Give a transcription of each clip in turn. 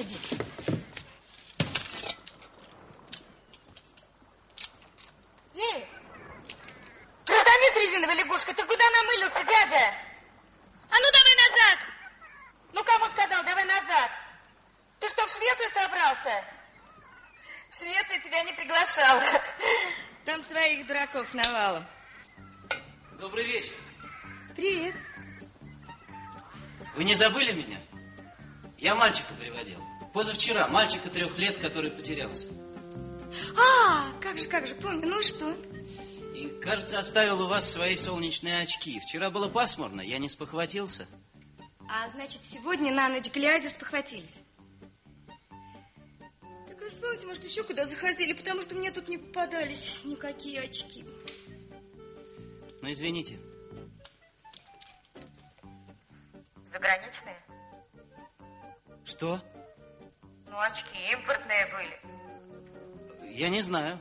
иди. Эй, гражданин резиновая лягушка, ты куда намылился, дядя? А ну давай назад! Ну кому сказал, давай назад? Ты что, в Швецию собрался? В Швецию тебя не приглашала. Там своих дураков навалом. Добрый вечер. Привет. Вы не забыли меня? Я мальчика приводил. Позавчера, мальчика 3 лет, который потерялся. А, как же, помню. Ну что? И, кажется, оставил у вас свои солнечные очки. Вчера было пасмурно, я не спохватился. А значит, сегодня на ночь глядя спохватились. Так вы вспомните, может, еще куда заходили, потому что мне тут не попадались никакие очки. Ну, извините. Заграничные? Что? Ну, очки импортные были. Я не знаю.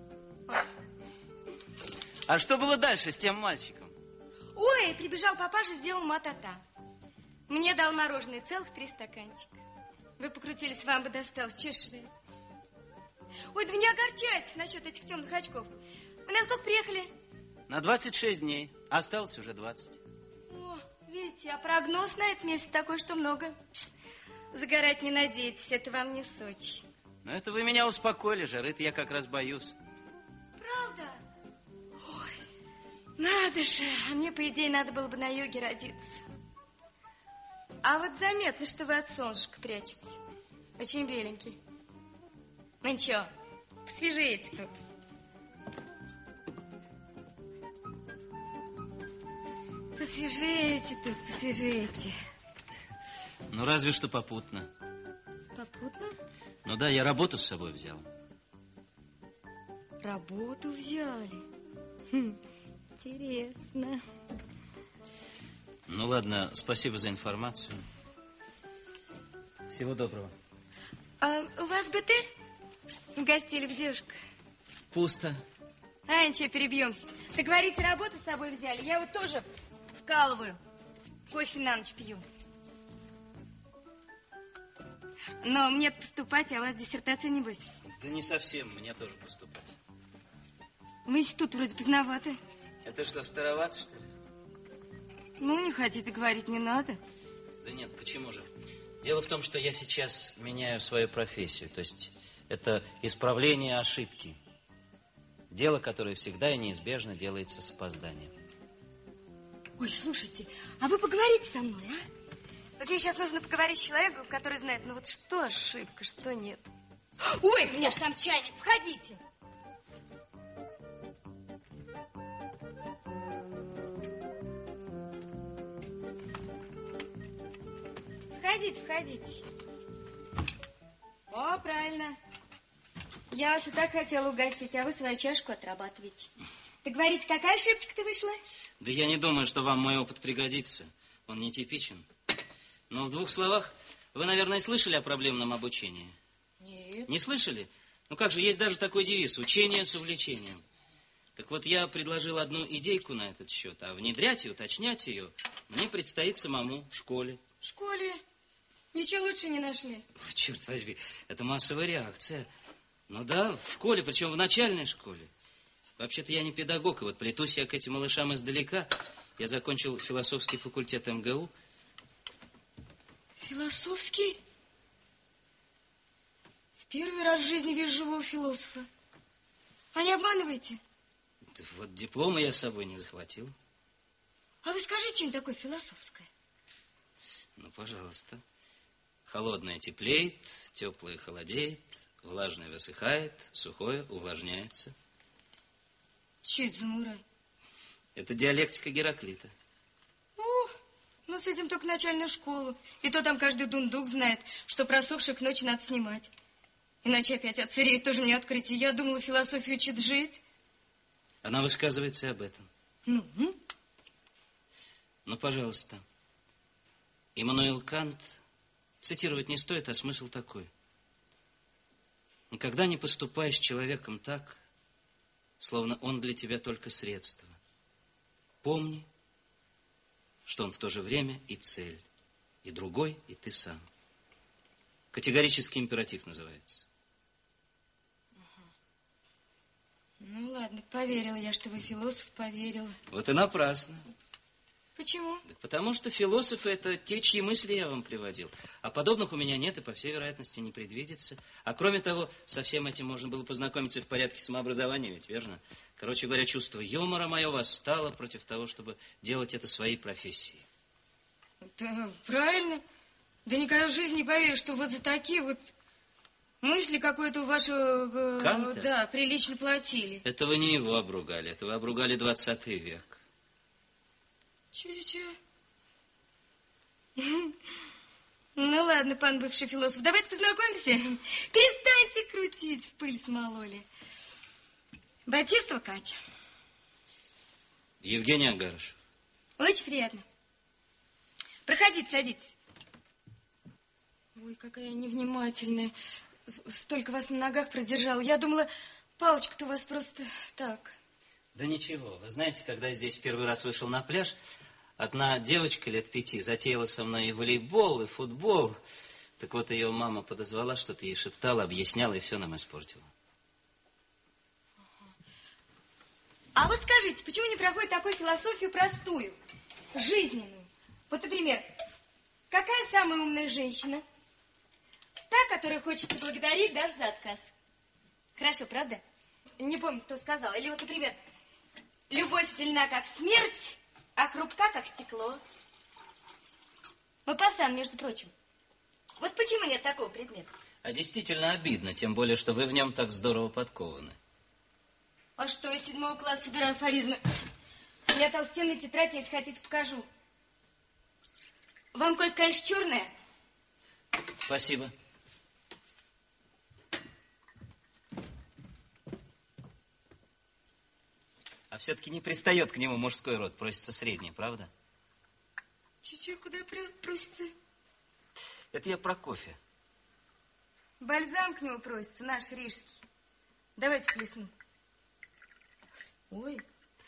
А что было дальше с тем мальчиком? Ой, прибежал папаша, сделал ма-та-та. Мне дал мороженое, целых 3 стаканчика. Вы покрутились, вам бы досталось, чешешь. Ой, да вы не огорчайтесь насчет этих темных очков. Вы на сколько приехали? На 26 дней. Осталось уже 20. О, видите, а прогноз на этот месяц такой, что много. Загорать не надейтесь, это вам не Сочи. Но это вы меня успокоили, жары-то я как раз боюсь. Правда? Ой, надо же, а мне, по идее, надо было бы на юге родиться. А вот заметно, что вы от солнышка прячетесь. Очень беленький. Ну ничего, посвежеете тут. Посвежеете тут, посвежеете. Ну, разве что попутно. Попутно? Ну да, я работу с собой взял. Работу взяли. Интересно. Ну ладно, спасибо за информацию. Всего доброго. А у вас бытель? В гостили в девушка. Пусто. А, ничего, перебьемся. Так говорите, работу с собой взяли. Я вот тоже вкалываю. Кофе на ночь пью. Но мне поступать, а у вас диссертация, небось? Да не совсем, мне тоже поступать. В институт вроде поздновато. Это что, старовато, что ли? Ну, не хотите говорить, не надо. Да нет, почему же? Дело в том, что я сейчас меняю свою профессию. То есть это исправление ошибки. Дело, которое всегда и неизбежно делается с опозданием. Ой, слушайте, а вы поговорите со мной, а? Вот мне сейчас нужно поговорить с человеком, который знает, ну вот что ошибка, что нет. Ой, у меня ж там чайник, входите. Входите, входите. О, правильно. Я вас и так хотела угостить, а вы свою чашку отрабатываете. Так говорите, какая ошибочка-то вышла? Да я не думаю, что вам мой опыт пригодится. Он нетипичен. Но в 2 словах, вы, наверное, слышали о проблемном обучении? Нет. Не слышали? Ну как же, есть даже такой девиз: учение с увлечением. Так вот, я предложил одну идейку на этот счет, а внедрять и уточнять ее мне предстоит самому в школе. В школе? Ничего лучше не нашли. О, черт возьми, это массовая реакция. Ну да, в школе, причем в начальной школе. Вообще-то я не педагог, и вот плетусь я к этим малышам издалека. Я закончил философский факультет МГУ. Философский? В первый раз в жизни вижу живого философа. А не обманываете? Да вот диплома я с собой не захватил. А вы скажите что-нибудь такое философское. Ну, пожалуйста. Холодное теплеет, теплое холодеет, влажное высыхает, сухое увлажняется. Че это за мурай? Это диалектика Гераклита. О, ну с этим только начальную школу. И то там каждый дундук знает, что просохших к ночи надо снимать. Иначе опять отсыреет, тоже мне открытие. Я думала, философию учит жить. Она высказывается и об этом. Ну? Ну, пожалуйста. Иммануил Кант, цитировать не стоит, а смысл такой: никогда не поступай с человеком так, словно он для тебя только средство. Помни, что он в то же время и цель, и другой, и ты сам. Категорический императив называется. Ну ладно, поверила я, что вы философ, поверила. Вот и напрасно. Почему? Так потому что философы — это те, чьи мысли я вам приводил. А подобных у меня нет и, по всей вероятности, не предвидится. А кроме того, со всем этим можно было познакомиться в порядке самообразования, ведь верно? Короче говоря, чувство юмора мое восстало против того, чтобы делать это своей профессией. Да, правильно. Да никогда в жизни не поверю, что вот за такие вот мысли какой-то у вашего... Канта? Да, прилично платили. Это вы не его обругали, это вы обругали 20 век. Чё? Ну ладно, пан бывший философ, давайте познакомимся. Перестаньте крутить, в пыль смололи. Батистова Катя. Евгений Агарышев. Очень приятно. Проходите, садитесь. Ой, какая я невнимательная. Столько вас на ногах продержала. Я думала, палочка-то у вас просто так. Да ничего. Вы знаете, когда я здесь в первый раз вышел на пляж, одна девочка лет 5 затеяла со мной и волейбол, и футбол. Так вот, ее мама подозвала, что-то ей шептала, объясняла, и все нам испортила. А вот скажите, почему не проходит такую философию простую, жизненную? Вот, например, какая самая умная женщина? Та, которая хочет благодарить даже за отказ. Хорошо, правда? Не помню, кто сказал. Или вот, например, любовь сильна, как смерть, а хрупка, как стекло. Мопассан, между прочим. Вот почему нет такого предмета? А действительно обидно, тем более, что вы в нем так здорово подкованы. А что, я 7 класса собираю афоризмы? У меня толстенная тетрадь, если хотите, покажу. Вам, Коль, конечно, черная? Спасибо. А все-таки не пристает к нему мужской род, просится средний, правда? Чуть-чуть, куда просится? Это я про кофе. Бальзам к нему просится, наш рижский. Давайте плесну. Ой.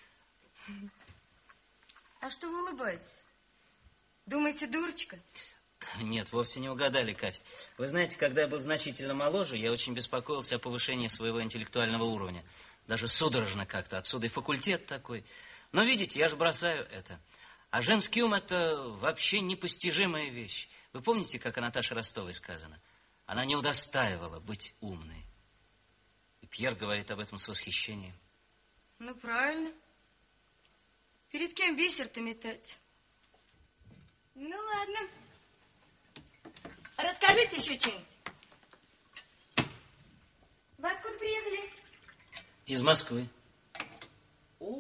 А что вы улыбаетесь? Думаете, дурочка? Нет, вовсе не угадали, Катя. Вы знаете, когда я был значительно моложе, я очень беспокоился о повышении своего интеллектуального уровня. Даже судорожно как-то. Отсюда и факультет такой. Но видите, я же бросаю это. А женский ум — это вообще непостижимая вещь. Вы помните, как о Наташе Ростовой сказано? Она не удостаивала быть умной. И Пьер говорит об этом с восхищением. Ну, правильно. Перед кем бисер-то метать? Ну, ладно. Расскажите еще что-нибудь. Вы откуда приехали? Из Москвы. О.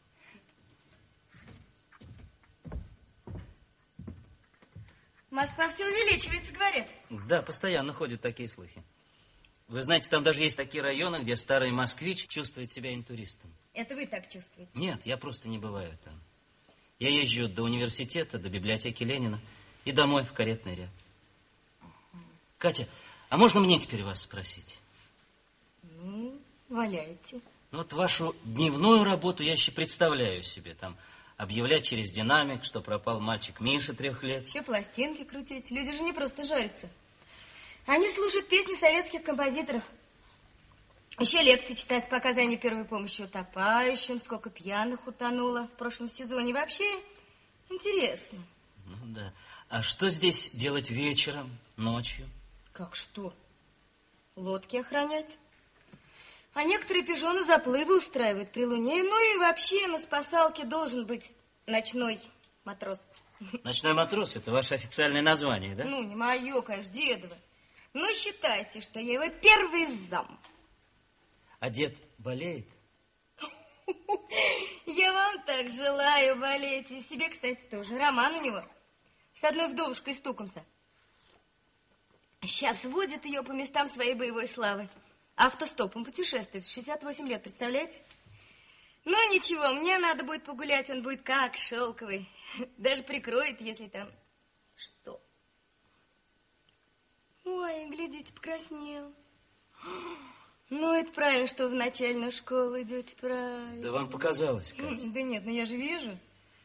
Москва все увеличивается, говорят. Да, постоянно ходят такие слухи. Вы знаете, там даже есть такие районы, где старый москвич чувствует себя интуристом. Это вы так чувствуете? Нет, я просто не бываю там. Я езжу до университета, до библиотеки Ленина и домой в каретный ряд. Катя, а можно мне теперь вас спросить? Ну, валяйте. Ну, вот вашу дневную работу я еще представляю себе. Там объявлять через динамик, что пропал мальчик Миша 3 лет. Еще пластинки крутить. Люди же не просто жарятся. Они слушают песни советских композиторов. Еще лекции читать, показания первой помощи утопающим, сколько пьяных утонуло в прошлом сезоне. Вообще интересно. Ну да. А что здесь делать вечером, ночью? Как что? Лодки охранять. А некоторые пижоны заплывы устраивают при луне. Ну и вообще на спасалке должен быть ночной матрос. Ночной матрос — это ваше официальное название, да? Ну, не мое, конечно, дедово. Но считайте, что я его первый зам. А дед болеет? Я вам так желаю болеть. И себе, кстати, тоже. Роман у него с одной вдовушкой из Тукумса. Сейчас водит ее по местам своей боевой славы. Автостопом путешествует. В 68 лет, представляете? Ну, ничего, мне надо будет погулять. Он будет как шелковый. Даже прикроет, если там что. Ой, глядите, покраснел. Ну, это правильно, что в начальную школу идете, правильно. Да вам показалось, Катя. Да нет, ну я же вижу.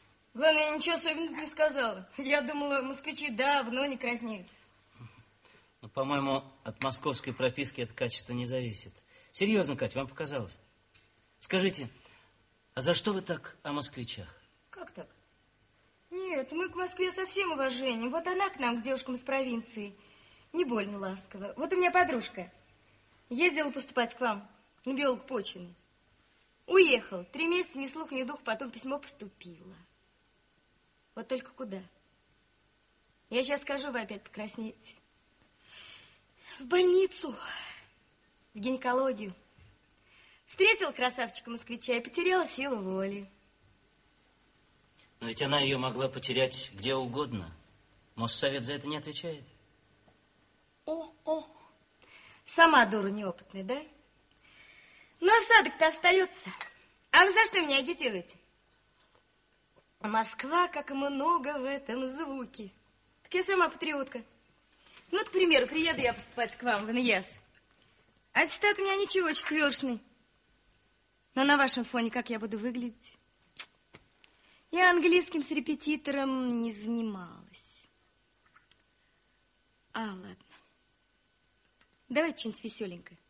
Главное, я ничего особенного не сказала. Я думала, москвичи давно не краснеют. Ну, по-моему, от московской прописки это качество не зависит. Серьезно, Катя, вам показалось? Скажите, а за что вы так о москвичах? Как так? Нет, мы к Москве со всем уважением. Вот она к нам, к девушкам из провинции, не больно ласково. Вот у меня подружка ездила поступать к вам на биолог почвенный. Уехал. 3 месяца ни слух, ни дух, потом письмо поступило. Вот только куда? Я сейчас скажу, вы опять покраснеете. В больницу, в гинекологию. Встретила красавчика-москвича и потеряла силу воли. Но ведь она ее могла потерять где угодно. Моссовет за это не отвечает. О, сама дура неопытная, да? Но осадок-то остается. А вы за что меня агитируете? Москва, как много в этом звуке. Так я сама патриотка. Ну, к примеру, приеду я поступать к вам в ИНЯС. Аттестат у меня ничего, 4-шный. Но на вашем фоне как я буду выглядеть? Я английским с репетитором не занималась. Ладно. Давайте что-нибудь веселенькое.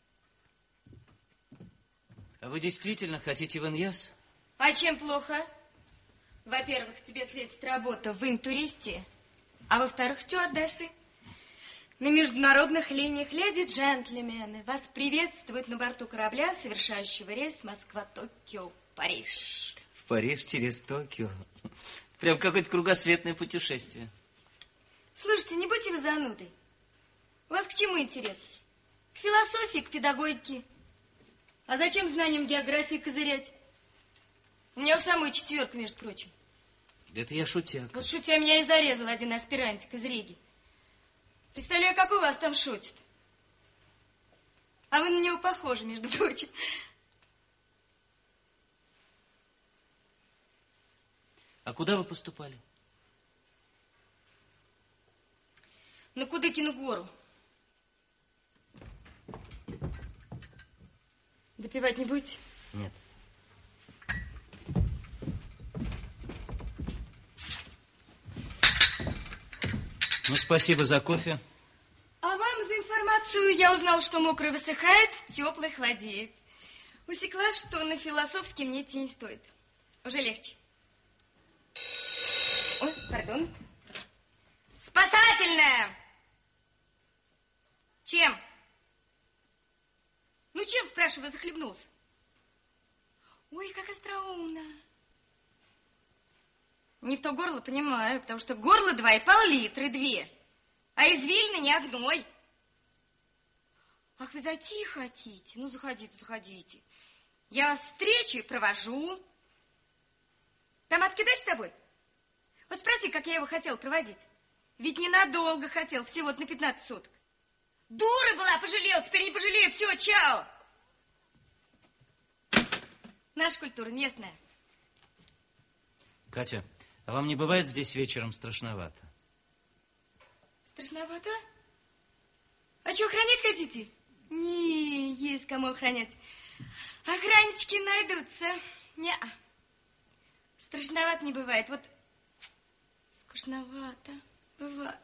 А вы действительно хотите в ИНЯС? А чем плохо? Во-первых, тебе светит работа в интуристе, а во-вторых, стюардессы. На международных линиях леди джентльмены вас приветствуют на борту корабля, совершающего рейс Москва-Токио-Париж. В Париж через Токио. Прям какое-то кругосветное путешествие. Слушайте, не будьте вы занудой. У вас к чему интерес? К философии, к педагогике. А зачем знанием географии козырять? У меня у самой 4, между прочим. Это я шутя. Вот шутя меня и зарезал один аспирантик из Риги. Представляю, как у вас там шутит. А вы на него похожи, между прочим. А куда вы поступали? На Кудыкину гору. Допивать не будете? Нет. Ну, спасибо за кофе. А вам за информацию я узнал, что мокрый высыхает, теплый холодеет. Усекла, что на философский мне идти не стоит. Уже легче. Ой, пардон. Спасательная! Чем? Ну, чем, спрашиваю, захлебнулся? Ой, как остроумно. Не в то горло, понимаю, потому что горло 2 и пол-литра 2, а извилины ни одной. Ах, вы зайти хотите? Ну, заходите, заходите. Я вас встречу и провожу. Там откидаешь с тобой? Вот спроси, как я его хотела проводить. Ведь ненадолго хотел, всего-то на 15 суток. Дура была, пожалела, теперь не пожалею, все, чао. Наша культура местная. Катя, а вам не бывает здесь вечером страшновато? Страшновато? А что, охранять хотите? Не, есть кому охранять. Охраннички найдутся. Не-а. Страшновато не бывает. Вот скучновато бывает.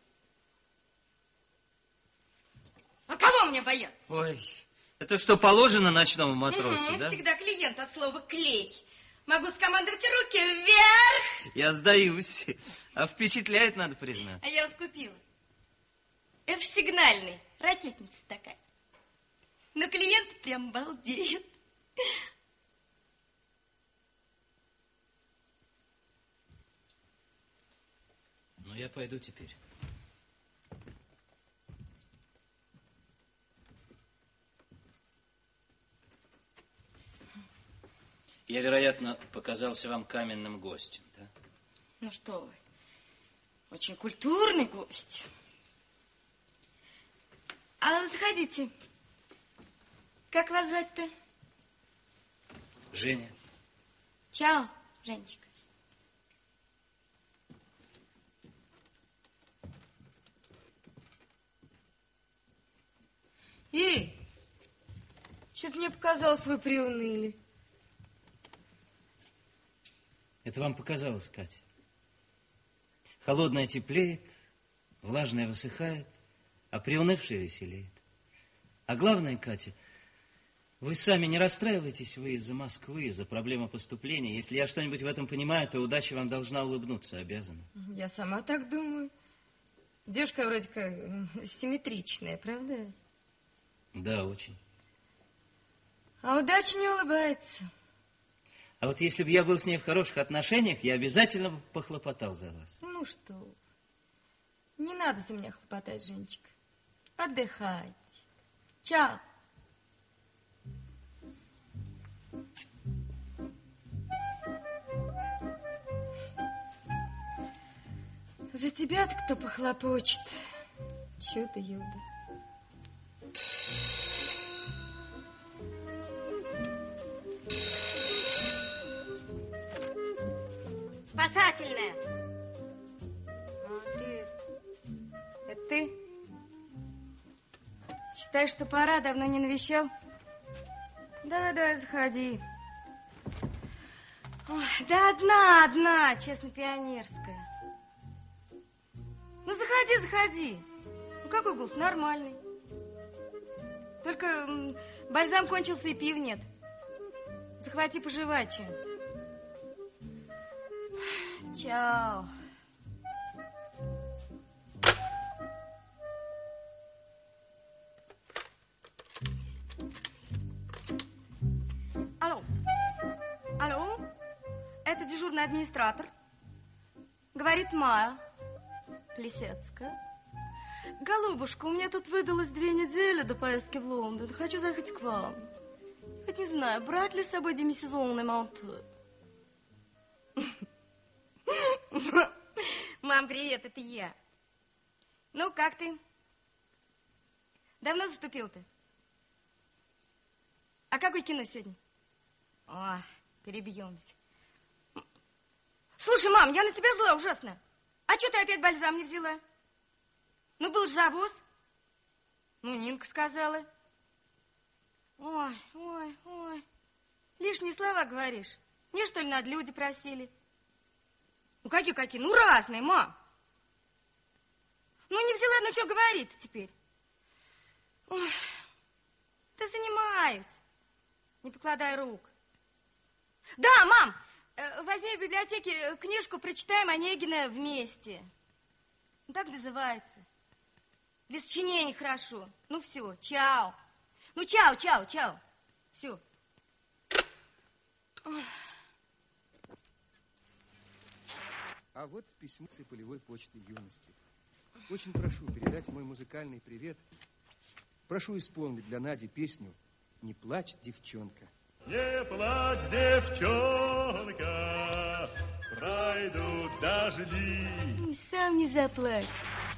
А кого мне бояться? Ой, это что, положено ночному матросу, да? Всегда клиент от слова «клей». Могу скомандовать руки вверх. Я сдаюсь. А впечатляет, надо признать. А я вас купила. Это ж сигнальный. Ракетница такая. Но клиент прям балдеет. Ну, я пойду теперь. Я, вероятно, показался вам каменным гостем, да? Ну что вы, очень культурный гость. А заходите. Как вас звать-то? Женя. Чао, Женечка. Эй, что-то мне показалось, вы приуныли. Это вам показалось, Катя. Холодное теплеет, влажное высыхает, А приунывший веселеет. А главное, Катя, вы сами не расстраивайтесь, вы из-за Москвы, из-за проблемы поступления. Если я что-нибудь в этом понимаю, то удача вам должна улыбнуться, обязана. Я сама так думаю. Девушка вроде как симметричная, правда? Да, очень. А удача не улыбается. А вот если бы я был с ней в хороших отношениях, я обязательно бы похлопотал за вас. Ну что, не надо за меня хлопотать, Женечка. Отдыхайте. Чао. За тебя-то кто похлопочет? Чудо-юдо. Спасательная. Привет. Это ты? Считаешь, что пора? Давно не навещал? Да, заходи. Ой, да одна, честно, пионерская. Ну, заходи. Ну, какой голос? Нормальный. Только бальзам кончился и пива нет. Захвати, пожевай, чем. Чао. Алло, это дежурный администратор. Говорит Майя Плесецкая. Голубушка, у меня тут выдалось 2 недели до поездки в Лондон. Хочу заехать к вам. Хоть не знаю, брать ли с собой демисезонный манто. Мам, привет, это я. Ну, как ты? Давно заступил-то? А какое кино сегодня? О, перебьемся. Слушай, мам, я на тебя зла ужасно. А что ты опять бальзам не взяла? Ну, был же завоз. Ну, Нинка сказала. Ой. Лишние слова говоришь. Мне, что ли, надо, люди просили? Ну, какие? Ну, разные, мам. Ну, не взяла, ну, что говорить-то теперь? Ой, да занимаюсь. Не покладай рук. Да, мам, возьми в библиотеке книжку, прочитаем Онегина вместе. Ну, так называется. Для сочинений хорошо. Ну, все, чао. Ну, чао. Все. А вот письмо с полевой почты юности. Очень прошу передать мой музыкальный привет. Прошу исполнить для Нади песню «Не плачь, девчонка». Не плачь, девчонка, пройдут дожди. И сам не заплачь.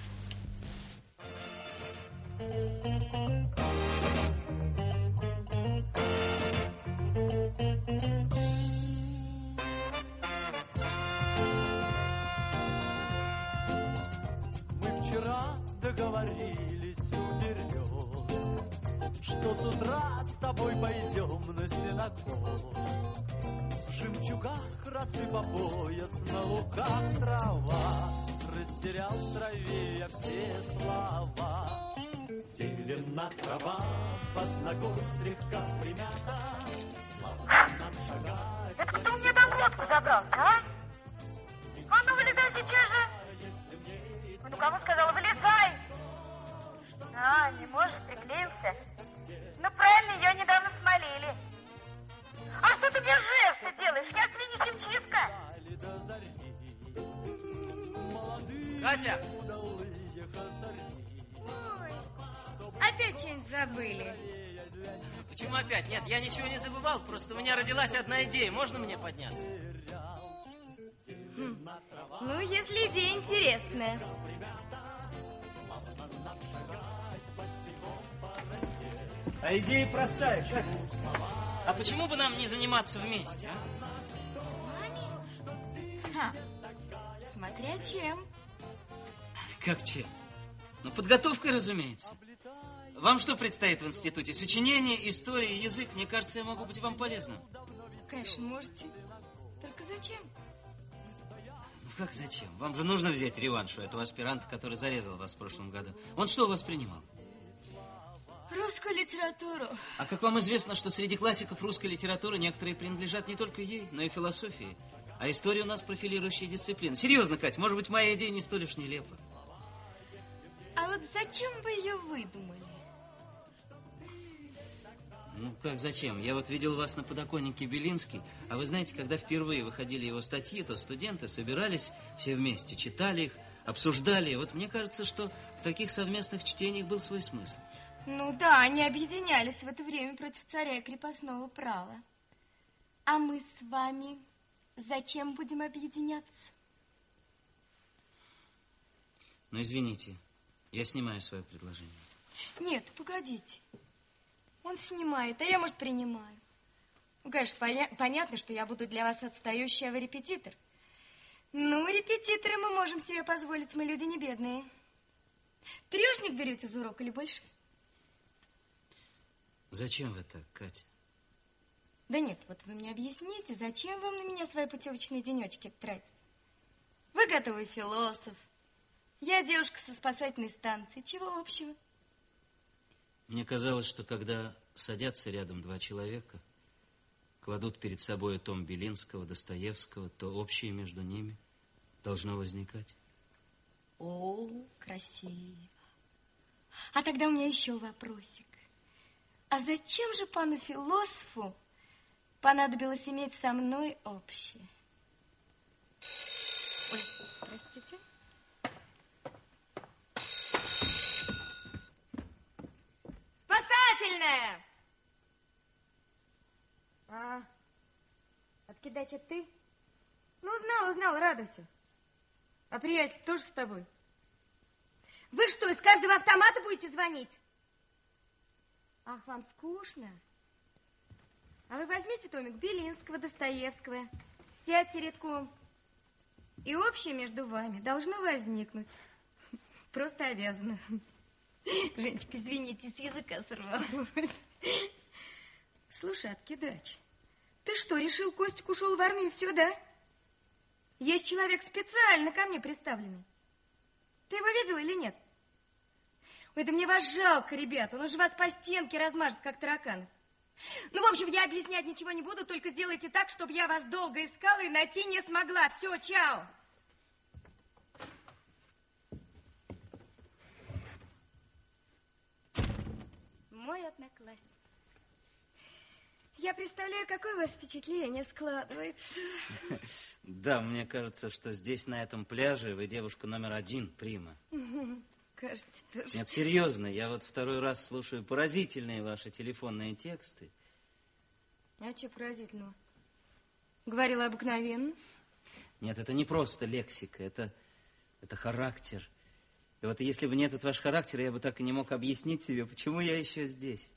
Мы вчера договорились вперед, что с утра с тобой пойдем на сенокос. В жемчугах росы по пояс, на луках трава, растерял в траве я все слова. Зелена трава, под ногой слегка примята, слава нам шагать. Это кто у меня там глотку забрался, а? А ну, вылезай сейчас же. Ну, кому сказала, вылезай. А, не можешь, приклеился. Ну, правильно, ее недавно смолили. А что ты мне жесты делаешь? Я свинья-химчистка. Катя! Ой, опять что-нибудь забыли. Почему опять? Нет, я ничего не забывал, просто у меня родилась одна идея. Можно мне подняться? Ну, если идея интересная. А идея простая, Катя. А почему бы нам не заниматься вместе, а? Ха, смотря чем. Как чем? Ну, подготовкой, разумеется. Вам что предстоит в институте? Сочинение, история, язык? Мне кажется, я могу быть вам полезным. Конечно, можете. Только зачем? Ну как зачем? Вам же нужно взять реванш у этого аспиранта, который зарезал вас в прошлом году. Он что у вас принимал? Русскую литературу. А как вам известно, что среди классиков русской литературы некоторые принадлежат не только ей, но и философии? А история у нас профилирующая дисциплина. Серьезно, Кать, может быть, моя идея не столь уж нелепа. А вот зачем вы ее выдумали? Ну, как зачем? Я вот видел вас на подоконнике Белинский, а вы знаете, когда впервые выходили его статьи, то студенты собирались все вместе, читали их, обсуждали. Вот мне кажется, что в таких совместных чтениях был свой смысл. Ну да, они объединялись в это время против царя и крепостного права. А мы с вами зачем будем объединяться? Ну, извините, я снимаю свое предложение. Нет, погодите. Он снимает, а я, может, принимаю. Ну, конечно, понятно, что я буду для вас отстающий, а вы репетитор. Ну, репетиторы мы можем себе позволить, мы люди не бедные. Трешник берете за урок или больше? Зачем вы так, Катя? Да нет, вот вы мне объясните, зачем вам на меня свои путевочные денечки тратить? Вы готовый философ, я девушка со спасательной станции. Чего общего? Мне казалось, что когда садятся рядом два человека, кладут перед собой том Белинского, Достоевского, то общее между ними должно возникать. О, красиво. А тогда у меня еще вопросик. А зачем же пану философу понадобилось иметь со мной общее? Ой, простите. Спасательная! А, откидать это ты? Ну, узнал, радуйся. А приятель тоже с тобой? Вы что, из каждого автомата будете звонить? Ах, вам скучно? А вы возьмите томик Белинского, Достоевского, сядьте редком, и общее между вами должно возникнуть. Просто обязано. Женечка, извините, с языка сорвалась. Слушай, откидач, ты что, решил, Костик ушел в армию, все, да? Есть человек специально ко мне приставленный. Ты его видел или нет? Ой, да мне вас жалко, ребята, он же вас по стенке размажет, как таракан. Ну, в общем, я объяснять ничего не буду, только сделайте так, чтобы я вас долго искала и найти не смогла. Все, чао. Мой одноклассник. Я представляю, какое у вас впечатление складывается. Да, мне кажется, что здесь, на этом пляже, вы девушка номер 1, прима. Кажется, тоже. Нет, серьезно, я вот второй раз слушаю поразительные ваши телефонные тексты. А что поразительного? Говорила обыкновенно. Нет, это не просто лексика, это характер. И вот если бы не этот ваш характер, я бы так и не мог объяснить себе, почему я еще здесь.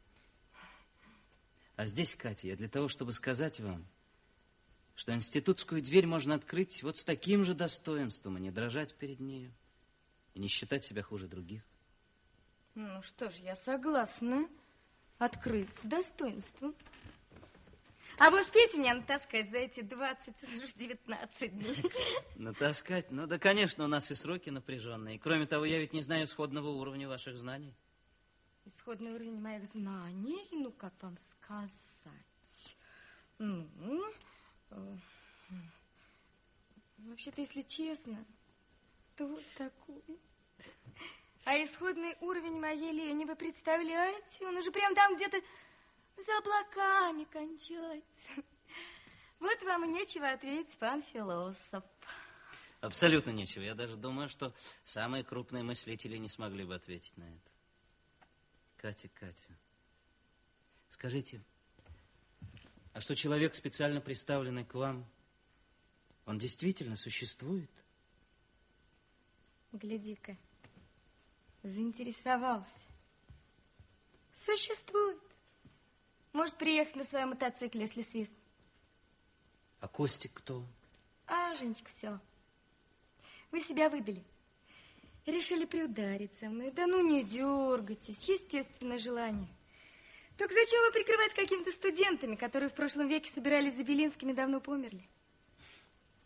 А здесь, Катя, я для того, чтобы сказать вам, что институтскую дверь можно открыть вот с таким же достоинством, и не дрожать перед нею, и не считать себя хуже других. Ну что ж, я согласна открыть с достоинством. А вы успеете меня натаскать за эти 19 дней? Натаскать? Ну да, конечно, у нас и сроки напряженные. Кроме того, я ведь не знаю исходного уровня ваших знаний. Исходный уровень моих знаний? Ну, как вам сказать? Вообще-то, если честно, то вот такой. А исходный уровень моей лени, вы представляете? Он уже прям там где-то за облаками кончается. Вот вам и нечего ответить, пан философ. Абсолютно нечего. Я даже думаю, что самые крупные мыслители не смогли бы ответить на это. Катя, скажите, а что человек, специально представленный к вам, он действительно существует? Гляди-ка, заинтересовался. Существует. Может приехать на своем мотоцикле, если свистнет. А Костик кто? А, Женечка, все. Вы себя выдали. Решили приударить со мной. Да ну не дергайтесь, естественное желание. Только зачем вы прикрывать какими-то студентами, которые в прошлом веке собирались за Белинскими, давно померли?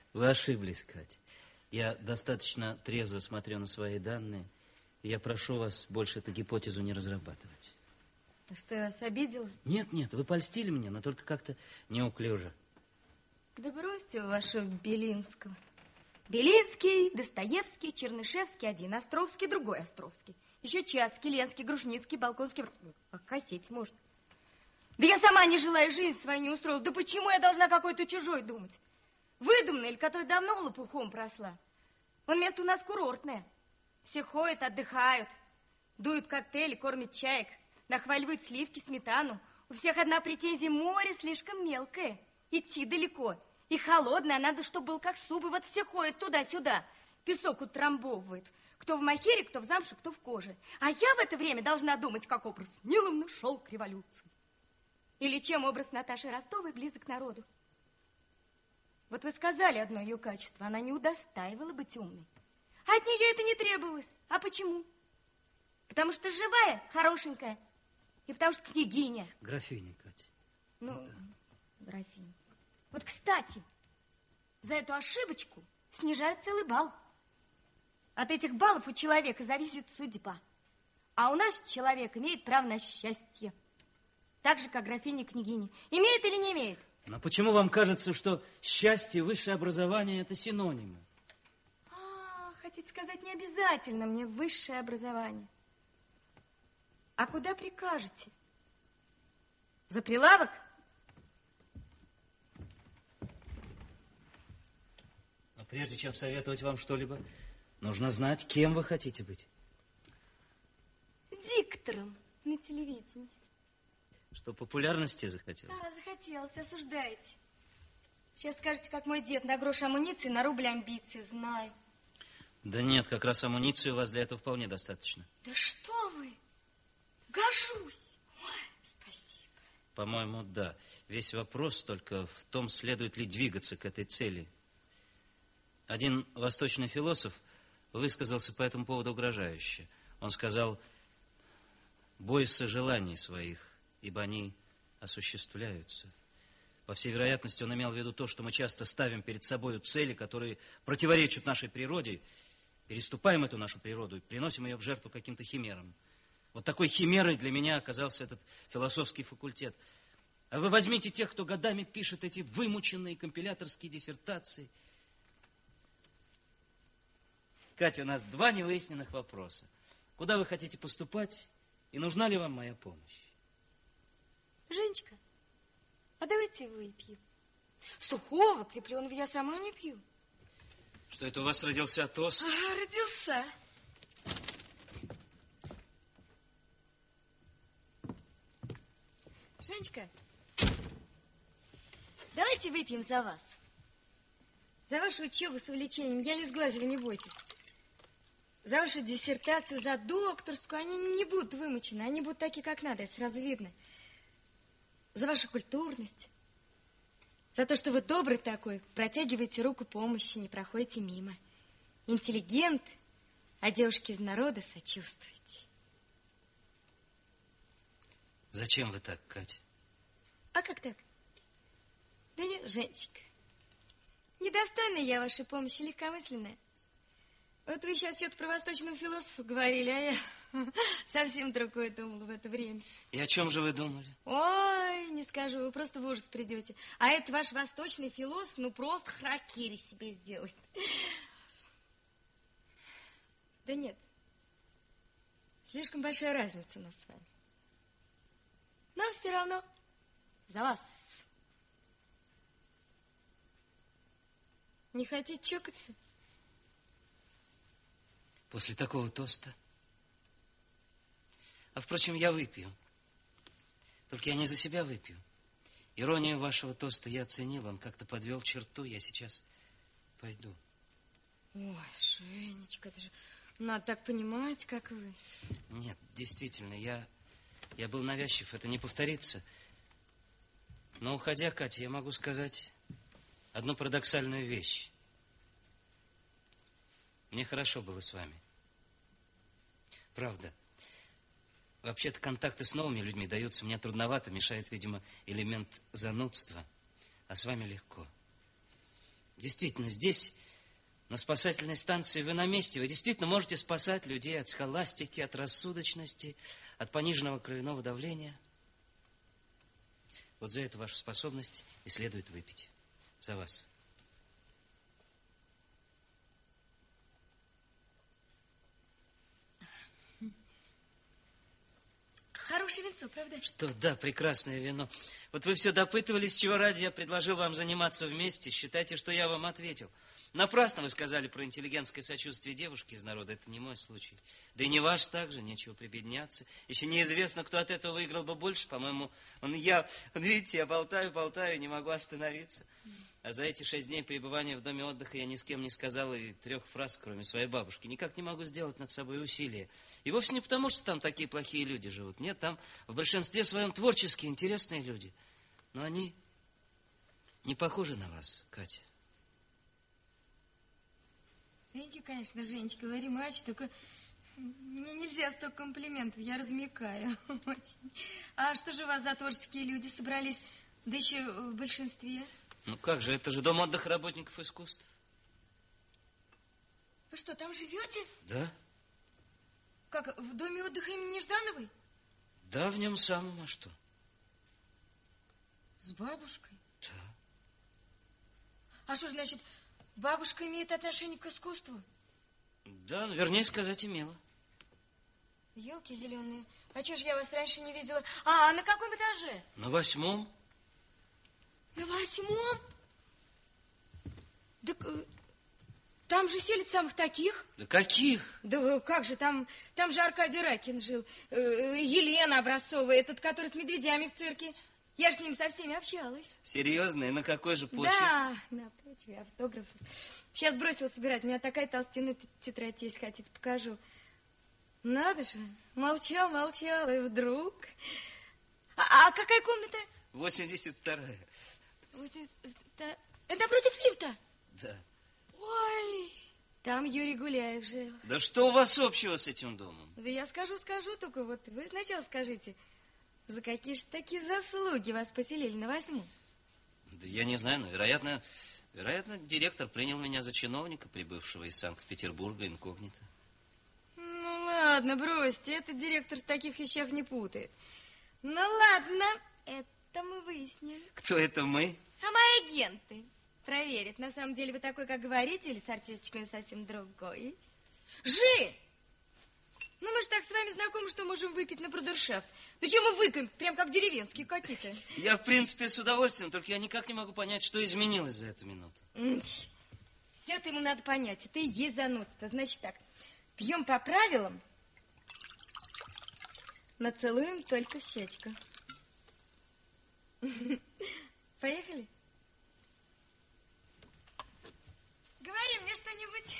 Вы ошиблись, Катя. Я достаточно трезво смотрю на свои данные. И я прошу вас больше эту гипотезу не разрабатывать. А что, я вас обидела? Нет, нет, вы польстили меня, но только как-то неуклюже. Да бросьте вы вашего Белинского. Белинский, Достоевский, Чернышевский один, Островский другой Островский. Еще Чацкий, Ленский, Грушницкий, Балконский. Косеть можно. Да я сама не желаю жизнь свою не устроила. Да почему я должна какой-то чужой думать? Выдуманный или который давно лопухом просла? Вон место у нас курортное. Все ходят, отдыхают, дуют коктейли, кормят чаек, нахваливают сливки, сметану. У всех одна претензия: море слишком мелкое, идти далеко. И холодное, а надо, чтобы был как суп. И вот все ходят туда-сюда, песок утрамбовывают. Кто в махере, кто в замше, кто в коже. А я в это время должна думать, как образ Ниловны шел к революции. Или чем образ Наташи Ростовой близок к народу. Вот вы сказали одно ее качество: она не удостаивала быть умной. А от нее это не требовалось. А почему? Потому что живая, хорошенькая. И потому что княгиня. Графиня, Катя. Ну, да. Графиня. Вот, кстати, за эту ошибочку снижают целый балл. От этих баллов у человека зависит судьба. А у нас человек имеет право на счастье. Так же, как графиня княгиня. Имеет или не имеет? Но почему вам кажется, что счастье и высшее образование – это синонимы? Хотите сказать, не обязательно мне высшее образование. А куда прикажете? За прилавок? Но прежде чем советовать вам что-либо, нужно знать, кем вы хотите быть. Диктором на телевидении. Что, популярности захотелось? Да, захотелось, осуждаете. Сейчас скажете, как мой дед: на грош амуниции, на рубль амбиции, знаю. Да нет, как раз амуниции у вас для этого вполне достаточно. Да что вы, гожусь. Ой, спасибо. По-моему, да. Весь вопрос только в том, следует ли двигаться к этой цели. Один восточный философ высказался по этому поводу угрожающе. Он сказал: бойся желаний своих, ибо они осуществляются. По всей вероятности, он имел в виду то, что мы часто ставим перед собой цели, которые противоречат нашей природе, переступаем эту нашу природу и приносим ее в жертву каким-то химерам. Вот такой химерой для меня оказался этот философский факультет. А вы возьмите тех, кто годами пишет эти вымученные компиляторские диссертации. Катя, у нас 2 невыясненных вопроса. Куда вы хотите поступать и нужна ли вам моя помощь? Женечка, а давайте выпьем. Сухого крепленного я сама не пью. Что это у вас родился тост? Ага, родился. Женечка, давайте выпьем за вас. За вашу учебу с увлечением. Я не сглазила, не бойтесь. За вашу диссертацию, за докторскую. Они не будут вымучены. Они будут такие, как надо. Это сразу видно. За вашу культурность. За то, что вы добрый такой, протягиваете руку помощи, не проходите мимо. Интеллигент, а девушке из народа сочувствуете. Зачем вы так, Катя? А как так? Да нет, Женечка, недостойна я вашей помощи, легкомысленная. Вот вы сейчас что-то про восточного философа говорили, а я совсем другое думала в это время. И о чем же вы думали? Ой, не скажу, вы просто в ужас придете. А это ваш восточный философ, ну просто харакири себе сделает. Да нет, слишком большая разница у нас с вами. Но все равно за вас. Не хотите чокаться? После такого тоста? А, впрочем, я выпью. Только я не за себя выпью. Иронию вашего тоста я оценил, он как-то подвел черту, я сейчас пойду. Ой, Женечка, это же надо так понимать, как вы. Нет, действительно, я был навязчив, это не повторится. Но, уходя, Катя, я могу сказать одну парадоксальную вещь. Мне хорошо было с вами. Правда. Вообще-то контакты с новыми людьми даются мне трудновато, мешает, видимо, элемент занудства. А с вами легко. Действительно, здесь, на спасательной станции, вы на месте. Вы действительно можете спасать людей от схоластики, от рассудочности, от пониженного кровяного давления. Вот за эту вашу способность и следует выпить. За вас. Хорошее винцо, правда? Что, да, прекрасное вино. Вот вы все допытывались, чего ради я предложил вам заниматься вместе. Считайте, что я вам ответил. Напрасно вы сказали про интеллигентское сочувствие девушки из народа. Это не мой случай. Да и не ваш также, нечего прибедняться. Еще неизвестно, кто от этого выиграл бы больше. По-моему, он я. Вот видите, я болтаю, не могу остановиться. А за эти 6 дней пребывания в доме отдыха я ни с кем не сказал и 3 фраз, кроме своей бабушки. Никак не могу сделать над собой усилия. И вовсе не потому, что там такие плохие люди живут. Нет, там в большинстве своем творческие, интересные люди. Но они не похожи на вас, Катя. Видите, конечно, Женечка, говори, мать, только мне нельзя столько комплиментов, я размякаю очень. А что же у вас за творческие люди собрались, да еще в большинстве? Ну как же, это же дом отдыха работников искусств. Вы что, там живете? Да. Как, в доме отдыха имени Неждановой? Да, в нем самом, а что? С бабушкой? Да. А что значит, бабушка имеет отношение к искусству? Да, ну, вернее сказать, имела. Елки зеленые, а что ж я вас раньше не видела? А на каком этаже? На 8-м. На 8-м? Так там же селят самых таких. Да каких? Да как же, там же Аркадий Ракин жил, Елена Образцова, этот, который с медведями в цирке. Я же с ним со всеми общалась. Серьезно? И на какой же почве? Да, на почве автографов. Сейчас бросила собирать, у меня такая толстенная тетрадь есть, хотите, покажу. Надо же, молчал, и вдруг... А какая комната? 82-я. Это напротив лифта? Да. Ой, там Юрий Гуляев жил. Да что у вас общего с этим домом? Да я скажу, только вот вы сначала скажите, за какие же такие заслуги вас поселили на 8-м? Да я не знаю, но, вероятно, директор принял меня за чиновника, прибывшего из Санкт-Петербурга инкогнито. Ну, ладно, бросьте, этот директор в таких вещах не путает. Ну, ладно, это мы выяснили. Кто это мы? А мои агенты проверят, на самом деле вы такой, как говорите, или с артисточкой совсем другой. Жи! Ну, мы же так с вами знакомы, что можем выпить на брудершафт. Да чем мы выкаем, прям как деревенские какие-то. Я, в принципе, с удовольствием, только я никак не могу понять, что изменилось за эту минуту. Все это ему надо понять, это и есть занудство. Значит так, пьем по правилам, но целуем только в щечку. Поехали? Говори мне что-нибудь.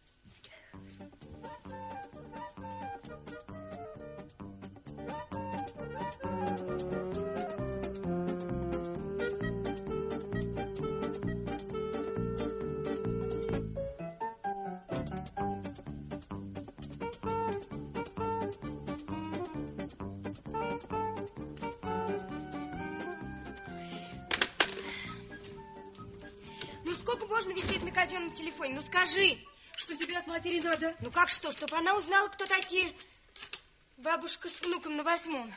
Можно висеть на казенном телефоне? Ну, скажи. Что тебе от матери надо? Ну, как что? Чтобы она узнала, кто такие бабушка с внуком на 8-м.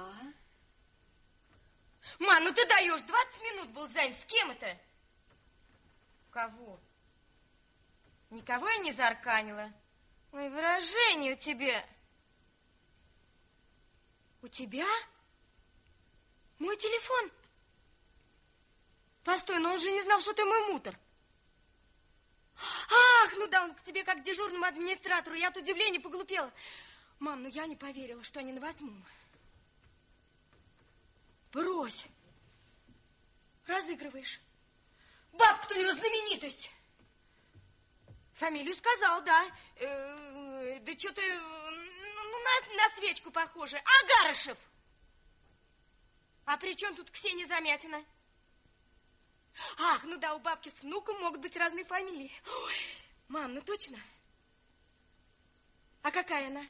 Ма, ну ты даешь. 20 минут был занят. С кем это? Кого? Никого я не заарканила. Ой, выражение у тебя. У тебя? Мой телефон? Постой, но он же не знал, что ты мой мутор. Ах, ну да, он к тебе как к дежурному администратору. Я от удивления поглупела. Мам, ну я не поверила, что они на 8-м. Брось. Разыгрываешь. Бабка-то у него знаменитость. Фамилию сказал, да. Да что-то на свечку похоже. Агарышев. А при чем тут Ксения Замятина? Ах, ну да, у бабки с внуком могут быть разные фамилии. Ой, мам, ну точно? А какая она?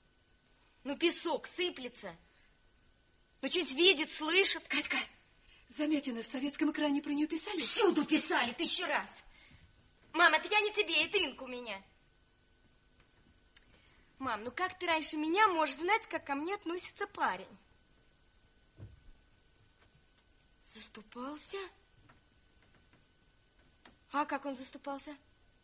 Ну, песок сыплется. Ну, что-нибудь видит, слышит. Катька, Замятина в советском экране про нее писали? Всюду писали, 1000 раз. Мам, это я не тебе, это Инка у меня. Мам, ну как ты раньше меня можешь знать, как ко мне относится парень? Заступался? А как он заступался?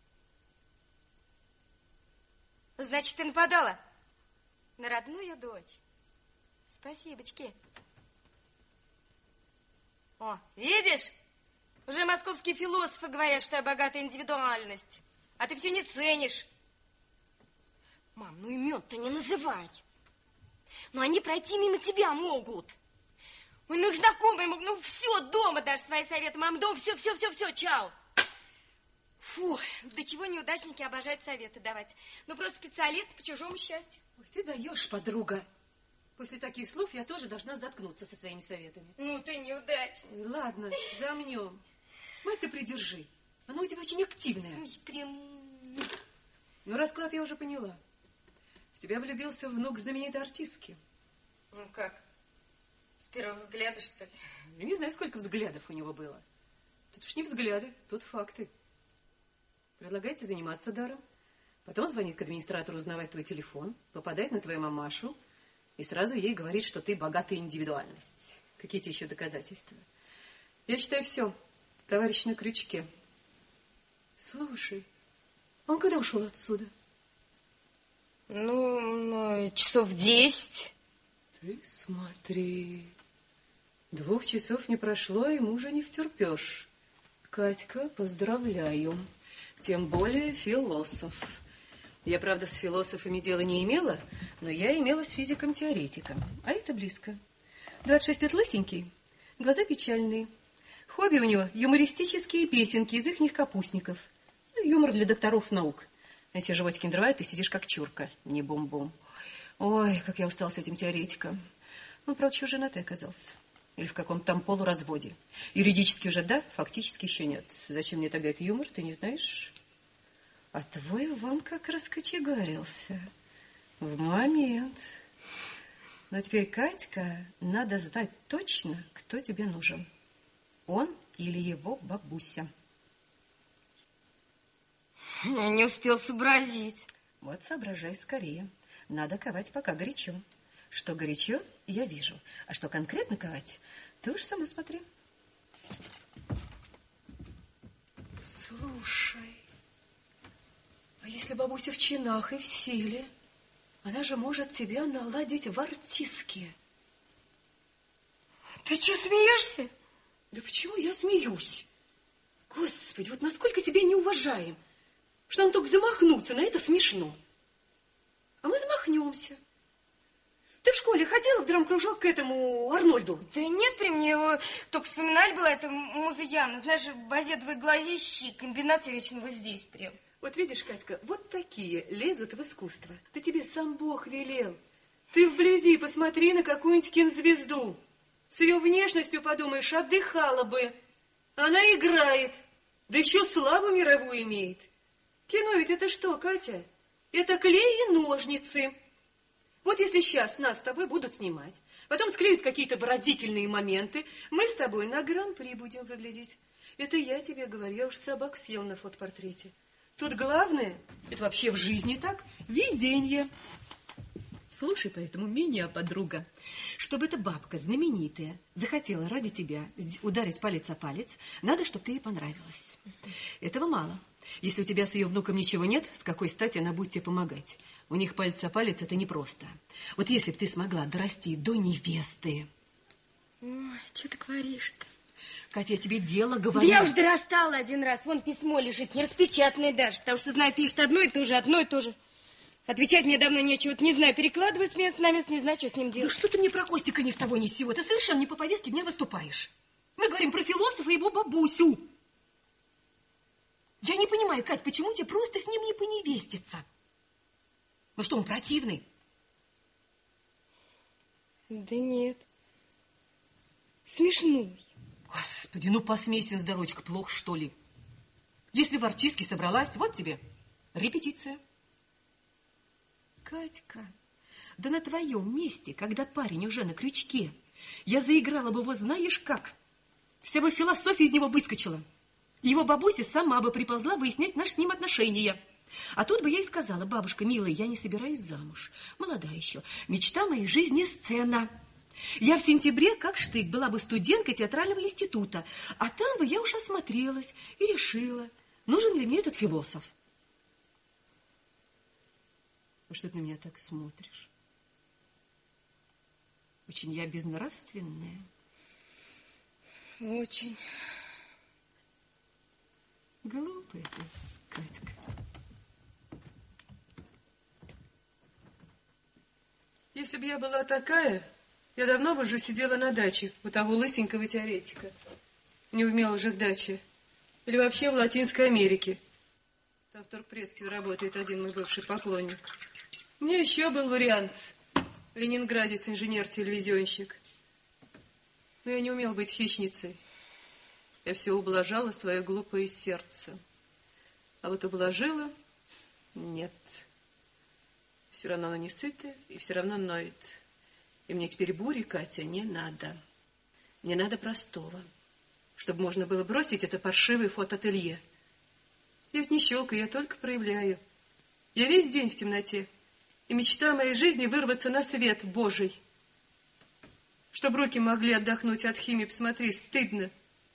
Значит, ты нападала на родную дочь. Спасибочки. О, видишь? Уже московские философы говорят, что я богатая индивидуальность. А ты все не ценишь. Мам, ну имен-то не называй. Но они пройти мимо тебя могут. Ой, ну их знакомые могут. Ну все, дома дашь свои советы. Мам, дома, все, чао. Фу, до чего неудачники обожают советы давать. Ну просто специалист по чужому счастью. Ой, ты даешь, подруга. После таких слов я тоже должна заткнуться со своими советами. Ну ты неудачник. Ладно, замнем. Мать-то придержи. Она у тебя очень активная. Ой, прям... Ну, расклад я уже поняла. В тебя влюбился внук знаменитой артистки. Ну как? С первого взгляда, что ли? Я не знаю, сколько взглядов у него было. Тут уж не взгляды, тут факты. Предлагайте заниматься даром. Потом звонит к администратору узнавать твой телефон, попадает на твою мамашу и сразу ей говорит, что ты богатая индивидуальность. Какие-то еще доказательства? Я считаю, все. Товарищ на крючке. Слушай, он когда ушел отсюда? Ну, часов 10. Ты смотри. 2 часов не прошло, и мужа не втерпешь. Катька, поздравляю. Тем более философ. Я, правда, с философами дела не имела, но я имела с физиком-теоретиком. А это близко. 26 лет, лысенький, глаза печальные. Хобби у него юмористические песенки из ихних капустников. Ну, юмор для докторов наук. Если животики надрывают, ты сидишь как чурка. Не бум-бум. Ой, как я устал с этим теоретиком. Он, правда, еще женатый оказался. Или в каком-то там полуразводе. Юридически уже да, фактически еще нет. Зачем мне тогда этот юмор, ты не знаешь? А твой вон как раскочегарился. В момент. Но теперь, Катька, надо знать точно, кто тебе нужен. Он или его бабуся. Я не успел сообразить. Вот соображай скорее. Надо ковать, пока горячо. Что горячо, я вижу. А что конкретно ковать, ты уж сама смотри. Слушай, а если бабуся в чинах и в силе, она же может тебя наладить в артистке. Ты что, смеешься? Да почему я смеюсь? Господи, вот насколько тебя не уважаем, что нам только замахнуться на это смешно. А мы замахнемся. Ты в школе ходила в драм-кружок к этому Арнольду? Да нет, при мне его только вспоминали была эта Муза Яна. Знаешь, базедовые глазищи, комбинация вечно вот здесь прям. Вот видишь, Катька, вот такие лезут в искусство. Да тебе сам Бог велел. Ты вблизи посмотри на какую-нибудь кинозвезду. С ее внешностью, подумаешь, отдыхала бы. Она играет, да еще славу мировую имеет. Кино ведь это что, Катя? Это клей и ножницы. Вот если сейчас нас с тобой будут снимать, потом склеют какие-то выразительные моменты, мы с тобой на гран-при будем выглядеть. Это я тебе говорю, я уж собаку съел на фотопортрете. Тут главное, это вообще в жизни так, везение. Слушай поэтому меня, подруга, чтобы эта бабка знаменитая захотела ради тебя ударить палец о палец, надо, чтобы ты ей понравилась. Этого мало. Если у тебя с ее внуком ничего нет, с какой стати она будет тебе помогать? У них палец о палец это непросто. Вот если бы ты смогла дорасти до невесты. Ой, что ты говоришь-то? Катя, я тебе дело говорю. Да я уж дорастала один раз. Вон письмо лежит, не распечатанное даже. Потому что, знаю, пишет одно и то же. Отвечать мне давно нечего. Вот не знаю, перекладываю с места на место, не знаю, что с ним делать. Да что ты мне про Костика ни с того ни с сего? Ты совершенно не по повестке дня выступаешь. Мы говорим про философа и его бабусю. Я не понимаю, Кать, почему тебе просто с ним не поневеститься? Ну что, он противный? Да нет. Смешной. Господи, ну посмейся, здоровочка, плохо, что ли? Если в артистке собралась, вот тебе репетиция. Катька, да на твоем месте, когда парень уже на крючке, я заиграла бы его знаешь как? Вся бы философия из него выскочила. Его бабуся сама бы приползла выяснять наши с ним отношения. А тут бы я и сказала: бабушка, милая, я не собираюсь замуж. Молода еще. Мечта моей жизни — сцена. Я в сентябре, как штык, была бы студенткой театрального института. А там бы я уж осмотрелась и решила, нужен ли мне этот философ. Ну, что ты на меня так смотришь? Очень я безнравственная. Очень. Глупая ты, Катька. Если бы я была такая, я давно бы уже сидела на даче у того лысенького теоретика. Не умела уже в даче. Или вообще в Латинской Америке. Там в торгпредстве работает один мой бывший поклонник. У меня еще был вариант. Ленинградец, инженер-телевизионщик. Но я не умела быть хищницей. Я все ублажала свое глупое сердце. А вот ублажила — нет. Все равно она не сытая и все равно ноет. И мне теперь бури, Катя, не надо. Мне надо простого, чтобы можно было бросить это паршивое фотоателье. Я ведь не щелкаю, я только проявляю. Я весь день в темноте. И мечта моей жизни — вырваться на свет Божий. Чтобы руки могли отдохнуть от химии, посмотри, стыдно.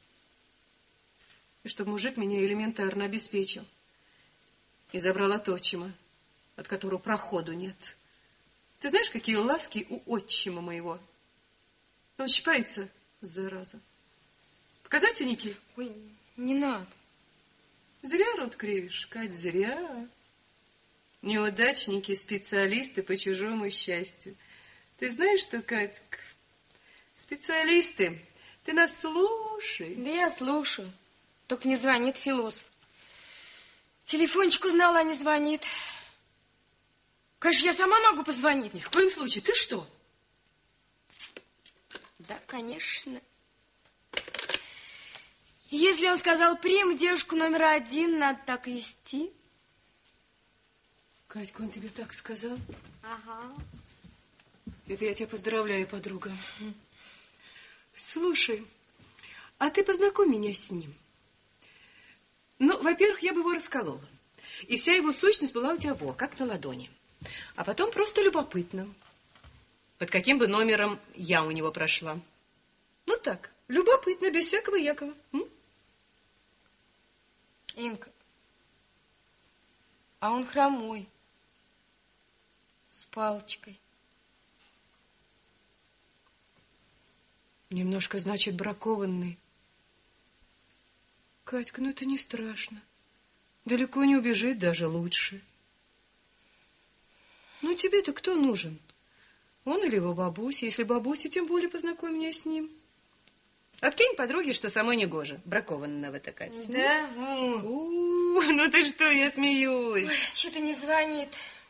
И чтобы мужик меня элементарно обеспечил. И забрал от отчима, от которого проходу нет. Ты знаешь, какие ласки у отчима моего? Он щипается, зараза. Показать синяки? Ой, не надо. Зря рот кривишь, Кать, зря. Неудачники, специалисты по чужому счастью. Ты знаешь, что, Катька, специалисты, ты нас слушай. Да я слушаю. Только не звонит философ. Телефончик узнала, а не звонит. Конечно, я сама могу позвонить. Ни в коем случае. Ты что? Да, конечно. Если он сказал: прим, девушку номер 1, надо так вести. Катька, он тебе так сказал? Ага. Это я тебя поздравляю, подруга. Слушай, а ты познакомь меня с ним. Ну, во-первых, я бы его расколола. И вся его сущность была у тебя как на ладони. А потом просто любопытно. Под каким бы номером я у него прошла. Ну так, любопытно, без всякого Якова. Инка, а он хромой. С палочкой. Немножко, значит, бракованный. Катька, ну это не страшно. Далеко не убежит, даже лучше. Ну тебе-то кто нужен? Он или его бабуся? Если бабуся, тем более познакомь меня с ним. Откинь подруге, что самой негоже. Бракованная в это, Катя. Да? Ну ты что, я смеюсь. Ой, что-то не звонит.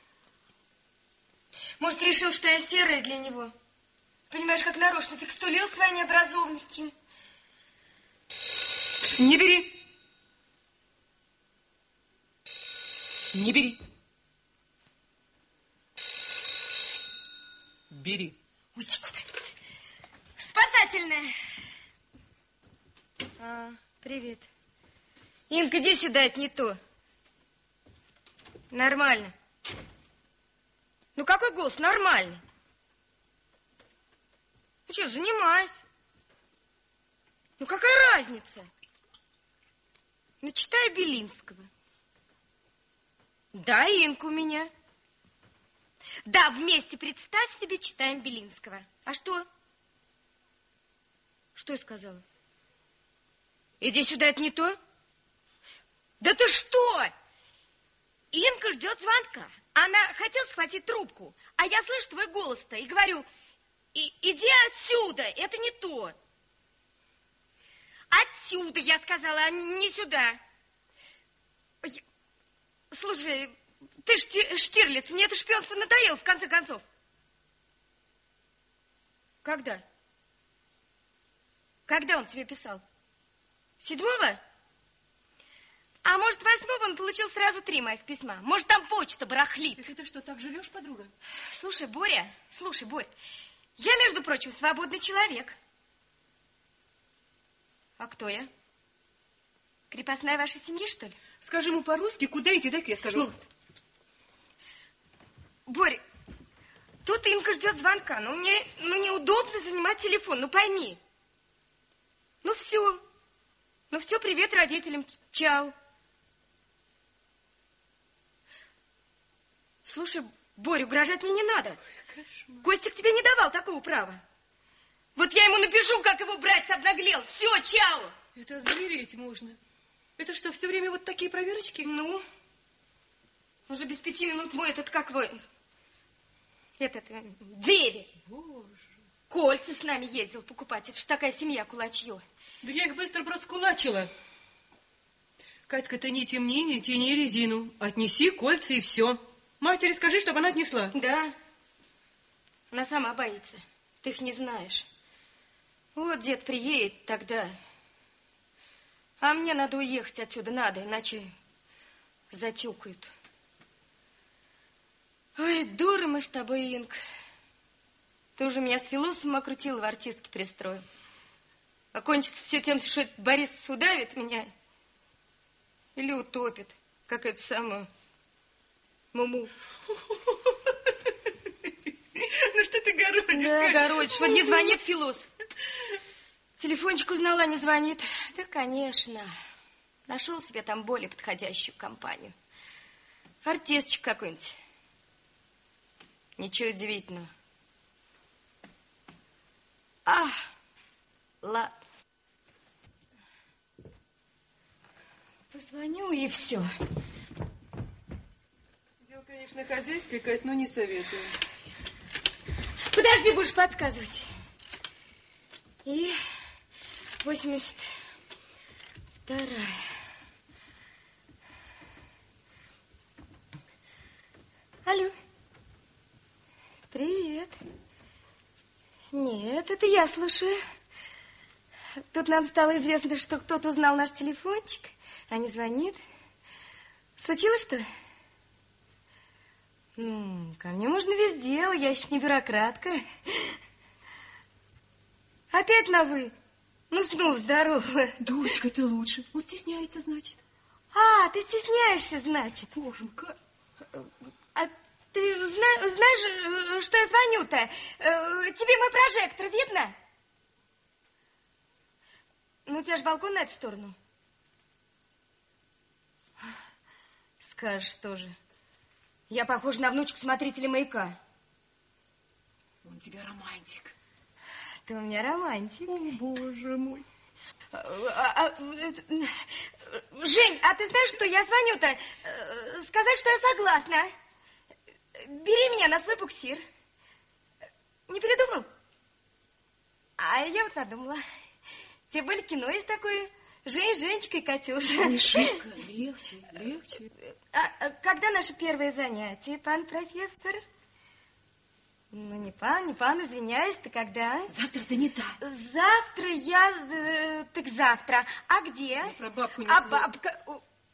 Может, решил, что я серая для него. Понимаешь, как нарочно фикстулил своей необразованностью. Не бери. Не бери. Бери. Уйди куда-нибудь. Спасательная. Привет. Инка, иди сюда, это не то. Нормально. Ну, какой голос? Нормальный. Ну, что, занимаюсь. Ну, какая разница? Ну, читаю Белинского. Да, Инка у меня. Да, вместе, представь себе, читаем Белинского. А что? Что я сказала? Иди сюда, это не то? Да ты что? Инка ждет звонка. Она хотела схватить трубку, а я слышу твой голос-то и говорю: иди отсюда, это не то. Отсюда, я сказала, а не сюда. Слушай, ты Штирлиц, мне это шпионство надоело, в конце концов. Когда? Когда он тебе писал? 7-го? А может, 8-го он получил сразу 3 моих письма? Может, там почта барахлит? Ты что, так живешь, подруга? Слушай, Боря, я, между прочим, свободный человек. А кто я? Крепостная вашей семьи, что ли? Скажи ему по-русски, куда идти, дай-ка я скажу. Ну, Боря, тут Инка ждет звонка, но мне неудобно занимать телефон, ну пойми. Ну все, привет родителям, чао. Слушай, Боря, угрожать мне не надо. Костик тебе не давал такого права. Вот я ему напишу, как его братец обнаглел. Все, чао. Это озвереть можно. Это что, все время вот такие проверочки? Ну, уже без 5 минут мой этот, как вы... Деверь. Боже. Кольца с нами ездил покупать. Это ж такая семья кулачье. Да я их быстро раскулачила. Катька, ты не темни, не тяни резину. Отнеси кольца и все. Матери скажи, чтобы она отнесла. Да. Она сама боится. Ты их не знаешь. Вот дед приедет тогда. А мне надо уехать отсюда, надо, иначе затюкают. Ой, дура мы с тобой, Инг. Ты уже меня с философом окрутила, в артистке пристроил. А кончится все тем, что Борис удавит меня или утопит, как это самое Муму. Ну что ты городишь? Да, городишь. Вот не звонит философ. Телефончик узнала, не звонит. Да, конечно. Нашел себе там более подходящую компанию. Артистчик какой-нибудь. Ничего удивительного. Ладно. Позвоню и все. Дело, конечно, хозяйское, Кать, но не советую. Подожди, будешь подсказывать. И 82-я. Алло. Привет. Нет, это я слушаю. Тут нам стало известно, что кто-то узнал наш телефончик, а не звонит. Случилось что? Ко мне можно везде, я еще не бюрократка. Опять на «вы». Ну, снова здорово. Дочка, ты лучше. Он стесняется, значит. А, ты стесняешься, значит. Боже мой, как... А ты знаешь, что я звоню-то? Тебе мой прожектор видно? Ну, у тебя же балкон на эту сторону. Скажешь тоже. Я похожа на внучку смотрителя «Маяка». Он тебя романтик. Ты у меня романтик. О, боже мой. Жень, а ты знаешь, что я звоню-то? Сказать, что я согласна. Бери меня на свой буксир. Не передумал? А я вот надумала. Тем более кино есть такое. Женечка и Катюша. Не шибко, легче. Когда наше первое занятие, пан профессор? Ну, не пан, извиняюсь, ты когда? Завтра занята. Завтра я... Так завтра. А где? Я про бабку не А слышу. бабка...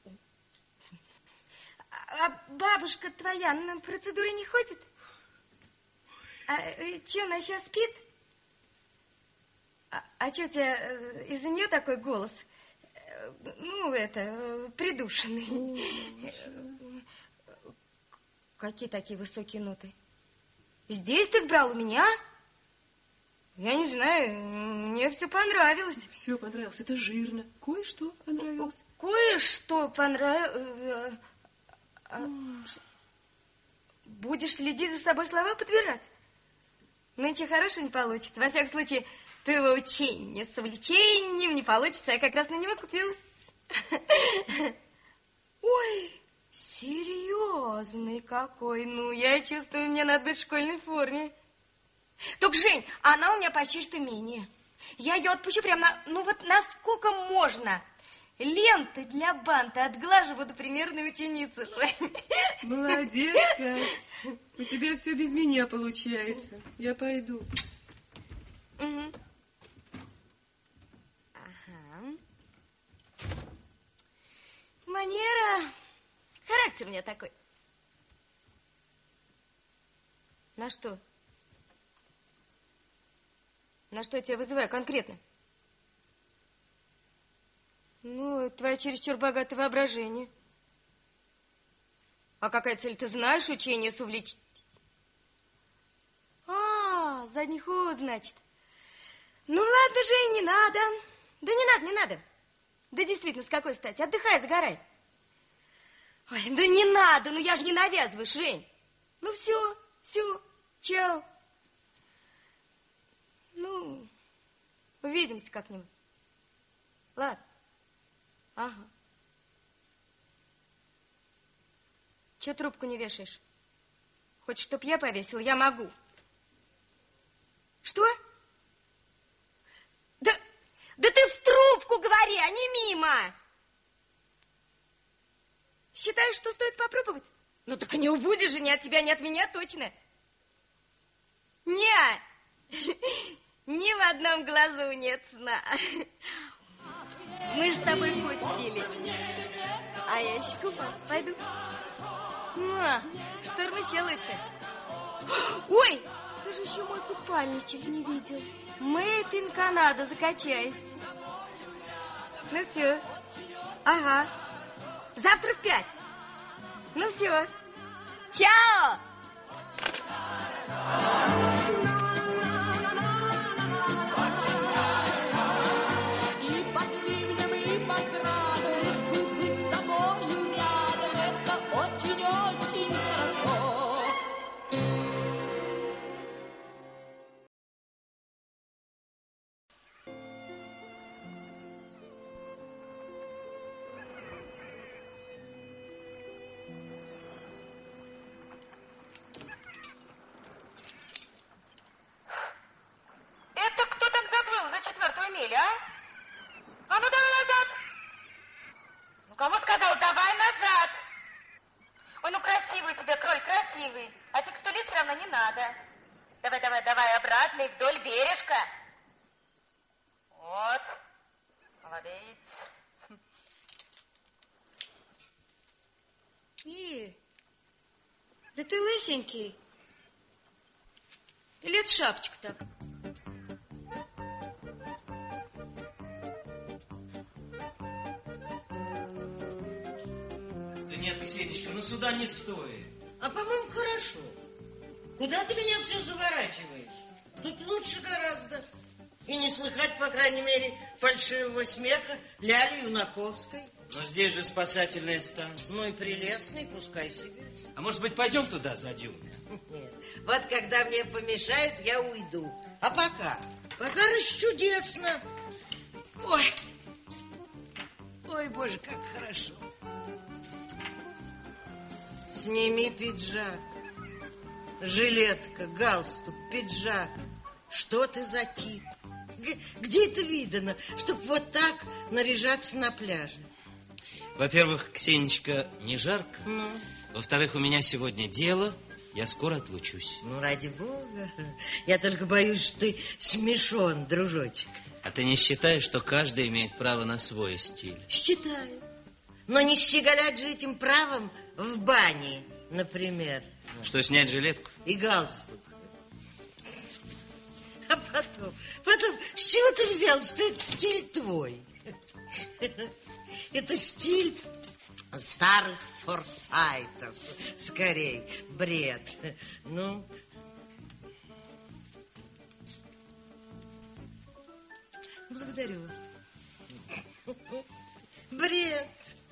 А бабушка твоя на процедуре не ходит? Что, она сейчас спит? А что у тебя из-за нее такой голос? Ну, придушенный. Какие такие высокие ноты? Здесь ты их брал у меня? Я не знаю, мне все понравилось. Все понравилось, это жирно. Кое-что понравилось. Кое-что понравилось. Будешь следить за собой, слова подбирать? Нынче хорошего не получится. Во всяком случае, твоего учения с увлечением не получится. Я как раз на него купилась. Ой, серьезный какой. Ну, я чувствую, мне надо быть в школьной форме. Только, Жень, она у меня почти что менее. Я ее отпущу прямо на... Ну, вот насколько можно. Ленты для банта отглаживаю до примерной ученицы, Жень. Молодец, Кать. У тебя все без меня получается. Я пойду. Угу. Ага. Манера. Характер у меня такой. На что? На что я тебя вызываю конкретно? Ну, это твое чересчур богатое воображение. А какая цель, ты знаешь, учение с увлечением? А, задний ход, значит. Ну, ладно, Жень, не надо. Да не надо, не надо. Да действительно, с какой стати? Отдыхай, загорай. Ой, да не надо, ну я же не навязываю, Жень. Ну, все, чао. Ну, увидимся как-нибудь. Ладно. Ага. Чего трубку не вешаешь? Хочешь, чтоб я повесил? Я могу. Что? Да ты в трубку говори, а не мимо. Считаешь, что стоит попробовать? Ну так не убудешь же ни от тебя, ни от меня точно. Не, ни в одном глазу нет сна. Мы ж с тобой путь пили. А я еще купаться пойду. Ну, шторм еще лучше. Ой, ты же еще мой купальничек не видел. Made in Canada, закачайся. Ну все. Ага. Завтра в 5. Ну все. Чао! И под ливнем, и под градом, лишь бы быть с тобою рядом, это очень-очень хорошо. Это кто там заплыл за 4-ю милю, а? А ну давай назад. Ну кому сказал, давай назад. Ой, ну красивый тебе кроль, красивый. А текстулит все равно не надо. Давай обратно и вдоль бережка. Вот. Молодец. Да ты лысенький. Или это шапочка так? Да нет, Ксенечка, ну сюда не стоит. А по-моему, хорошо. Куда ты меня все заворачиваешь? Тут лучше гораздо. И не слыхать, по крайней мере, фальшивого смеха Ляли Юнаковской. Но здесь же спасательная станция. Ну и прелестный, пускай себе. А может быть, пойдем туда за дюны? Нет. Вот когда мне помешают, я уйду. А пока расчудесно. Ой, Боже, как хорошо. Сними пиджак. Жилетка, галстук, пиджак. Что ты за тип? Где это видано, чтобы вот так наряжаться на пляже? Во-первых, Ксенечка, не жарко. Ну? Во-вторых, у меня сегодня дело. Я скоро отлучусь. Ну, ради бога. Я только боюсь, что ты смешон, дружочек. А ты не считаешь, что каждый имеет право на свой стиль? Считаю. Но не щеголять же этим правом в бане, например. Что, снять жилетку? И галстук. А потом, с чего ты взял, что это стиль твой? Это стиль старых форсайтов. Скорей, бред. Ну... Благодарю вас. Бред.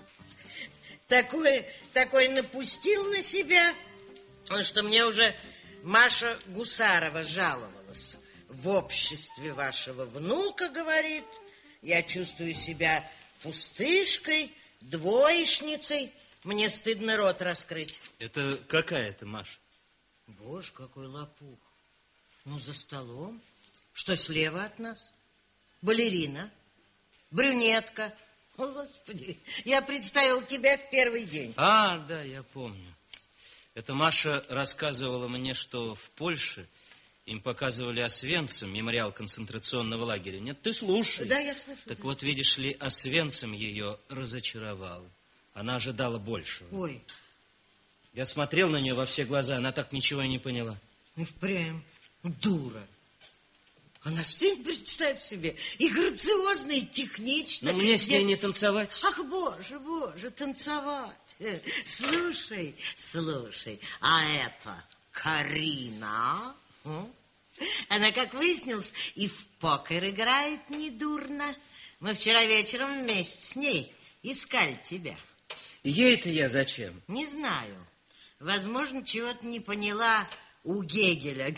Такой напустил на себя, что мне уже Маша Гусарова жаловалась. В обществе вашего внука, говорит, я чувствую себя пустышкой, двоечницей. Мне стыдно рот раскрыть. Это какая-то Маша? Боже, какой лопух. Ну, за столом. Что слева от нас? Балерина, брюнетка. О, Господи, я представил тебя в первый день. А, да, я помню. Эта Маша рассказывала мне, что в Польше им показывали Освенцим, мемориал концентрационного лагеря. Нет, ты слушай. Да, я слышу. Так да. вот, видишь ли, Освенцим ее разочаровал. Она ожидала большего. Ой. Я смотрел на нее во все глаза, она так ничего и не поняла. И впрямь дура. А на сцене, представь себе, и грациозно, и технично. Но мне с ней не танцевать. Ах, боже, боже, танцевать. Слушай, а это Карина? Она, как выяснилось, и в покер играет недурно. Мы вчера вечером вместе с ней искали тебя. Ей-то я зачем? Не знаю. Возможно, чего-то не поняла у Гегеля.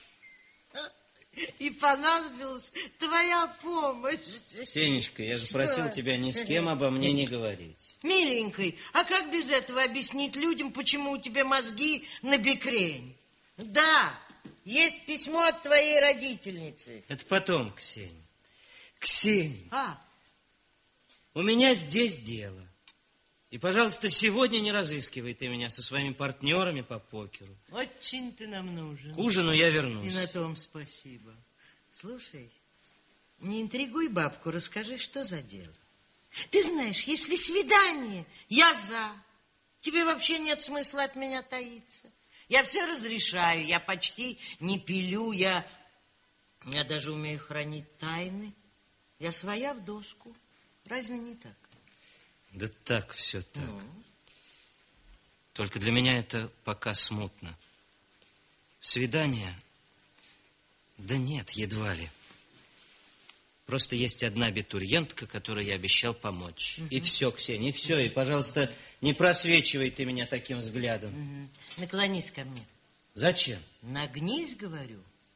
И понадобилась твоя помощь. Сенечка, я же просил тебя ни с кем обо мне не говорить. Миленький, а как без этого объяснить людям, почему у тебя мозги на бекрень? Да, есть письмо от твоей родительницы. Это потом, Ксения. Ксения, А? У меня здесь дело. И, пожалуйста, сегодня не разыскивай ты меня со своими партнерами по покеру. Очень ты нам нужен. К ужину я вернусь. И на том спасибо. Слушай, не интригуй бабку, расскажи, что за дело. Ты знаешь, если свидание, я за. Тебе вообще нет смысла от меня таиться. Я все разрешаю, я почти не пилю, я даже умею хранить тайны. Я своя в доску. Разве не так? Да так, все так. Только для меня это пока смутно. Свидание? Да нет, едва ли. Просто есть одна абитуриентка, которой я обещал помочь. И все, Ксения, и все. И, пожалуйста, не просвечивай ты меня таким взглядом. Наклонись ко мне. Зачем? Нагнись, говорю.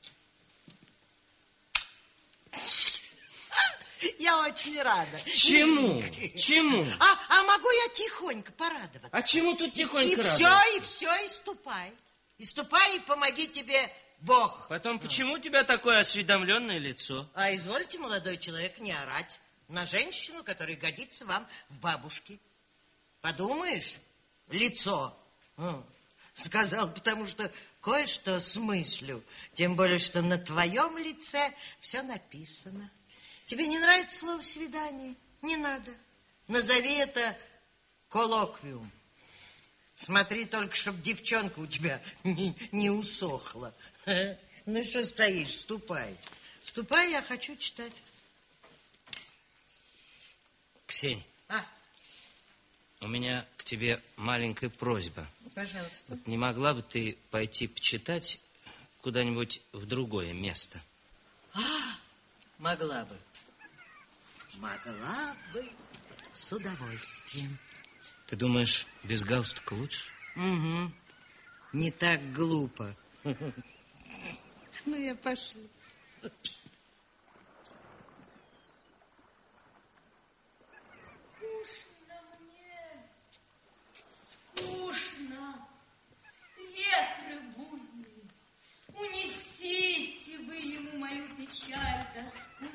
Я очень рада. Чему? Чему? А могу я тихонько порадоваться? А чему тут тихонько радоваться? И ступай. И ступай, и помоги тебе Бог. Потом, почему у тебя такое осведомленное лицо? А извольте, молодой человек, не орать на женщину, которая годится вам в бабушке. Подумаешь, лицо. Сказал, потому что кое-что смыслю. Тем более, что на твоем лице все написано. Тебе не нравится слово «свидание»? Не надо. Назови это коллоквиум. Смотри только, чтобы девчонка у тебя не усохла. Ну что стоишь, ступай. Ступай, я хочу читать. Ксень, у меня к тебе маленькая просьба. Пожалуйста. Вот не могла бы ты пойти почитать куда-нибудь в другое место? Могла бы. Могла бы с удовольствием. Ты думаешь, без галстука лучше? Угу. Не так глупо. Ну, я пошла. Скучно мне. Скучно. Ветры буйные. Унесите вы ему мою печаль, тоску.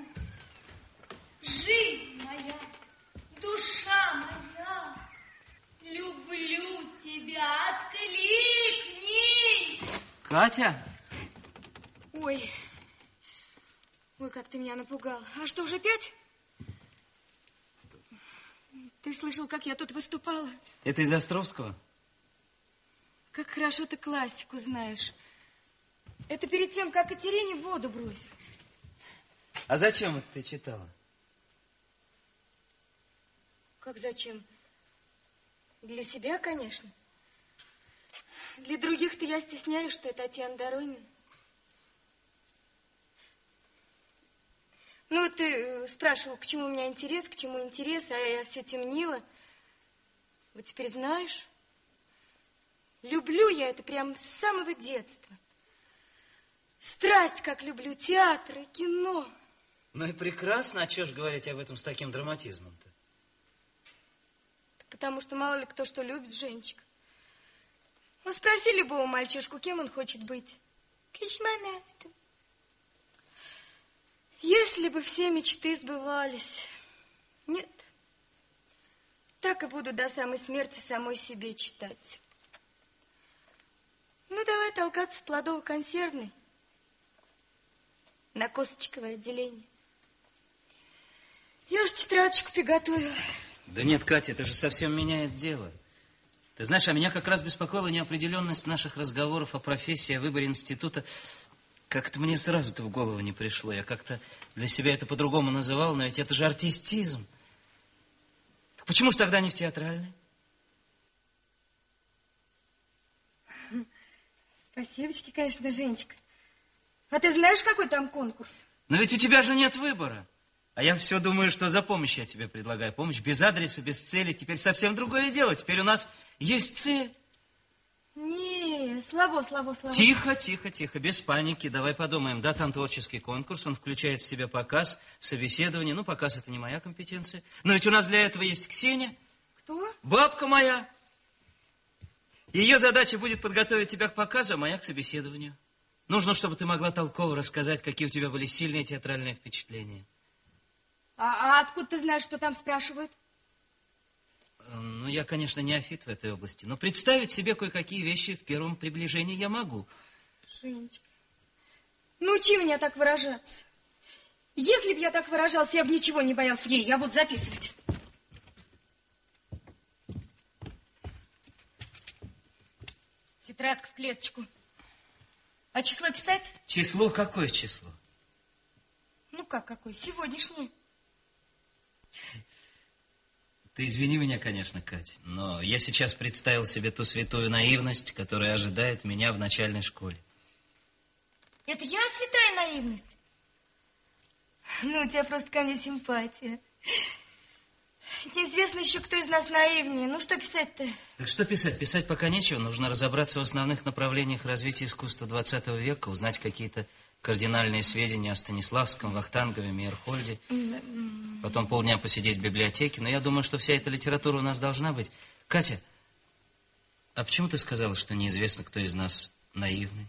Жизнь моя, душа моя, люблю тебя, откликнись! Катя? Ой, как ты меня напугал. А что, уже опять? Ты слышал, как я тут выступала? Это из Островского? Как хорошо ты классику знаешь. Это перед тем, как Катерине в воду бросить. А зачем это ты читала? Как зачем? Для себя, конечно. Для других-то я стесняюсь, что это Татьяна Доронина. Ну, ты спрашивал, к чему у меня интерес, а я все темнила. Вот теперь знаешь, люблю я это прямо с самого детства. Страсть, как люблю театр и кино. Ну и прекрасно, а чего ж говорить об этом с таким драматизмом-то? Потому что мало ли кто что любит, Женечка. Ну, спроси любого мальчишку, кем он хочет быть. Космонавтом. Если бы все мечты сбывались. Нет. Так и буду до самой смерти самой себе читать. Ну, давай толкаться в Плодово-консервный. На косточковое отделение. Я уж тетрадочку приготовила. Да нет, Катя, это же совсем меняет дело. Ты знаешь, а меня как раз беспокоила неопределенность наших разговоров о профессии, о выборе института. Как-то мне сразу-то в голову не пришло. Я как-то для себя это по-другому называл, но ведь это же артистизм. Так почему же тогда не в театральной? Спасибочки, конечно, Женечка. А ты знаешь, какой там конкурс? Но ведь у тебя же нет выбора. А я все думаю, что за помощь я тебе предлагаю. Помощь без адреса, без цели. Теперь совсем другое дело. Теперь у нас есть цель. Не, слабо. Тихо, без паники. Давай подумаем. Да, там творческий конкурс. Он включает в себя показ, собеседование. Ну, показ это не моя компетенция. Но ведь у нас для этого есть Ксения. Кто? Бабка моя. Ее задача будет подготовить тебя к показу, а моя к собеседованию. Нужно, чтобы ты могла толково рассказать, какие у тебя были сильные театральные впечатления. А откуда ты знаешь, что там спрашивают? Ну, я, конечно, неофит в этой области, но представить себе кое-какие вещи в первом приближении я могу. Женечка, научи меня так выражаться. Если бы я так выражался, я бы ничего не боялся. Я буду записывать. Тетрадка в клеточку. А число писать? Число? Какое число? Ну как какое? Сегодняшнее. Ты извини меня, конечно, Кать, но я сейчас представил себе ту святую наивность, которая ожидает меня в начальной школе. Это я святая наивность? Ну, у тебя просто ко мне симпатия. Неизвестно еще, кто из нас наивнее. Ну, что писать-то? Так что писать? Писать пока нечего. Нужно разобраться в основных направлениях развития искусства 20 века, узнать какие-то кардинальные сведения о Станиславском, Вахтангове, Мейерхольде. Потом полдня посидеть в библиотеке. Но я думаю, что вся эта литература у нас должна быть. Катя, а почему ты сказала, что неизвестно, кто из нас наивный?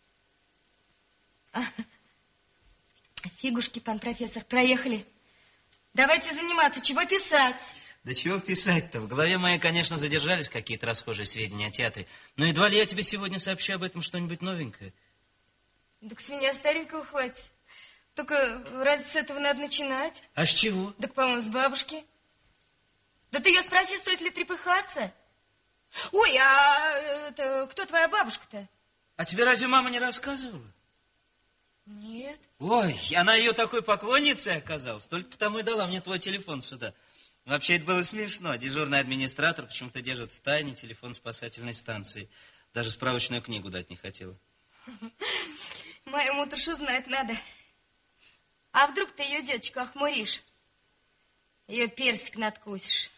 Фигушки, пан профессор, проехали. Давайте заниматься. Чего писать? Да чего писать-то? В голове моей, конечно, задержались какие-то расхожие сведения о театре. Но едва ли я тебе сегодня сообщу об этом что-нибудь новенькое. Так с меня старенького хватит. Только разве с этого надо начинать? А с чего? Так, по-моему, с бабушки. Да ты ее спроси, стоит ли трепыхаться. Ой, а это, кто твоя бабушка-то? А тебе разве мама не рассказывала? Нет. Ой, она ее такой поклонницей оказалась. Только потому и дала мне твой телефон сюда. Вообще, это было смешно. Дежурный администратор почему-то держит в тайне телефон спасательной станции. Даже справочную книгу дать не хотела. Моему-то что знать надо. А вдруг ты ее деточку охмуришь? Ее персик надкусишь.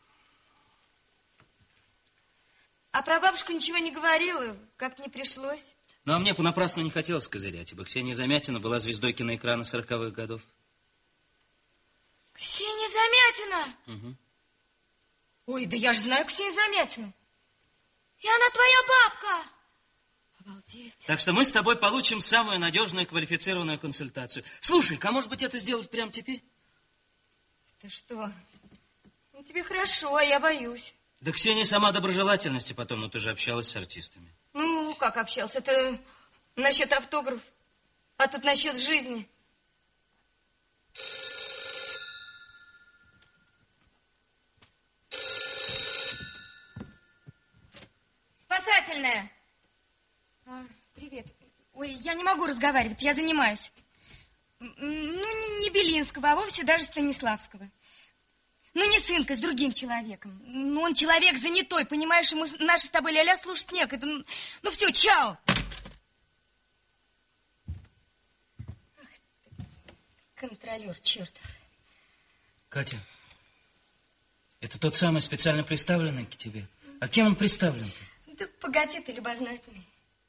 А про бабушку ничего не говорила, как-то не пришлось. Ну, а мне понапрасну не хотелось козырять, ибо Ксения Замятина была звездой киноэкрана 40-х годов. Ксения Замятина? Угу. Ой, да я же знаю Ксению Замятину. И она твоя бабка. Обалдеть. Так что мы с тобой получим самую надежную и квалифицированную консультацию. Слушай-ка, а может быть это сделать прямо теперь? Ты что? Ну, тебе хорошо, а я боюсь. Да Ксения сама доброжелательности потом, но ты же общалась с артистами. Ну, как общался? Это насчет автограф, а тут насчет жизни. Спасательная. Привет. Ой, я не могу разговаривать, я занимаюсь. Ну, не Белинского, а вовсе даже Станиславского. Ну, не сынка, с другим человеком. Ну, он человек занятой, понимаешь, ему наши с тобой ля-ля слушать некогда. Ну, все, чао. Ах ты, контролер чертов. Катя, это тот самый специально представленный к тебе? А кем он представлен-то? Да погоди ты, любознательный.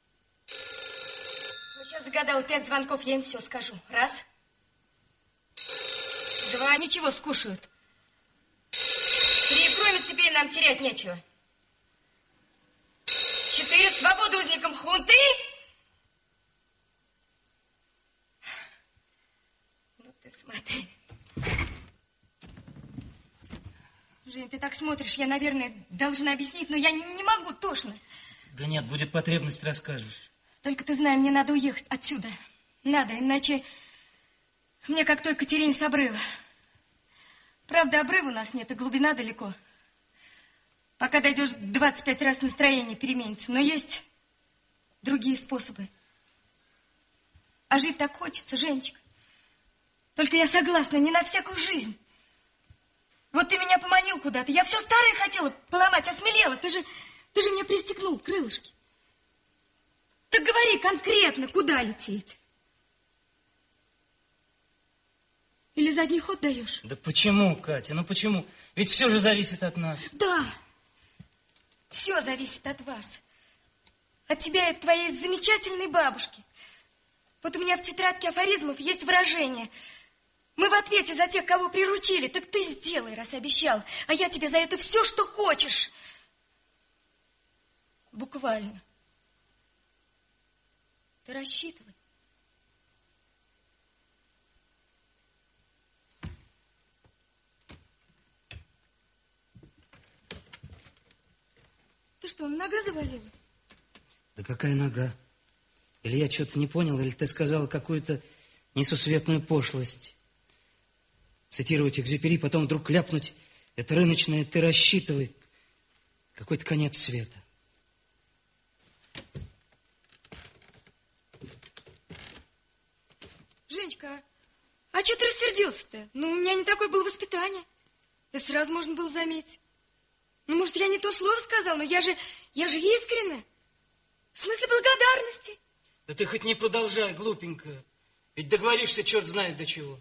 Ну, сейчас загадала 5 звонков, я им все скажу. Раз. 2, ничего, скушают. 3, кроме цепей нам терять нечего. 4, свободу узникам хунты. Ну ты смотри. Жень, ты так смотришь, я, наверное, должна объяснить, но я не могу, тошно. Да нет, будет потребность, расскажешь. Только ты знай, мне надо уехать отсюда. Надо, иначе мне как той Катерине с обрыва. Правда, обрыва у нас нет, и глубина далеко. Пока дойдешь, 25 раз настроение переменится. Но есть другие способы. А жить так хочется, Женечка. Только я согласна не на всякую жизнь. Вот ты меня поманил куда-то. Я все старое хотела поломать, осмелела. Ты же мне пристегнул крылышки. Так говори конкретно, куда лететь? Или задний ход даешь? Да почему, Катя, ну почему? Ведь все же зависит от нас. Да, все зависит от вас. От тебя и от твоей замечательной бабушки. Вот у меня в тетрадке афоризмов есть выражение. Мы в ответе за тех, кого приручили. Так ты сделай, раз обещал. А я тебе за это все, что хочешь. Буквально. Ты рассчитывай. Ты что, нога заболела? Да какая нога? Или я что-то не понял, или ты сказала какую-то несусветную пошлость. Цитировать Экзюпери, потом вдруг ляпнуть. Это рыночное, ты рассчитывай. Какой-то конец света. Женечка, а что ты рассердился-то? Ну, у меня не такое было воспитание. Это сразу можно было заметить. Ну, может, я не то слово сказал, но я же искренне. В смысле благодарности. Да ты хоть не продолжай, глупенькая. Ведь договоришься, черт знает до чего.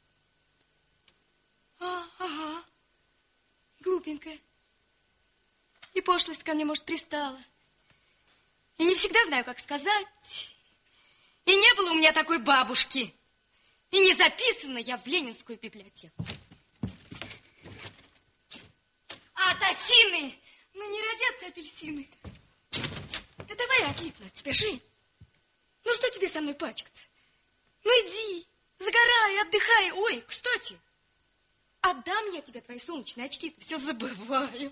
Ага. Глупенькая. И пошлость ко мне, может, пристала. И не всегда знаю, как сказать. И не было у меня такой бабушки. И не записана я в Ленинскую библиотеку. А от осины, ну, не родятся апельсины. Да давай я отлипну от тебя, Жень. Ну, что тебе со мной пачкаться? Ну, иди, загорай, отдыхай. Ой, кстати, отдам я тебе твои солнечные очки, все забываю.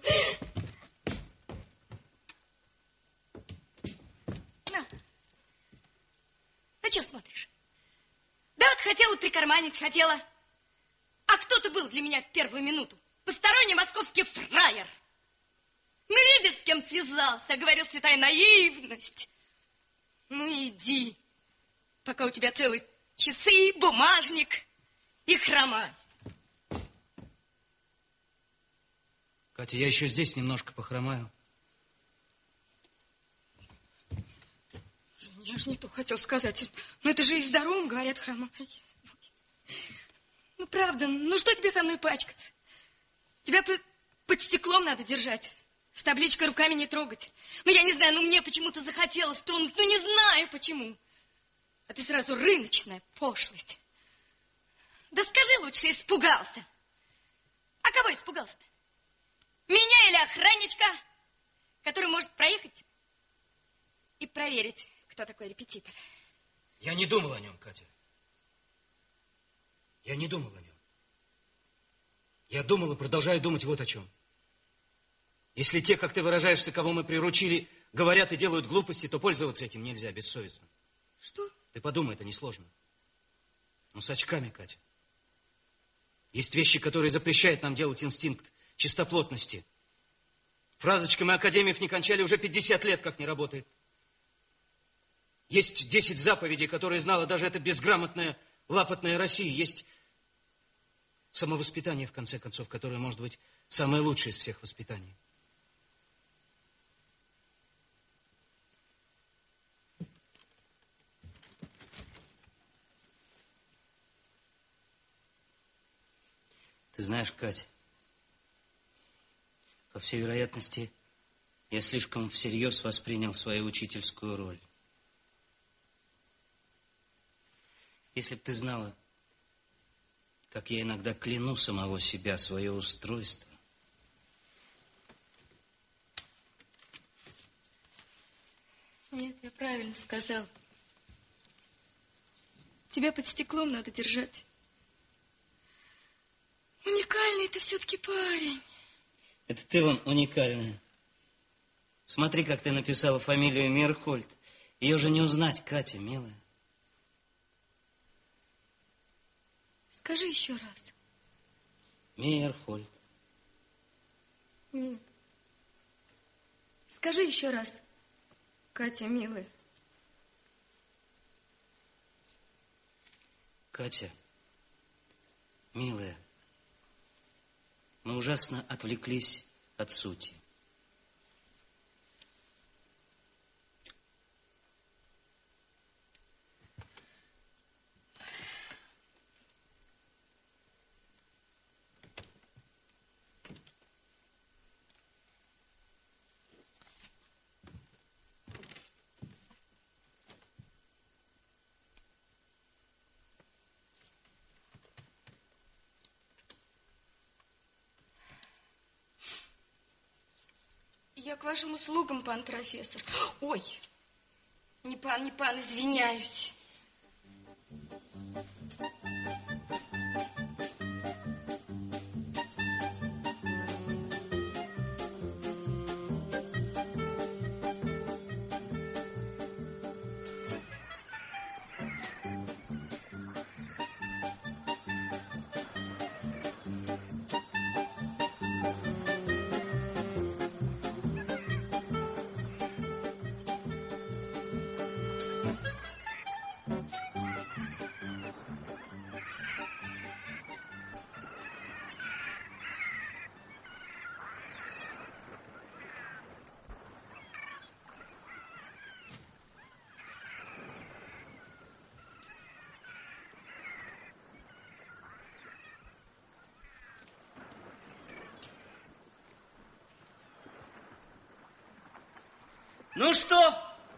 На. Ну, что смотришь? Да вот хотела прикарманить, хотела. А кто ты был для меня в первую минуту? Посторонний московский фраер. Ну, видишь, с кем связался, говорил, святая наивность. Ну, иди, пока у тебя целые часы, бумажник и хромай. Катя, я еще здесь немножко похромаю. Я же не то хотел сказать. Но это же и здоровым, говорят, хромай. Ну, правда, ну что тебе со мной пачкаться? Тебя под стеклом надо держать. С табличкой руками не трогать. Ну, я не знаю, ну, мне почему-то захотелось тронуть. Ну, не знаю почему. А ты сразу рыночная пошлость. Да скажи лучше, испугался. А кого испугался-то? Меня или охранничка, который может проехать и проверить, кто такой репетитор? Я не думал о нем, Катя. Я не думал о нем. Я думал и продолжаю думать вот о чем. Если те, как ты выражаешься, кого мы приручили, говорят и делают глупости, то пользоваться этим нельзя бессовестно. Что? Ты подумай, это несложно. Но с очками, Катя. Есть вещи, которые запрещают нам делать инстинкт чистоплотности. Фразочками академиев не кончали уже 50 лет, как не работает. Есть 10 заповедей, которые знала даже эта безграмотная, лапотная Россия. Есть самовоспитание, в конце концов, которое может быть самое лучшее из всех воспитаний. Ты знаешь, Катя, по всей вероятности, я слишком всерьез воспринял свою учительскую роль. Если бы ты знала, как я иногда кляну самого себя, свое устройство. Нет, я правильно сказал. Тебя под стеклом надо держать. Уникальный ты все-таки парень. Это ты вон уникальная. Смотри, как ты написала фамилию Мейерхольд. Ее же не узнать, Катя, милая. Скажи еще раз. Мейерхольд. Нет. Скажи еще раз, Катя, милая. Катя, милая, мы ужасно отвлеклись от сути. Я к вашим услугам, пан профессор. Ой, не пан, извиняюсь. Ну что?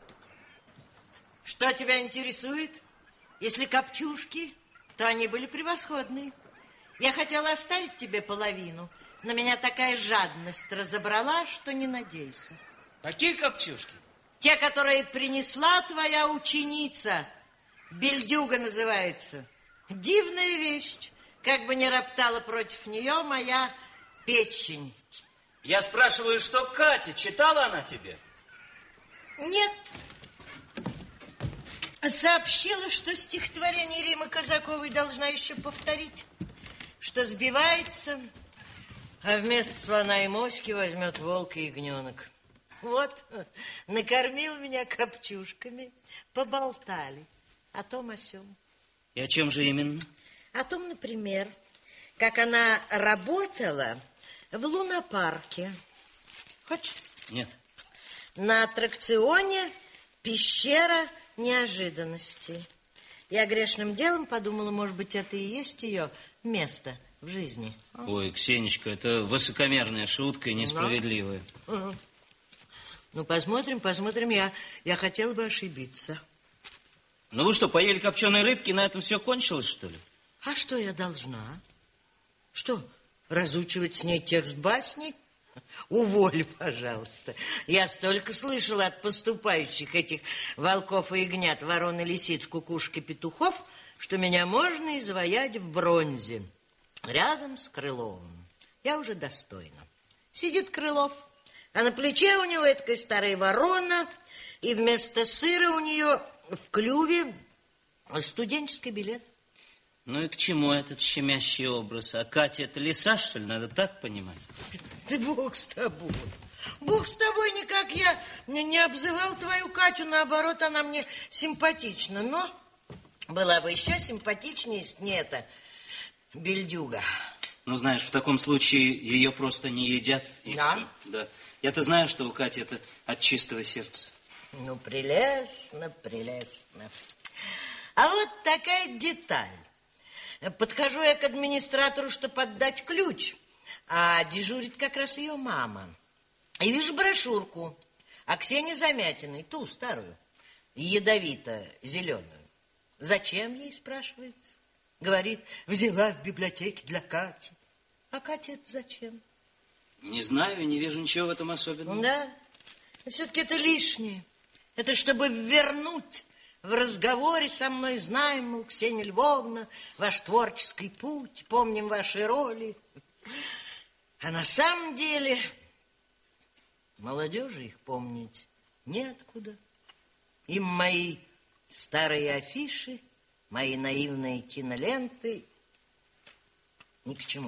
Что тебя интересует? Если копчушки, то они были превосходные. Я хотела оставить тебе половину, но меня такая жадность разобрала, что не надейся. Какие копчушки? Те, которые принесла твоя ученица. Бельдюга называется. Дивная вещь. Как бы ни роптала против нее моя печень. Я спрашиваю, что Катя, читала она тебе? Нет. Сообщила, что стихотворение Римы Казаковой должна еще повторить, что сбивается, а вместо слона и моськи возьмет волка и ягненок. Вот, накормил меня копчушками, поболтали о том, о сём. И о чем же именно? О том, например, как она работала в лунопарке. Хочешь? Нет. На аттракционе «Пещера неожиданностей». Я грешным делом подумала, может быть, это и есть ее место в жизни. Ой, Ксенечка, это высокомерная шутка и несправедливая. Ну, посмотрим. Я хотела бы ошибиться. Ну вы что, поели копченой рыбки, на этом все кончилось, что ли? А что я должна? Что, разучивать с ней текст басни? Уволь, пожалуйста. Я столько слышала от поступающих этих волков и ягнят, ворон и лисиц, кукушек и петухов, что меня можно изваять в бронзе, рядом с Крыловым. Я уже достойна. Сидит Крылов, а на плече у него такая старая ворона, и вместо сыра у нее в клюве студенческий билет. Ну и к чему этот щемящий образ? А Катя это лиса, что ли? Надо так понимать? Ты Бог с тобой. Бог с тобой, никак я не обзывал твою Катю, наоборот, она мне симпатична. Но была бы еще симпатичнее, если не это бельдюга. Ну, знаешь, в таком случае ее просто не едят, и да? все. Да. Я-то знаю, что у Кати это от чистого сердца. Ну, прелестно. А вот такая деталь. Подхожу я к администратору, чтобы отдать ключ, а дежурит как раз ее мама. И вижу брошюрку о Ксении Замятиной, ту старую, ядовито-зеленую. Зачем ей, спрашивается? Говорит, взяла в библиотеке для Кати. А Кате это зачем? Не знаю, не вижу ничего в этом особенного. Да, все-таки это лишнее. Это чтобы вернуть в разговоре со мной, знаем, мол, Ксения Львовна, ваш творческий путь, помним ваши роли. А на самом деле молодежи их помнить неоткуда. Им мои старые афиши, мои наивные киноленты ни к чему.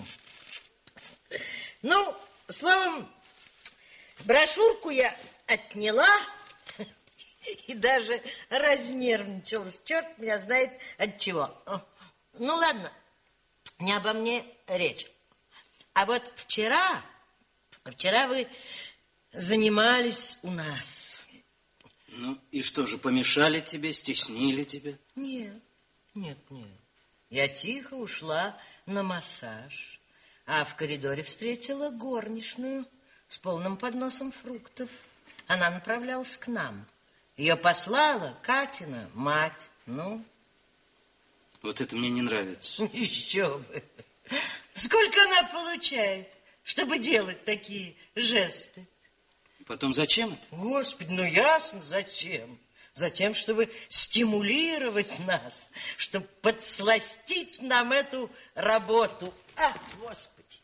Ну, словом, брошюрку я отняла и даже разнервничалась. Черт меня знает от чего. Ну, ладно, не обо мне речь. А вот вчера вы занимались у нас. Ну, и что же, помешали тебе, стеснили тебя? Нет. Я тихо ушла на массаж, а в коридоре встретила горничную с полным подносом фруктов. Она направлялась к нам. Ее послала Катина мать. Ну? Вот это мне не нравится. Еще бы. Сколько она получает, чтобы делать такие жесты? Потом зачем это? Господи, ну ясно, зачем. Затем, чтобы стимулировать нас, чтобы подсластить нам эту работу. Ах, Господи.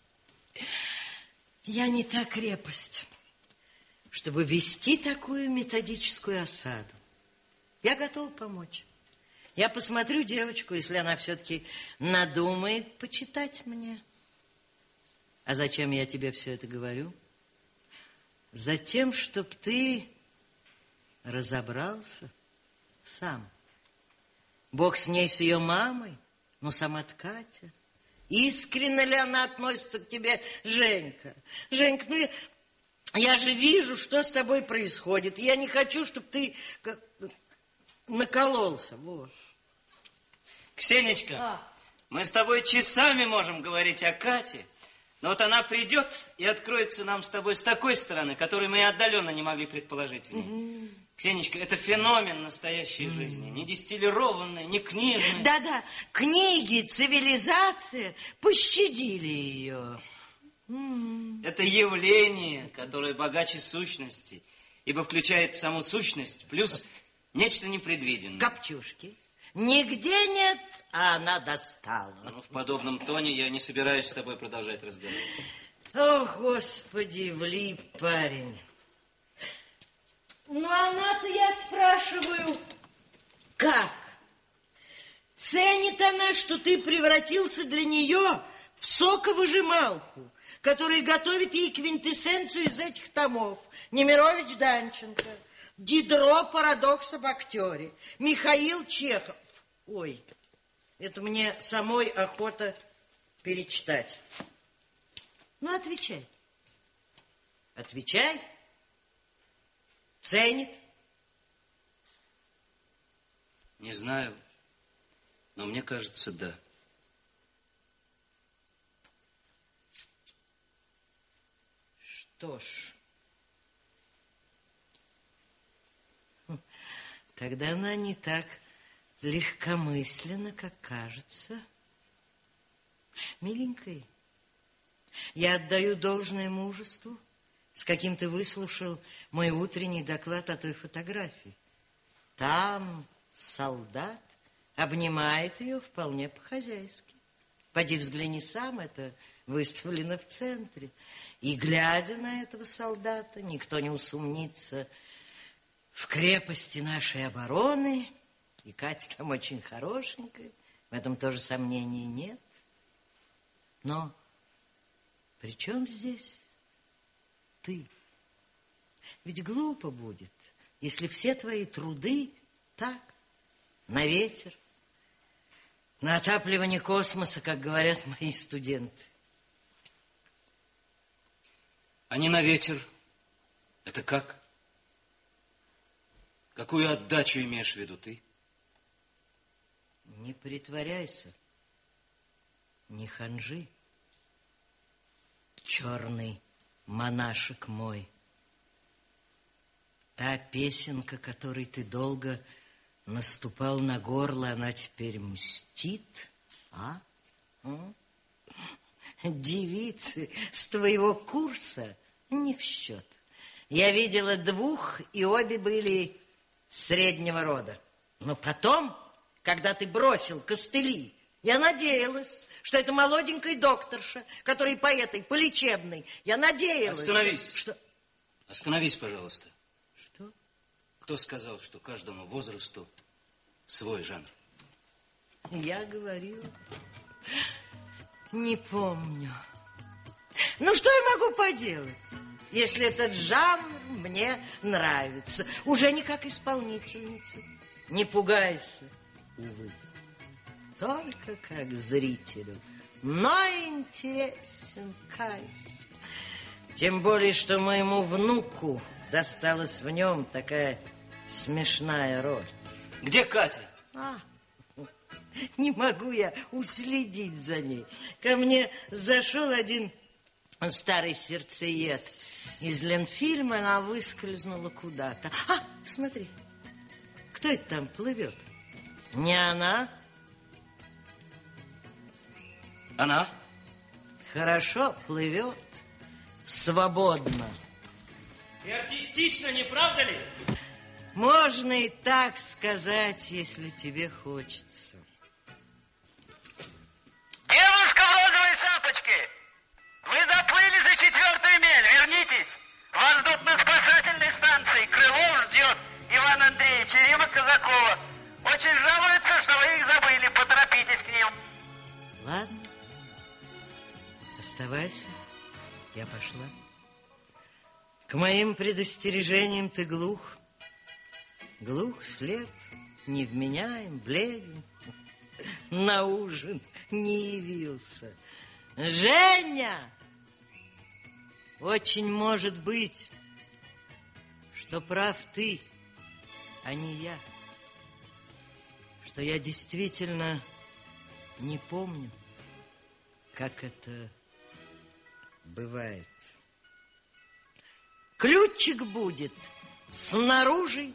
Я не та крепость, чтобы вести такую методическую осаду. Я готова помочь. Я посмотрю девочку, если она все-таки надумает почитать мне. А зачем я тебе все это говорю? Затем, чтоб ты разобрался сам. Бог с ней, с ее мамой, но сама-то Катя. Искренне ли она относится к тебе, Женька? Женька, ну я же вижу, что с тобой происходит. Я не хочу, чтобы ты накололся. Вот. Ксенечка, мы с тобой часами можем говорить о Кате, но вот она придет и откроется нам с тобой с такой стороны, которую мы и отдаленно не могли предположить в ней. Ксенечка, это феномен настоящей жизни, не дистиллированный, не книжный. Да-да, книги, цивилизация пощадили ее. Это явление, которое богаче сущности, ибо включает саму сущность, плюс нечто непредвиденное. Копчушки. Нигде нет, а она достала. Ну, в подобном тоне я не собираюсь с тобой продолжать разговор. О, Господи, влип парень. Ну, она-то, я спрашиваю, как? Ценит она, что ты превратился для нее в соковыжималку, который готовит ей квинтэссенцию из этих томов. Немирович Данченко, Дидро «Парадокс об актере», Михаил Чехов. Ой, это мне самой охота перечитать. Ну, отвечай. Отвечай. Ценит? Не знаю, но мне кажется, да. Что ж, тогда она не так легкомысленно, как кажется. Миленькая, я отдаю должное мужеству, с каким ты выслушал мой утренний доклад о той фотографии. Там солдат обнимает ее вполне по-хозяйски. Поди взгляни сам, это выставлено в центре. И, глядя на этого солдата, никто не усомнится в крепости нашей обороны. И Катя там очень хорошенькая, в этом тоже сомнений нет. Но при чем здесь ты? Ведь глупо будет, если все твои труды так, на ветер, на отапливание космоса, как говорят мои студенты. А не на ветер. Это как? Какую отдачу имеешь в виду ты? Не притворяйся, не ханжи, черный монашек мой. Та песенка, которой ты долго наступал на горло, она теперь мстит, а? Девицы с твоего курса не в счет. Я видела двух, и обе были среднего рода. Но потом, когда ты бросил костыли, я надеялась, что это молоденькая докторша, которая по этой, по лечебной. Я надеялась... Остановись. Что... Остановись, пожалуйста. Что? Кто сказал, что каждому возрасту свой жанр? Я говорила. Не помню. Ну, что я могу поделать, если этот жанр мне нравится? Уже не как исполнительница. Не пугайся, увы. только как зрителю, но интересен кайф. Тем более, что моему внуку досталась в нем такая смешная роль. Где Катя? Не могу я уследить за ней. Ко мне зашел один старый сердцеед из Ленфильма, она выскользнула куда-то. Смотри, кто это там плывет? Не она? Она? Хорошо плывет, свободно. И артистично, не правда ли? Можно и так сказать, если тебе хочется. Девушка в розовой шапочке, вы заплыли за 4-ю миль, вернитесь. Вас ждут на спасательной станции. Крылов ждет Иван Андреевич и Рима Казакова. Очень жалуются, что вы их забыли. Поторопитесь к ним. Ладно, оставайся, я пошла. К моим предостережениям ты глух. Глух, слеп, невменяем, бледен. На ужин не явился. Женя! Очень может быть, что прав ты, а не я. Что я действительно не помню, как это бывает. Ключик будет снаружи.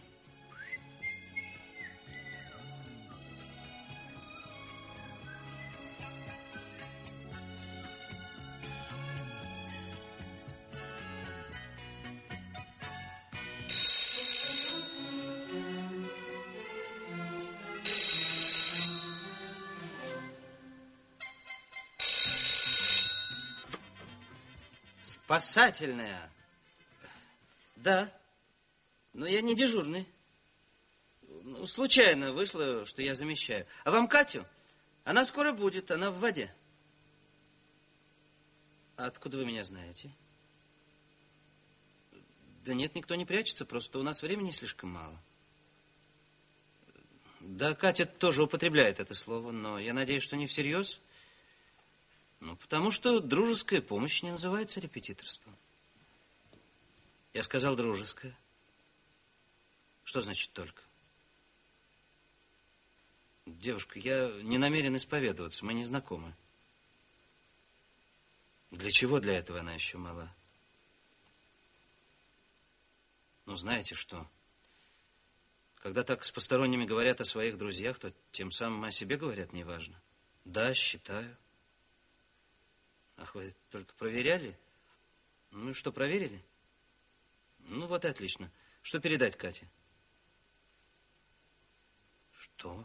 Спасательная. Да, но я не дежурный. Ну, случайно вышло, что я замещаю. А вам Катю? Она скоро будет, она в воде. А откуда вы меня знаете? Да нет, никто не прячется, просто у нас времени слишком мало. Да, Катя тоже употребляет это слово, но я надеюсь, что не всерьез. Ну, потому что дружеская помощь не называется репетиторством. Я сказал дружеская. Что значит только? Девушка, я не намерен исповедоваться, мы не знакомы. Для чего для этого она еще мала? Ну, знаете что? Когда так с посторонними говорят о своих друзьях, то тем самым о себе говорят неважно. Да, считаю. Ах, вы только проверяли? Ну, что, проверили? Ну, вот и отлично. Что передать Кате? Что?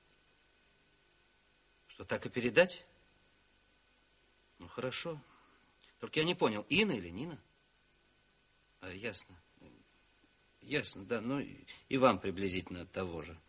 Что, так и передать? Ну, хорошо. Только я не понял, Инна или Нина? Ясно. Ясно, да. Ну, и вам приблизительно того же.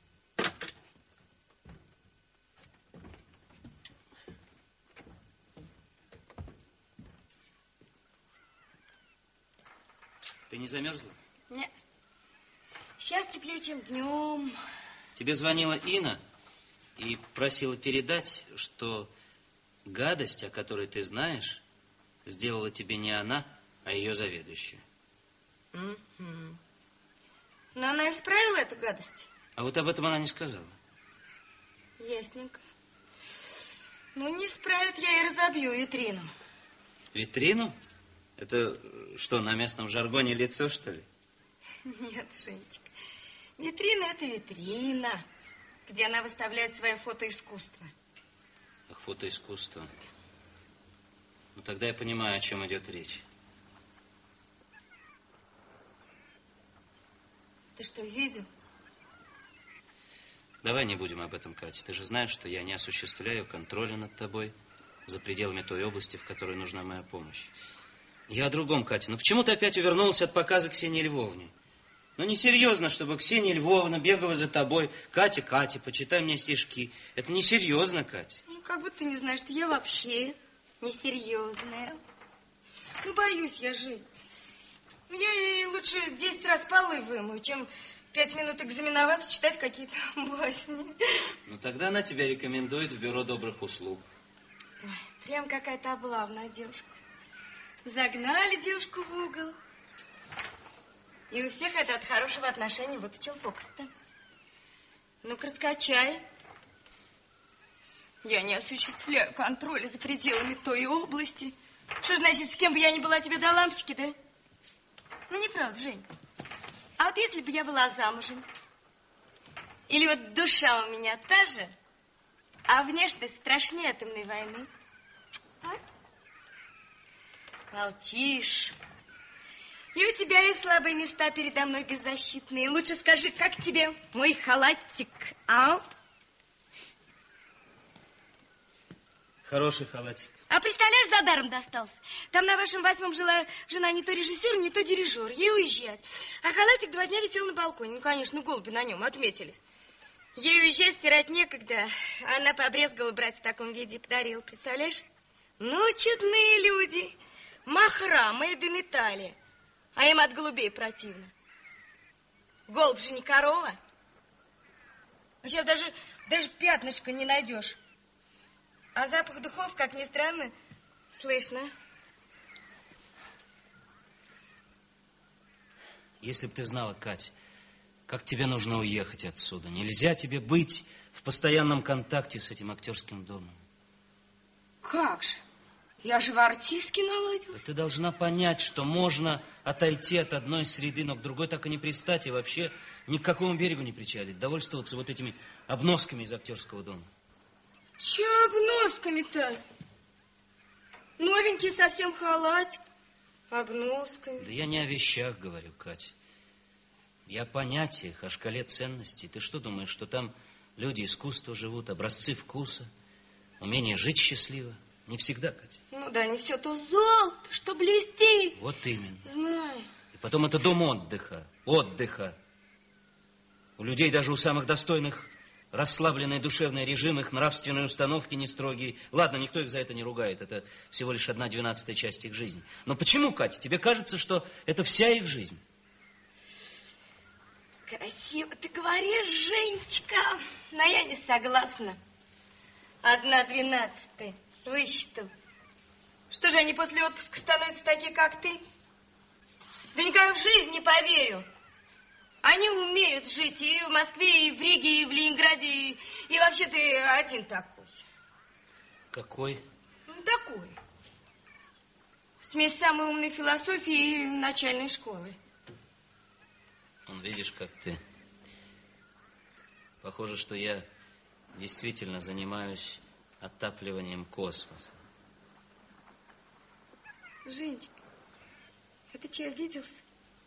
Ты не замерзла? Нет. Сейчас теплее, чем днем. Тебе звонила Инна и просила передать, что гадость, о которой ты знаешь, сделала тебе не она, а ее заведующая. Но она исправила эту гадость? А вот об этом она не сказала. Ясненько. Ну, не исправит, я и разобью витрину. Витрину? Это что, на местном жаргоне лицо, что ли? Нет, Женечка. Витрина – это витрина, где она выставляет свое фотоискусство. Ах, фотоискусство. Ну, тогда я понимаю, о чем идет речь. Ты что, видел? Давай не будем об этом, Катя. Ты же знаешь, что я не осуществляю контроля над тобой за пределами той области, в которой нужна моя помощь. Я о другом, Катя. Ну, почему ты опять увернулась от показа Ксении Львовне? Ну, несерьезно, чтобы Ксения Львовна бегала за тобой. Катя, Катя, почитай мне стишки. Это несерьезно, Катя. Ну, как будто ты не знаешь, что я вообще несерьезная. Ну, боюсь я жить. Я ей лучше 10 раз полы вымою, чем 5 минут экзаменоваться, читать какие-то басни. Ну, тогда она тебя рекомендует в бюро добрых услуг. Ой, прям какая-то облавная девушка. Загнали девушку в угол. И у всех это от хорошего отношения. Вот в чем фокус-то. Ну-ка, раскачай. Я не осуществляю контроля за пределами той области. Что значит, с кем бы я ни была, тебе до лампочки, да? Ну, неправда, Жень. А вот если бы я была замужем? Или вот душа у меня та же, а внешность страшнее атомной войны? А? Молчишь. И у тебя есть слабые места передо мной беззащитные. Лучше скажи, как тебе мой халатик, а? Хороший халатик. А представляешь, за даром достался. Там на вашем 8-м жила жена не то режиссер, не то дирижер. Ей уезжать. А халатик 2 дня висел на балконе. Ну, конечно, голуби на нем отметились. Ей уезжать, стирать некогда. Она побрезгала брать в таком виде и подарила. Представляешь? Ну, чудные люди. Махра, made in Italy. А им от голубей противно. Голубь же не корова. Сейчас даже пятнышка не найдешь. А запах духов, как ни странно, слышно. Если бы ты знала, Кать, как тебе нужно уехать отсюда. Нельзя тебе быть в постоянном контакте с этим актерским домом. Как же? Я же в артистке наладилась. Да ты должна понять, что можно отойти от одной среды, но к другой так и не пристать, и вообще ни к какому берегу не причалить. Довольствоваться вот этими обносками из актерского дома. Че обносками-то? Новенький совсем халатик. Обносками. Да я не о вещах говорю, Катя. Я о понятиях, о шкале ценностей. Ты что думаешь, что там люди искусства живут, образцы вкуса, умение жить счастливо? Не всегда, Катя. Ну да, не все то золото, что блестит. Вот именно. Знаю. И потом это дом отдыха. У людей, даже у самых достойных, расслабленный душевный режим, их нравственные установки не строгие. Ладно, никто их за это не ругает. Это всего лишь 1/12 часть их жизни. Но почему, Катя, тебе кажется, что это вся их жизнь? Красиво ты говоришь, Женечка. Но я не согласна. 1/12 высчитал. Что же, они после отпуска становятся такие, как ты? Да никак в жизнь не поверю. Они умеют жить и в Москве, и в Риге, и в Ленинграде, и вообще ты один такой. Какой? Ну, такой. Смесь самой умной философии и начальной школы. Видишь, как ты. Похоже, что я действительно занимаюсь отапливанием космоса. Женечка, это что, обиделся?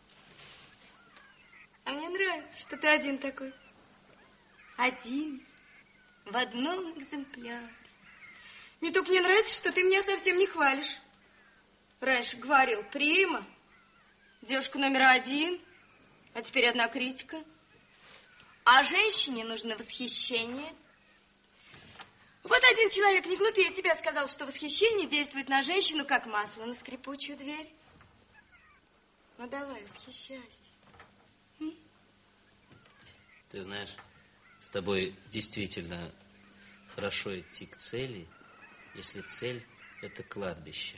А мне нравится, что ты один такой. Один. В одном экземпляре. Мне только не нравится, что ты меня совсем не хвалишь. Раньше говорил прима, девушка номер 1, а теперь одна критика. А женщине нужно восхищение. Вот один человек, не глупее тебя, сказал, что восхищение действует на женщину, как масло на скрипучую дверь. Ну, давай, восхищайся. Ты знаешь, с тобой действительно хорошо идти к цели, если цель – это кладбище.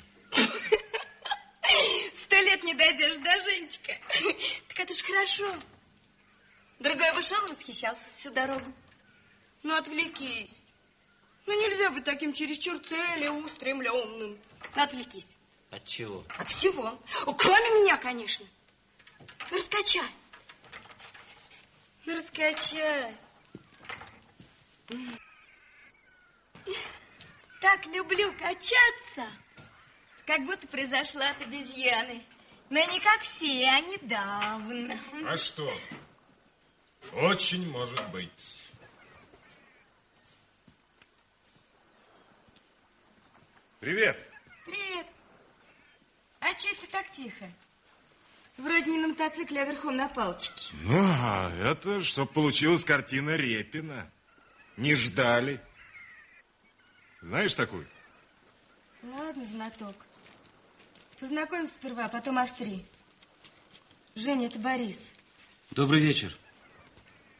100 лет не дойдешь, да, Женечка? Так это ж хорошо. Другой бы шел, восхищался всю дорогу. Ну, отвлекись. Ну, нельзя быть таким чересчур целеустремленным. Ну, отвлекись. От чего? От всего. Кроме меня, конечно. Ну, раскачай. Ну, раскачай. Так люблю качаться, как будто произошла от обезьяны. Но не как все, а недавно. А что? Очень может быть. Привет. Привет. А что это так тихо? Вроде не на мотоцикле, а верхом на палочке. Ну, это чтоб получилась картина Репина. Не ждали. Знаешь такую? Ладно, знаток. Познакомимся сперва, а потом остри. Женя, это Борис. Добрый вечер.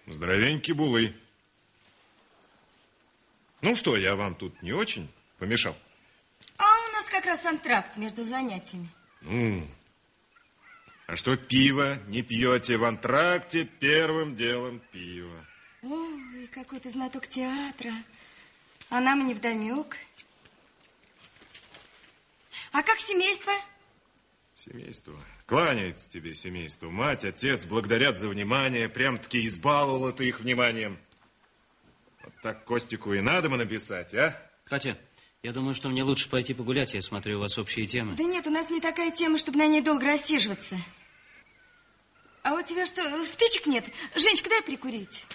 Здоровенький булы. Ну что, я вам тут не очень помешал? А у нас как раз антракт между занятиями. Ну, а что пиво не пьете в антракте? Первым делом пиво. Ой, какой ты знаток театра. А нам и невдомек. А как семейство? Семейство. Кланяется тебе семейство. Мать, отец благодарят за внимание. Прям-таки избаловала ты их вниманием. Вот так Костику и надо бы написать, а? Катя, я думаю, что мне лучше пойти погулять. Я смотрю, у вас общие темы. Да нет, у нас не такая тема, чтобы на ней долго рассиживаться. А у тебя что, спичек нет? Женечка, дай прикурить.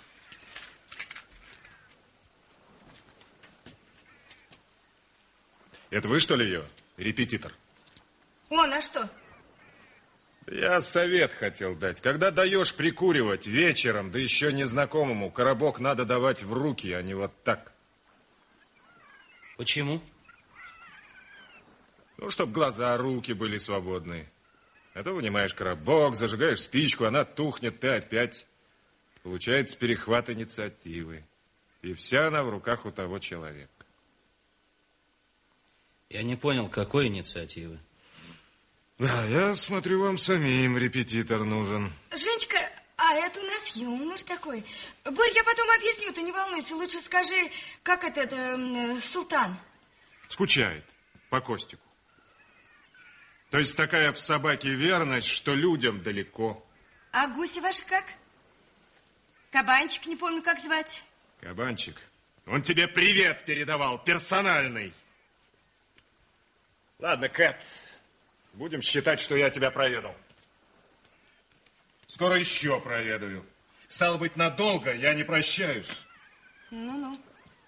Это вы, что ли, ее? Репетитор? Он, а что? Я совет хотел дать. Когда даешь прикуривать вечером, да еще незнакомому, коробок надо давать в руки, а не вот так. Почему? Ну, чтоб глаза, руки были свободны. А то вынимаешь коробок, зажигаешь спичку, она тухнет, ты опять. Получается перехват инициативы. И вся она в руках у того человека. Я не понял, какой инициативы. Да, я смотрю, вам самим репетитор нужен. Женечка, а это у нас юмор такой. Борь, я потом объясню, ты не волнуйся. Лучше скажи, как это Султан? Скучает по Костику. То есть такая в собаке верность, что людям далеко. А гуси ваши как? Кабанчик, не помню, как звать. Кабанчик, он тебе привет передавал, персональный. Ладно, Кэт, будем считать, что я тебя проведал. Скоро еще проведаю. Стало быть, надолго я не прощаюсь. Ну-ну.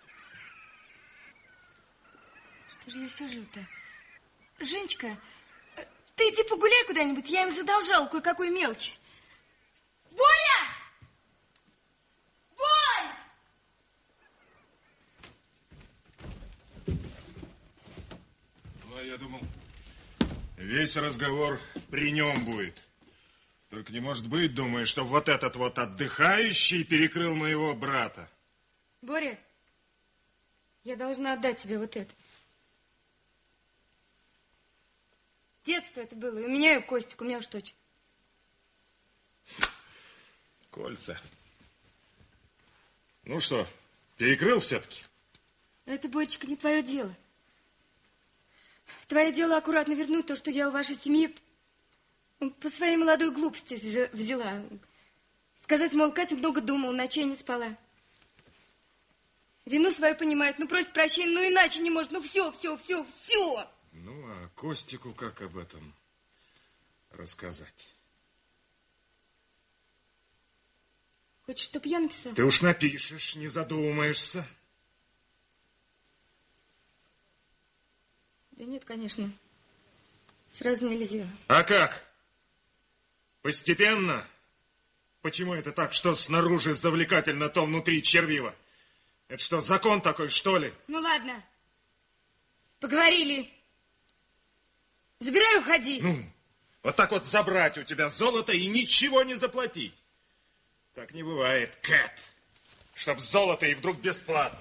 Что же я сижу-то? Женечка, ты иди погуляй куда-нибудь, я им задолжала кое-какую мелочь. Боря! Борь! Ну, а я думал, весь разговор при нем будет. Только не может быть, думаю, что вот этот вот отдыхающий перекрыл моего брата. Боря, я должна отдать тебе вот это. Детство это было, и у меня, и у Костика, у меня уж точно. Кольца. Ну что, перекрыл все-таки? Это, Боречка, не твое дело. Твое дело аккуратно вернуть то, что я у вашей семьи по своей молодой глупости взяла. Сказать, мол, Катя много думала, ночей не спала. Вину свою понимает, ну просит прощения, ну иначе не может, ну все. Ну, а Костику как об этом рассказать? Хочешь, чтоб я написала? Ты уж напишешь, не задумаешься. Да нет, конечно. Сразу нельзя. А как? Постепенно? Почему это так, что снаружи завлекательно, то внутри червиво? Это что, закон такой, что ли? Ну ладно. Поговорили. Забирай, уходи. Ну, вот так вот забрать у тебя золото и ничего не заплатить. Так не бывает, Кэт. Чтоб золото и вдруг бесплатно.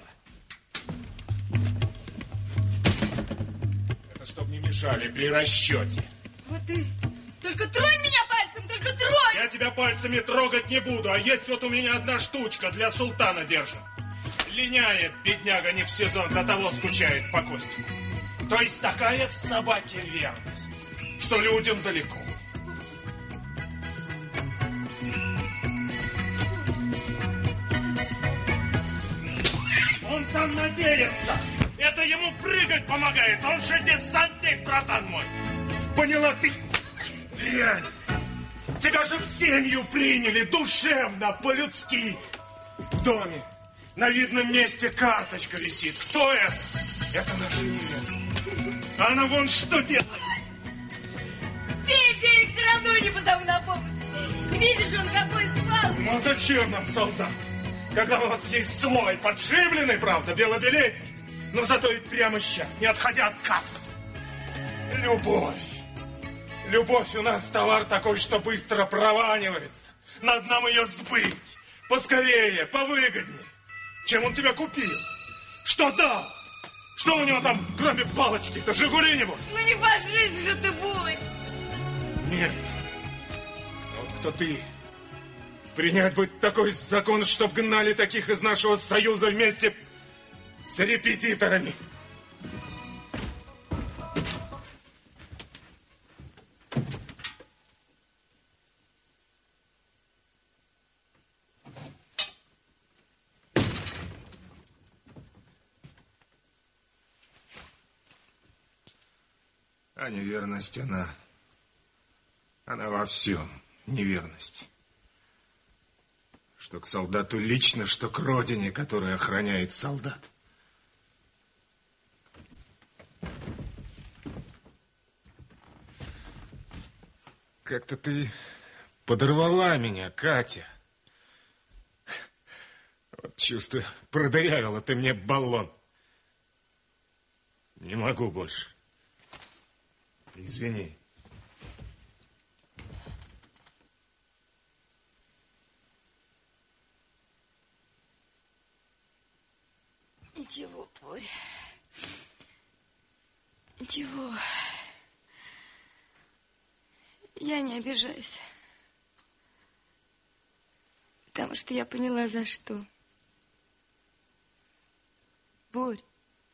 Это чтоб не мешали при расчете. Вот ты. Только трой меня пальцем, только трой! Я тебя пальцами трогать не буду, а есть вот у меня одна штучка для Султана держим. Линяет, бедняга, не в сезон, до того скучает по Костику. То есть такая в собаке верность, что людям далеко. Он там надеется. Это ему прыгать помогает. Он же десантник, братан мой. Поняла ты? Дрянь. Тебя же в семью приняли душевно, по-людски. В доме. На видном месте карточка висит. Кто это? Это наша невеста. Она вон что делает. Берег все равно не позову на помощь. Видишь, он какой спал. Ну зачем нам солдат? Когда у вас есть свой, подшибленный, правда, белобилетний. Но зато и прямо сейчас, не отходя от кассы. Любовь. Любовь у нас товар такой, что быстро прованивается. Надо нам ее сбыть. поскорее, повыгоднее. Чем он тебя купил? Что дал? Что у него там, кроме палочки-то, «Жигули» нибудь? Ну не божись же ты, Булы! Нет. А вот кто ты? Принять бы такой закон, чтоб гнали таких из нашего союза вместе с репетиторами. А неверность она во всем неверность. Что к солдату лично, что к родине, которую охраняет солдат. Как-то ты подорвала меня, Катя. Вот чувствую, продырявила ты мне баллон. Не могу больше. Извини. Ничего, Боря. Ничего. Я не обижаюсь. Потому что я поняла, за что. Борь,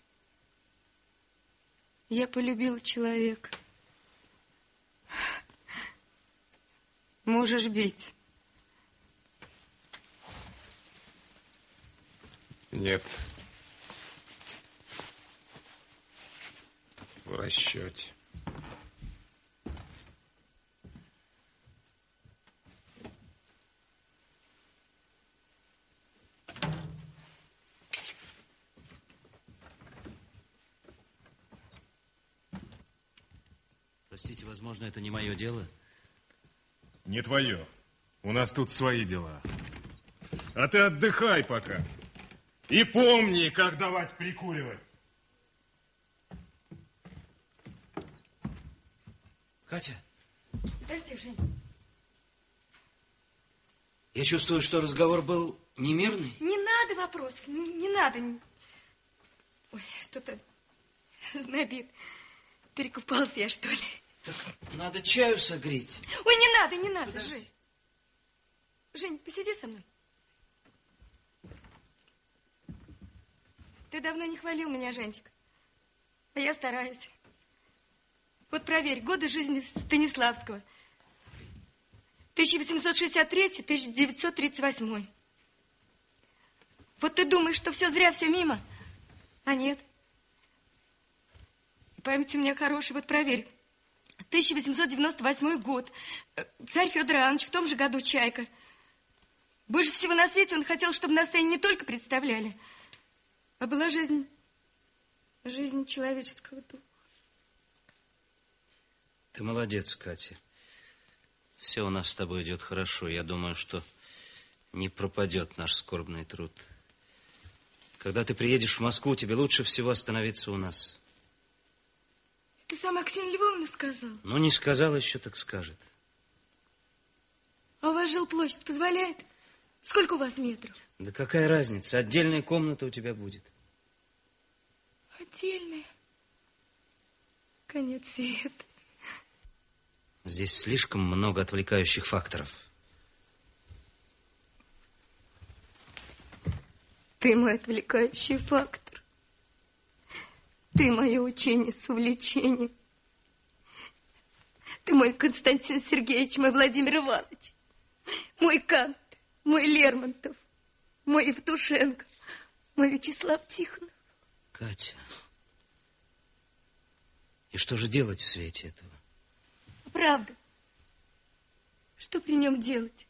я полюбила человека. Можешь бить. Нет. В расчете. Простите, возможно, это не мое дело? Не твое. У нас тут свои дела. А ты отдыхай пока. И помни, как давать прикуривать. Катя. Подожди, Жень. Я чувствую, что разговор был немирный. Не надо вопросов, не надо. Ой, что-то знобит. Перекупался я, что ли? Так надо чаю согреть. Ой, не надо, подожди. Жень. Жень, посиди со мной. Ты давно не хвалил меня, Женечка. А я стараюсь. Вот проверь, годы жизни Станиславского. 1863-1938. Вот ты думаешь, что все зря, все мимо? А нет. Память у меня хорошая, вот проверь. 1898 год. Царь Федор Иванович, в том же году «Чайка». Больше всего на свете он хотел, чтобы на сцене не только представляли, а была жизнь человеческого духа. Ты молодец, Катя. Все у нас с тобой идет хорошо. Я думаю, что не пропадет наш скорбный труд. Когда ты приедешь в Москву, тебе лучше всего остановиться у нас. Ты сама Ксения Львовна сказала? Ну, не сказала еще, так скажет. А у вас жилплощадь позволяет? Сколько у вас метров? Да какая разница? Отдельная комната у тебя будет. Отдельная? Конец света. Здесь слишком много отвлекающих факторов. Ты мой отвлекающий фактор. Ты мое учение с увлечением. Ты мой Константин Сергеевич, мой Владимир Иванович. Мой Кант, мой Лермонтов, мой Евтушенко, мой Вячеслав Тихонов. Катя, и что же делать в свете этого? Правда. Что при нем делать?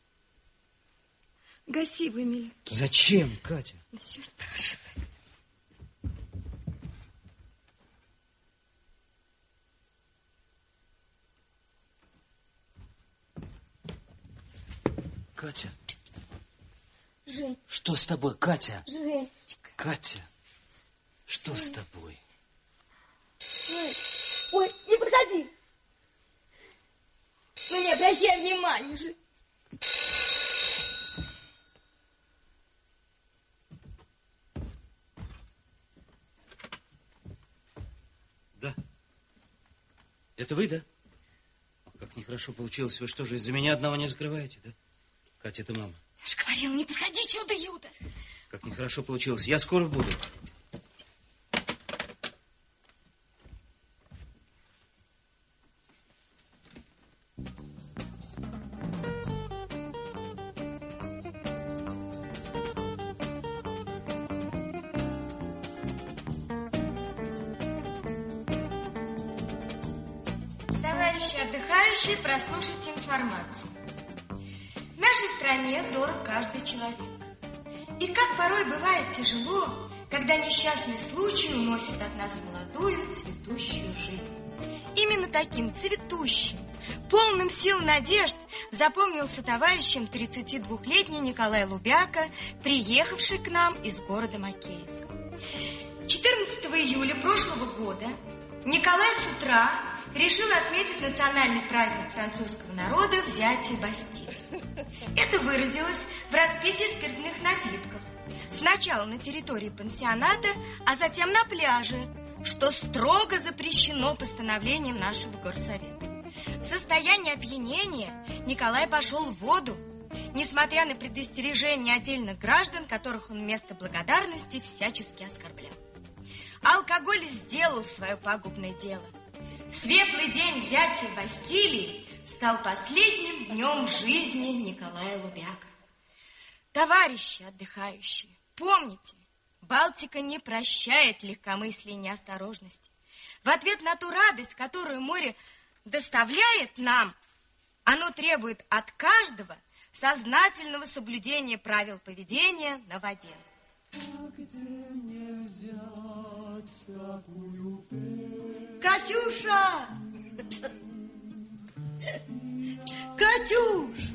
Гаси его, миленький. Зачем, Катя? Еще спрашивай. Катя. Жень. Что с тобой, Катя? Женечка. Катя, что с тобой? Ой, не подходи. Ну, не обращай внимания же. это вы, да? Ох, как нехорошо получилось. Вы что же, из-за меня одного не закрываете, да? Катя, это мама. Я же говорила, не подходи, чудо-юдо. Как нехорошо получилось. Я скоро буду. Товарищи отдыхающие, прослушайте информацию. В нашей стране дорог каждый человек. И как порой бывает тяжело, когда несчастный случай уносит от нас молодую, цветущую жизнь. Именно таким цветущим, полным сил надежд запомнился товарищем 32-летний Николай Лубяка, приехавший к нам из города Макеевка. 14 июля прошлого года Николай с утра решил отметить национальный праздник французского народа взятие Бастилии. Это выразилось в распитии спиртных напитков. Сначала на территории пансионата, а затем на пляже, что строго запрещено постановлением нашего горсовета. В состоянии опьянения Николай пошел в воду, несмотря на предостережения отдельных граждан, которых он вместо благодарности всячески оскорблял. Алкоголь сделал свое пагубное дело. Светлый день взятия Бастилии стал последним днем жизни Николая Лубяка. Товарищи отдыхающие, помните, Балтика не прощает легкомыслия и неосторожности. В ответ на ту радость, которую море доставляет нам, оно требует от каждого сознательного соблюдения правил поведения на воде. Катюша! Катюш!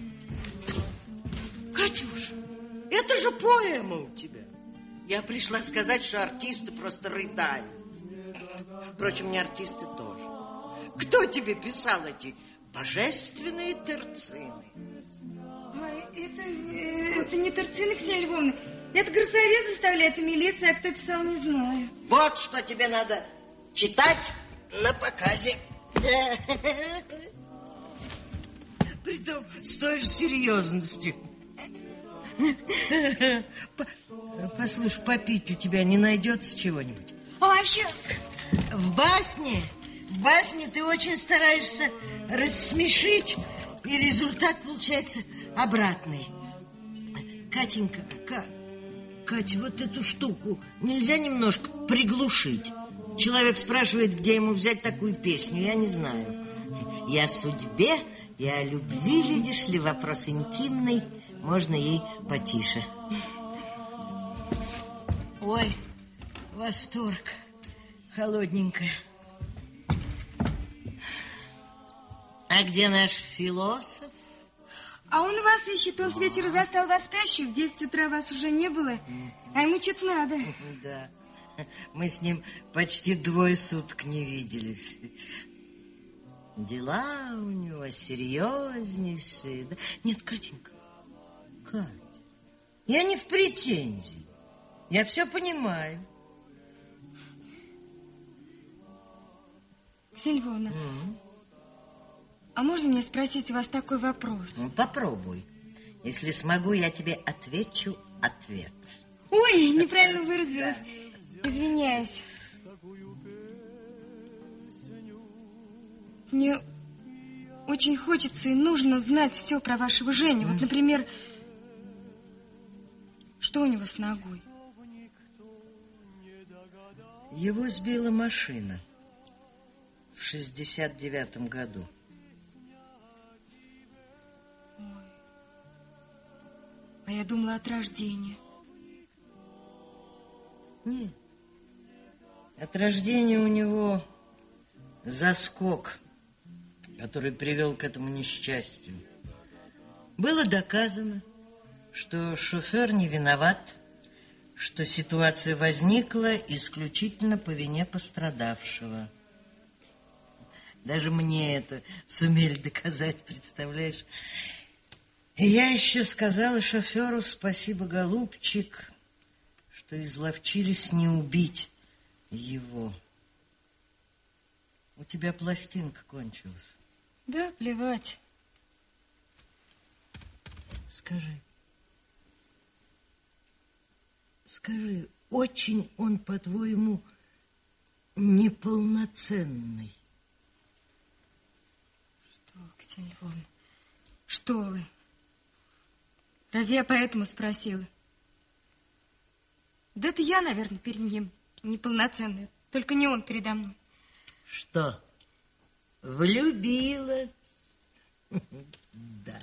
Катюш, это же поэма у тебя. Я пришла сказать, что артисты просто рыдают. Впрочем, не артисты тоже. Кто тебе писал эти божественные терцины? Ой, это не терцины, Ксения Львовна. Это горсовет заставляет, и милиция, а кто писал, не знаю. Вот что тебе надо читать на показе. Притом с той же серьезностью. Послушай, попить у тебя не найдется чего-нибудь? А, сейчас. В басне ты очень стараешься рассмешить, и результат получается обратный. Катенька, Катя, вот эту штуку нельзя немножко приглушить? Человек спрашивает, где ему взять такую песню, я не знаю. И о судьбе, и о любви, видишь ли, вопрос интимный, можно ей потише. Ой, восторг, холодненькая. А где наш философ? А он вас ищет, он с вечера застал вас спящую, в 10 утра вас уже не было, а ему что-то надо. Да, мы с ним почти 2 суток не виделись. Дела у него серьезнейшие. Да? Нет, Катенька, Кать, я не в претензии, я все понимаю. Ксения Львовна, а можно мне спросить у вас такой вопрос? Ну, попробуй. Если смогу, я тебе отвечу ответ. Ой, неправильно выразилась. Извиняюсь. Мне очень хочется и нужно знать все про вашего Женю. Вот, например, что у него с ногой? Его сбила машина в 69-м году. А я думала от рождения. Нет. От рождения у него заскок, который привел к этому несчастью. Было доказано, что шофер не виноват, что ситуация возникла исключительно по вине пострадавшего. Даже мне это сумели доказать, представляешь? И я еще сказала шоферу: спасибо, голубчик, что изловчились не убить его. У тебя пластинка кончилась. Да, плевать. Скажи, очень он, по-твоему, неполноценный? Что вы, Ксения Львовна, что вы? Разве я поэтому спросила? Да это я, наверное, перед ним неполноценная, только не он передо мной. Что, влюбилась? Да.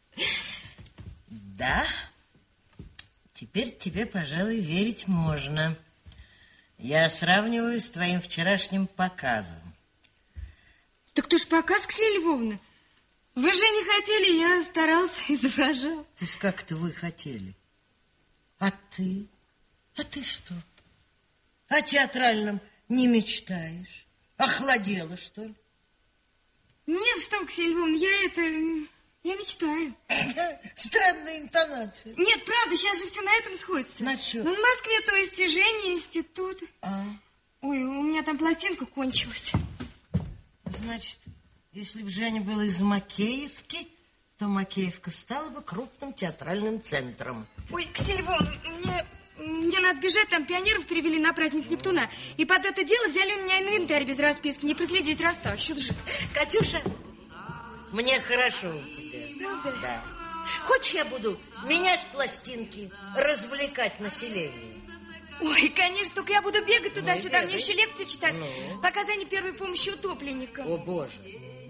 Да? Теперь тебе, пожалуй, верить можно. Я сравниваю с твоим вчерашним показом. Так кто ж показ, Ксения Львовна? Вы же не хотели, я старался, изображал. То есть как это вы хотели? А ты? А ты что? О театральном не мечтаешь? Охладела, что ли? Нет, что, Ксения Львовна, я мечтаю. Странная интонация. Нет, правда, сейчас же все на этом сходится. На что? Ну, в Москве, то есть, Женя, институт. Ой, у меня там пластинка кончилась. Значит, если бы Женя был из Макеевки, то Макеевка стала бы крупным театральным центром. Ой, Ксения Львовна, мне надо бежать, там пионеров привели на праздник Нептуна. И под это дело взяли у меня инвентарь без расписки. Не проследить, растащут же. Катюша, мне хорошо у тебя. Правда? Да. Хочешь, я буду менять пластинки, развлекать население? Ой, конечно, только я буду бегать туда-сюда, мне еще лекции читать. По оказанию первой помощи утопленникам. О, Боже.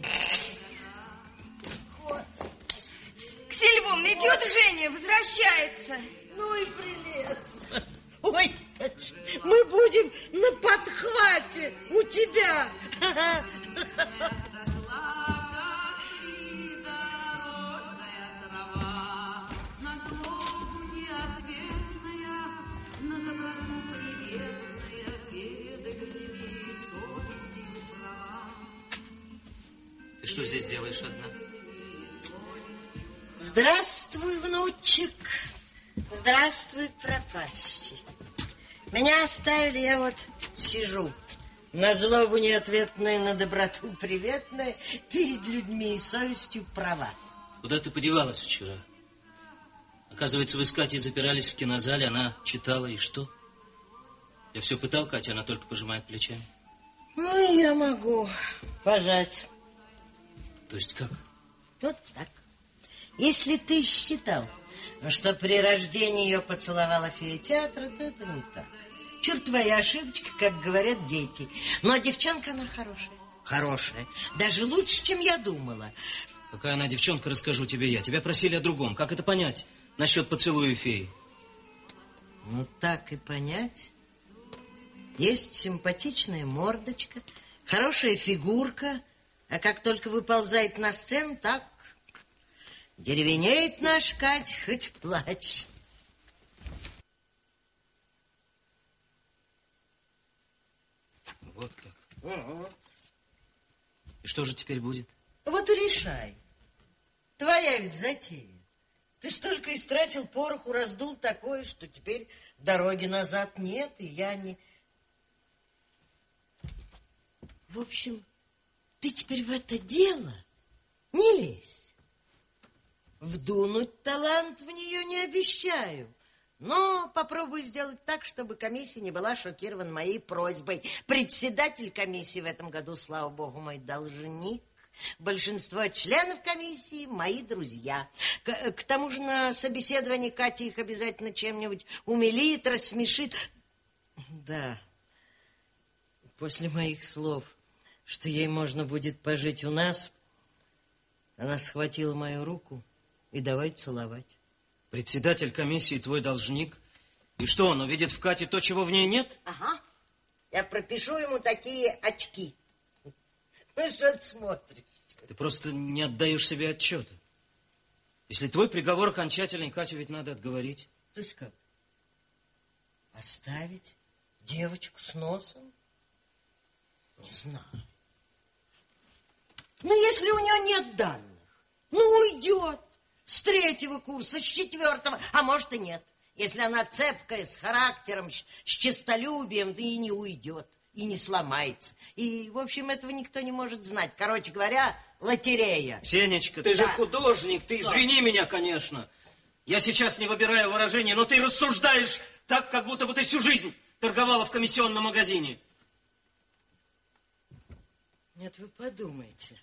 Ксения Львовна, идет Женя, возвращается. Ну и прелестно. Ой, мы будем на подхвате у тебя. Ты что здесь делаешь одна? Здравствуй, внучек. Здравствуй, пропащий. Меня оставили, я вот сижу. На злобу неответная, на доброту приветная, перед людьми и совестью права. Куда ты подевалась вчера? Оказывается, вы с Катей запирались в кинозале, она читала, и что? Я все пытал Катя, она только пожимает плечами. Ну, я могу пожать. То есть как? Вот так. Если ты считал, что при рождении ее поцеловала фея театра, то это не так. Чур твоя ошибочка, как говорят дети. Но девчонка она хорошая. Хорошая. Даже лучше, чем я думала. Какая она девчонка, расскажу тебе я. Тебя просили о другом. Как это понять насчет поцелуя феи? Ну, так и понять. Есть симпатичная мордочка, хорошая фигурка, а как только выползает на сцену, так деревенеет наш Кать, хоть плачь. Вот как. И что же теперь будет? Вот и решай. Твоя ведь затея. Ты столько истратил пороху, раздул такое, что теперь дороги назад нет, и я не... В общем, ты теперь в это дело не лезь. Вдунуть талант в нее не обещаю. Но попробуй сделать так, чтобы комиссия не была шокирована моей просьбой. Председатель комиссии в этом году, слава богу, мой должник. Большинство членов комиссии мои друзья. К тому же на собеседовании Катя их обязательно чем-нибудь умилит, рассмешит. Да, после моих слов, что ей можно будет пожить у нас, она схватила мою руку и давай целовать. Председатель комиссии твой должник. И что, он увидит в Кате то, чего в ней нет? Ага. Я пропишу ему такие очки. Ну, что ты смотришь? Ты просто не отдаешь себе отчета. Если твой приговор окончательный, Катю ведь надо отговорить. То есть как? Оставить девочку с носом? Не знаю. Ну, если у нее нет данных, ну, уйдет. С 3-го курса, с 4-го, а может и нет. Если она цепкая, с характером, с честолюбием, да и не уйдет. и не сломается. И, в общем, этого никто не может знать. Короче говоря, лотерея. Ксенечка, ты же художник, ты извини меня, конечно. Я сейчас не выбираю выражения, но ты рассуждаешь так, как будто бы ты всю жизнь торговала в комиссионном магазине. Нет, вы подумайте.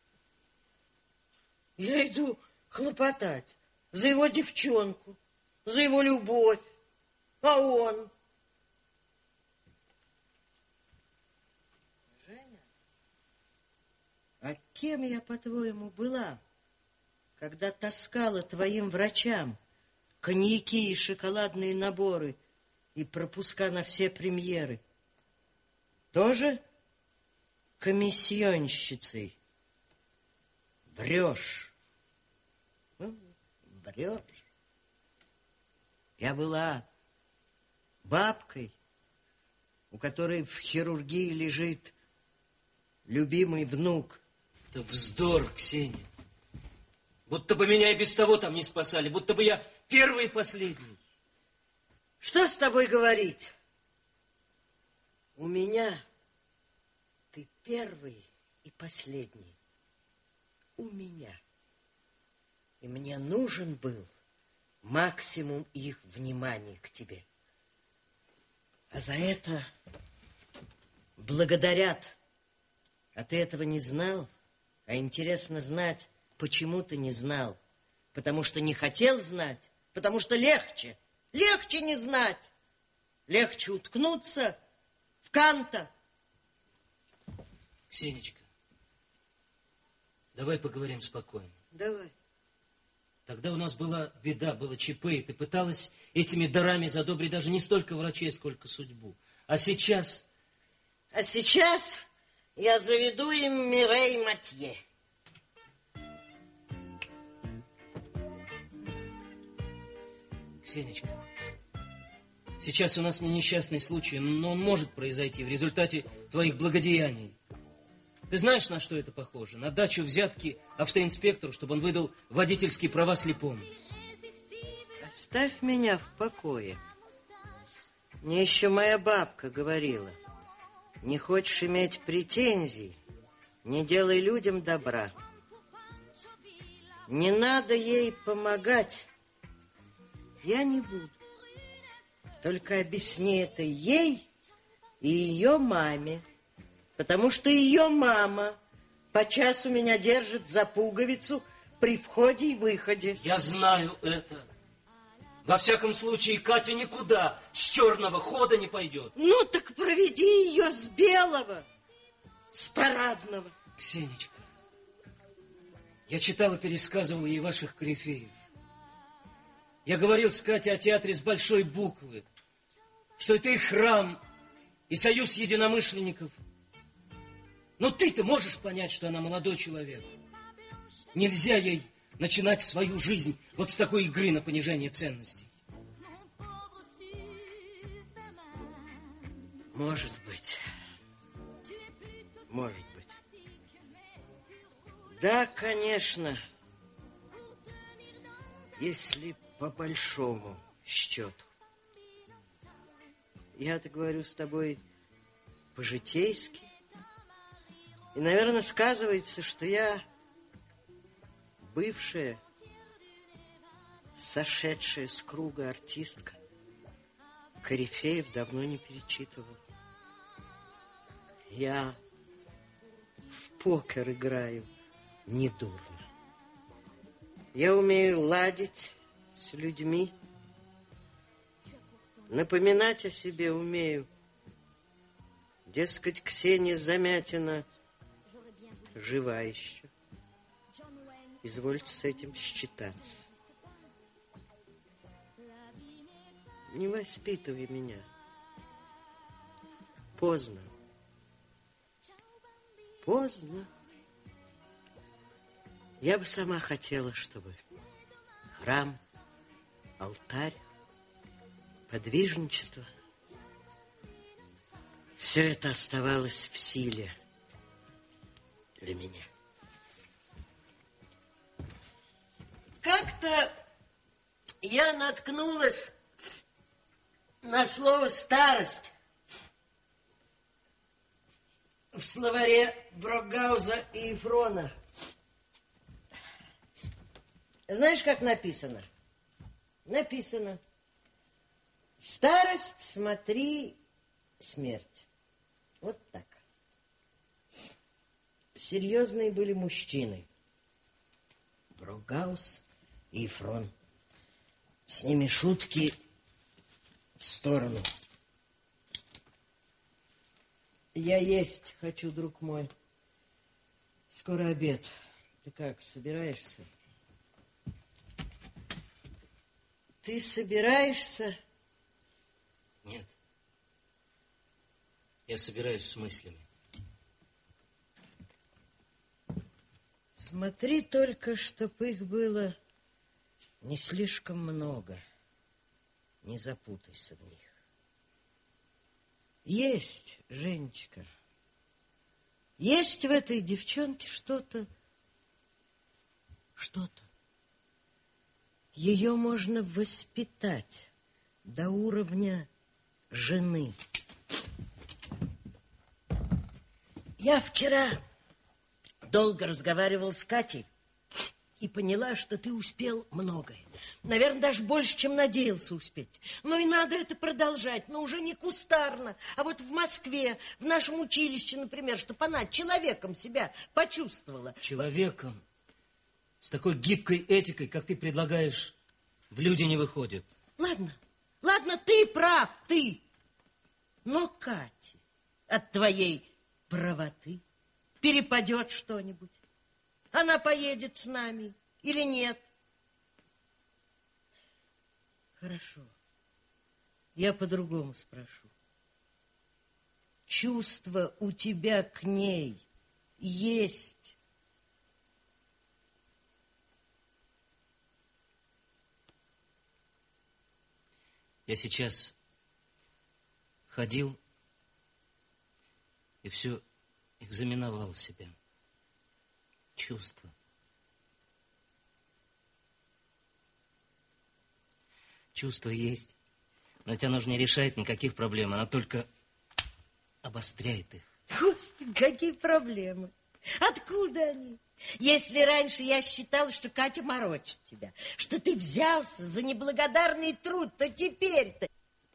Я иду хлопотать за его девчонку, за его любовь. А он... Женя, а кем я, по-твоему, была, когда таскала твоим врачам коньяки и шоколадные наборы и пропуска на все премьеры? Тоже комиссионщицей? Врешь. Врешь. Я была бабкой, у которой в хирургии лежит любимый внук. Это вздор, Ксения. Будто бы меня и без того там не спасали, будто бы я первый и последний. Что с тобой говорить? У меня ты первый и последний. У меня. И мне нужен был максимум их внимания к тебе. А за это благодарят. А ты этого не знал? А интересно знать, почему ты не знал. Потому что не хотел знать. Потому что легче. Легче не знать. Легче уткнуться в канта. Ксенечка, давай поговорим спокойно. Давай. Тогда у нас была беда, было ЧП, и ты пыталась этими дарами задобрить даже не столько врачей, сколько судьбу. А сейчас... А сейчас я заведу им Мирей Матье. Ксенечка, сейчас у нас не несчастный случай, но он может произойти в результате твоих благодеяний. Ты знаешь, на что это похоже? На дачу взятки автоинспектору, чтобы он выдал водительские права слепому. Оставь меня в покое. Мне еще моя бабка говорила: не хочешь иметь претензий, не делай людям добра. Не надо ей помогать. Я не буду. Только объясни это ей и ее маме. Потому что ее мама по часу меня держит за пуговицу при входе и выходе. Я знаю это. Во всяком случае, Катя никуда с черного хода не пойдет. Ну, так проведи ее с белого, с парадного. Ксенечка, я читал и пересказывал ей ваших корифеев. Я говорил с Катей о театре с большой буквы, что это и храм, и союз единомышленников. Но ты-то можешь понять, что она молодой человек. Нельзя ей начинать свою жизнь вот с такой игры на понижение ценностей. Может быть. Может быть. Да, конечно. Если по большому счету. Я-то говорю с тобой по-житейски. И, наверное, сказывается, что я бывшая, сошедшая с круга артистка. Корифеев давно не перечитывал. Я в покер играю недурно. Я умею ладить с людьми, напоминать о себе умею. Дескать, Ксения Замятина жива еще. Извольте с этим считаться. Не воспитывай меня. Поздно. Поздно. Я бы сама хотела, чтобы храм, алтарь, подвижничество, все это оставалось в силе для меня. Как-то я наткнулась на слово «старость». в словаре Брокгауза и Ефрона. Знаешь, как написано? Написано: старость, смотри, смерть. Вот так. Серьезные были мужчины. Брокгаус и Ефрон. С ними шутки в сторону. Я есть хочу, друг мой. Скоро обед. Ты как, собираешься? Ты собираешься? Нет. Я собираюсь с мыслями. Смотри только, чтоб их было не слишком много. Не запутайся в них. Есть, Женечка, есть в этой девчонке что-то. Ее можно воспитать до уровня жены. Я вчера долго разговаривал с Катей и поняла, что ты успел многое. Наверное, даже больше, чем надеялся успеть. Ну и надо это продолжать, но уже не кустарно, а вот в Москве, в нашем училище, например, чтобы она человеком себя почувствовала. Человеком? С такой гибкой этикой, как ты предлагаешь, в люди не выходит. Ладно, ты прав, ты. Но Кате от твоей правоты перепадет что-нибудь. Она поедет с нами или нет? Хорошо. Я по-другому спрошу. Чувство у тебя к ней есть? Я сейчас ходил и все экзаменовал себя. Чувства. Чувства есть, но тебя нужно не решать никаких проблем, она только обостряет их. Господи, какие проблемы? Откуда они? Если раньше я считала, что Катя морочит тебя, что ты взялся за неблагодарный труд, то теперь-то...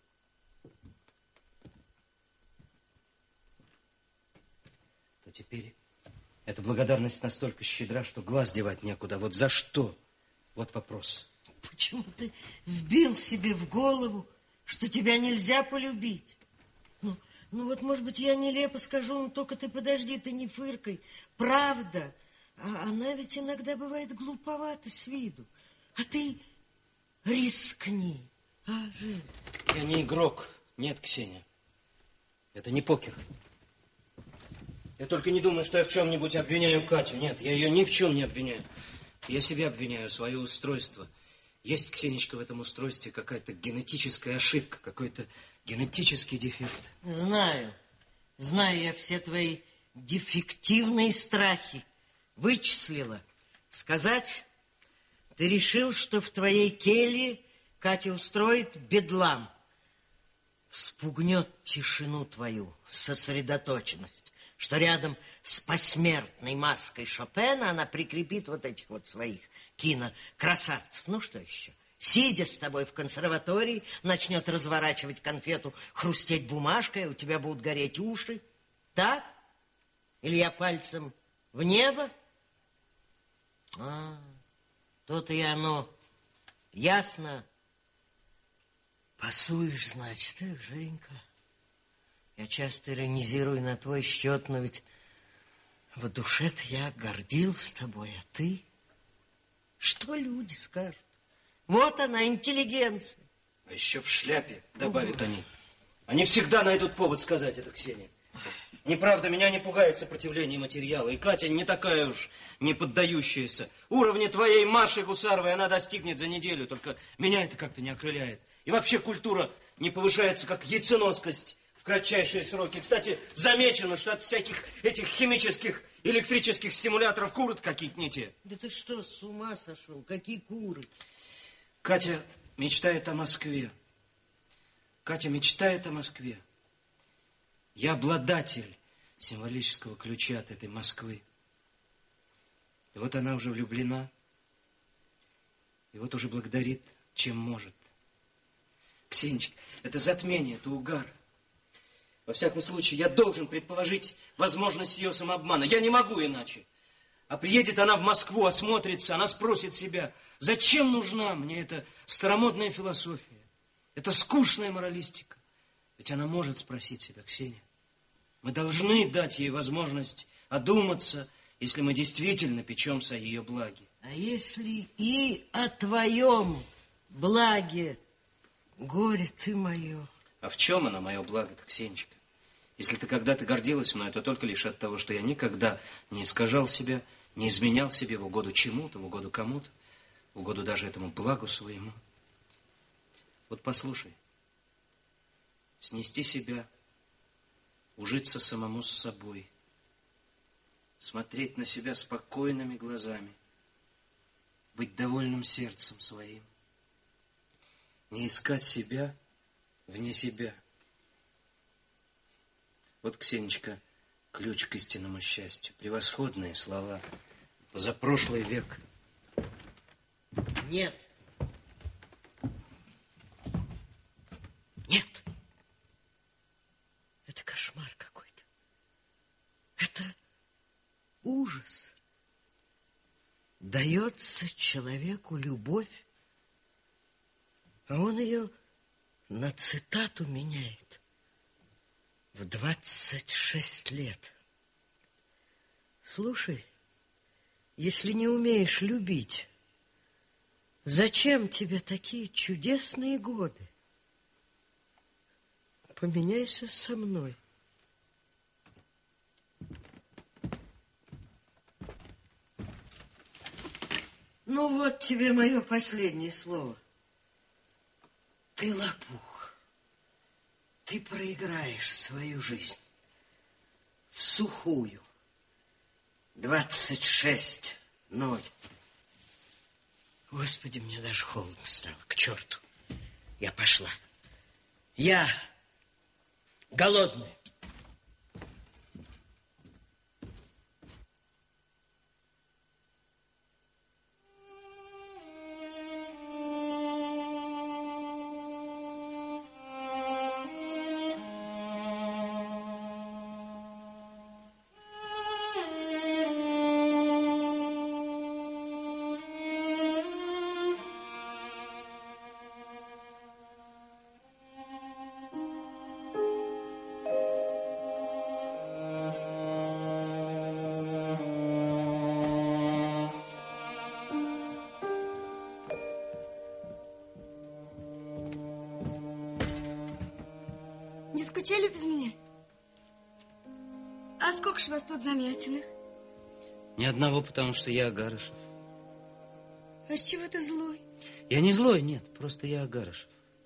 То теперь эта благодарность настолько щедра, что глаз девать некуда. Вот за что? Вот вопрос. Почему ты вбил себе в голову, что тебя нельзя полюбить? Ну вот, может быть, я нелепо скажу, но только ты подожди, ты не фыркай. Правда, она ведь иногда бывает глуповата с виду. А ты рискни, Жень? Я не игрок. Нет, Ксения. Это не покер. Я только не думаю, что я в чем-нибудь обвиняю Катю. Нет, я ее ни в чем не обвиняю. Я себя обвиняю, свое устройство. Есть, Ксенечка, в этом устройстве какая-то генетическая ошибка, какой-то генетический дефект. Знаю я все твои дефективные страхи. Вычислила. Сказать, ты решил, что в твоей келье Катя устроит бедлам. Вспугнет тишину твою, сосредоточенность, что рядом с посмертной маской Шопена она прикрепит вот этих вот своих кинокрасавцев. Ну, что еще? Сидя с тобой в консерватории, начнет разворачивать конфету, хрустеть бумажкой, у тебя будут гореть уши. Так? Или я пальцем в небо? То-то и оно. Ясно? Пасуешь, значит. Эх, Женька, я часто иронизирую на твой счет, но ведь в душе-то я гордился тобой, а ты? Что люди скажут? Вот она, интеллигенция. А еще в шляпе, добавят они. Они всегда найдут повод сказать это, Ксения. Неправда, меня не пугает сопротивление материала. И Катя не такая уж не поддающаяся. Уровня твоей Маши Гусаровой она достигнет за неделю. Только меня это как-то не окрыляет. И вообще культура не повышается, как яйценоскость в кратчайшие сроки. Кстати, замечено, что от всяких этих химических, электрических стимуляторов куры какие-то не те. Да ты что, с ума сошел? Какие куры? Катя мечтает о Москве. Катя мечтает о Москве. Я обладатель символического ключа от этой Москвы. И вот она уже влюблена, и вот уже благодарит, чем может. Ксенечка, это затмение, это угар. Во всяком случае, я должен предположить возможность ее самообмана. Я не могу иначе. А приедет она в Москву, осмотрится, она спросит себя, зачем нужна мне эта старомодная философия, эта скучная моралистика? Ведь она может спросить себя, Ксения. Мы должны дать ей возможность одуматься, если мы действительно печемся о ее благе. А если и о твоем благе, горе ты мое? А в чем оно, мое благо-то, Ксенечка? Если ты когда-то гордилась мной, то только лишь от того, что я никогда не искажал себя, не изменял себе в угоду чему-то, в угоду кому-то, в угоду даже этому благу своему. Вот послушай. Снести себя, ужиться самому с собой, смотреть на себя спокойными глазами, быть довольным сердцем своим, не искать себя вне себя. Вот, Ксенечка, ключ к истинному счастью. Превосходные слова. Позапрошлый век. Нет. Нет. Это кошмар какой-то. Это ужас. Дается человеку любовь, а он ее на цитату меняет в 26 лет. Слушай, если не умеешь любить, зачем тебе такие чудесные годы? Поменяйся со мной. Ну вот тебе мое последнее слово. Ты лопух. Ты проиграешь свою жизнь в сухую. 26:0. Господи, мне даже холодно стало. К черту. Я пошла. Я голодная. Не скучали без меня? А сколько ж вас тут замятиных? Ни одного, потому что я Агарышев. А с чего ты злой? Я не злой, нет, просто я Агарышев.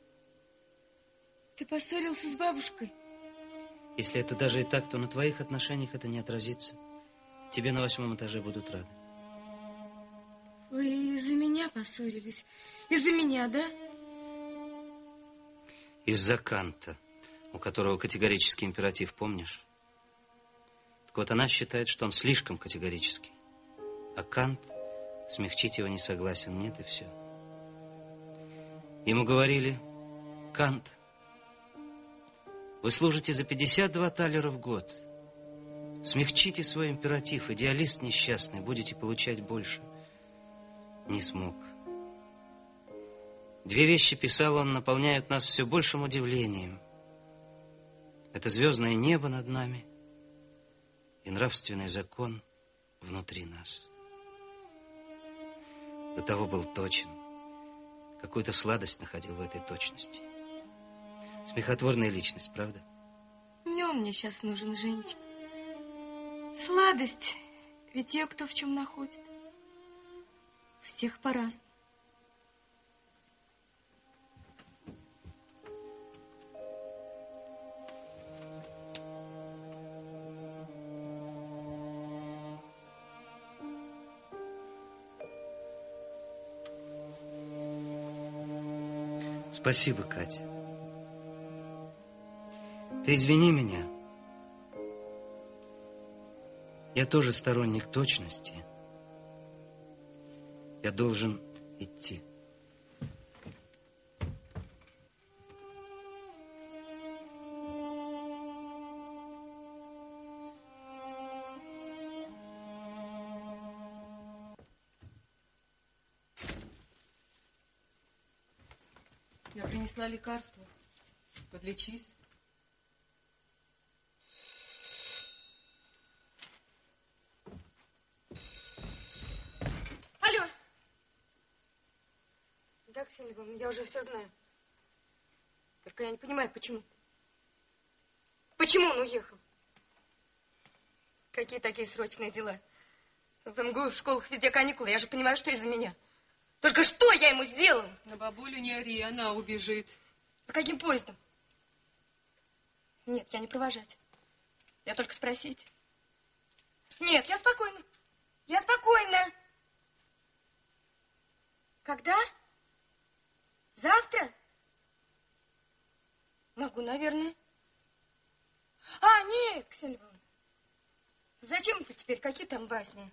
Ты поссорился с бабушкой? Если это даже и так, то на твоих отношениях это не отразится. Тебе на 8-м этаже будут рады. Вы из-за меня поссорились? Из-за меня, да? Из-за Канта, у которого категорический императив, помнишь? Так вот, она считает, что он слишком категорический. А Кант смягчить его не согласен. Нет, и все. Ему говорили: Кант, вы служите за 52 талера в год. Смягчите свой императив, идеалист несчастный, будете получать больше. Не смог. 2 вещи, писал он, наполняют нас все большим удивлением. Это звездное небо над нами и нравственный закон внутри нас. До того был точен. Какую-то сладость находил в этой точности. Смехотворная личность, правда? Не он мне сейчас нужен, Женечка. Сладость. Ведь ее кто в чем находит. Всех по-разному. Спасибо, Катя. Ты извини меня. Я тоже сторонник точности. Я должен идти. Я принесла лекарство. Подлечись. Алло. Да, Ксения Львовна, я уже все знаю. Только я не понимаю, почему. Почему он уехал? Какие такие срочные дела? В МГУ, в школах везде каникулы. Я же понимаю, что из-за меня. Только что я ему сделал? На бабулю не ори, она убежит. А каким поездом? Нет, я не провожать. Я только спросить. Нет, я спокойна. Я спокойна. Когда? Завтра? Могу, наверное. А, нет, Ксения Львовна. Зачем это теперь? Какие там басни?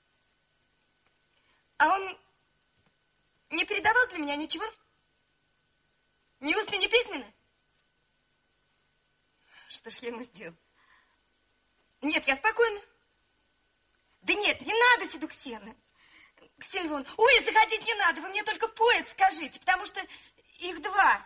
А он не передавал для меня ничего? Ни устно, ни письменно? Что ж я ему сделал? Нет, я спокойна. Да нет, не надо седуксена. Ксения Львовна, улицы ходить не надо, вы мне только поезд скажите, потому что их два.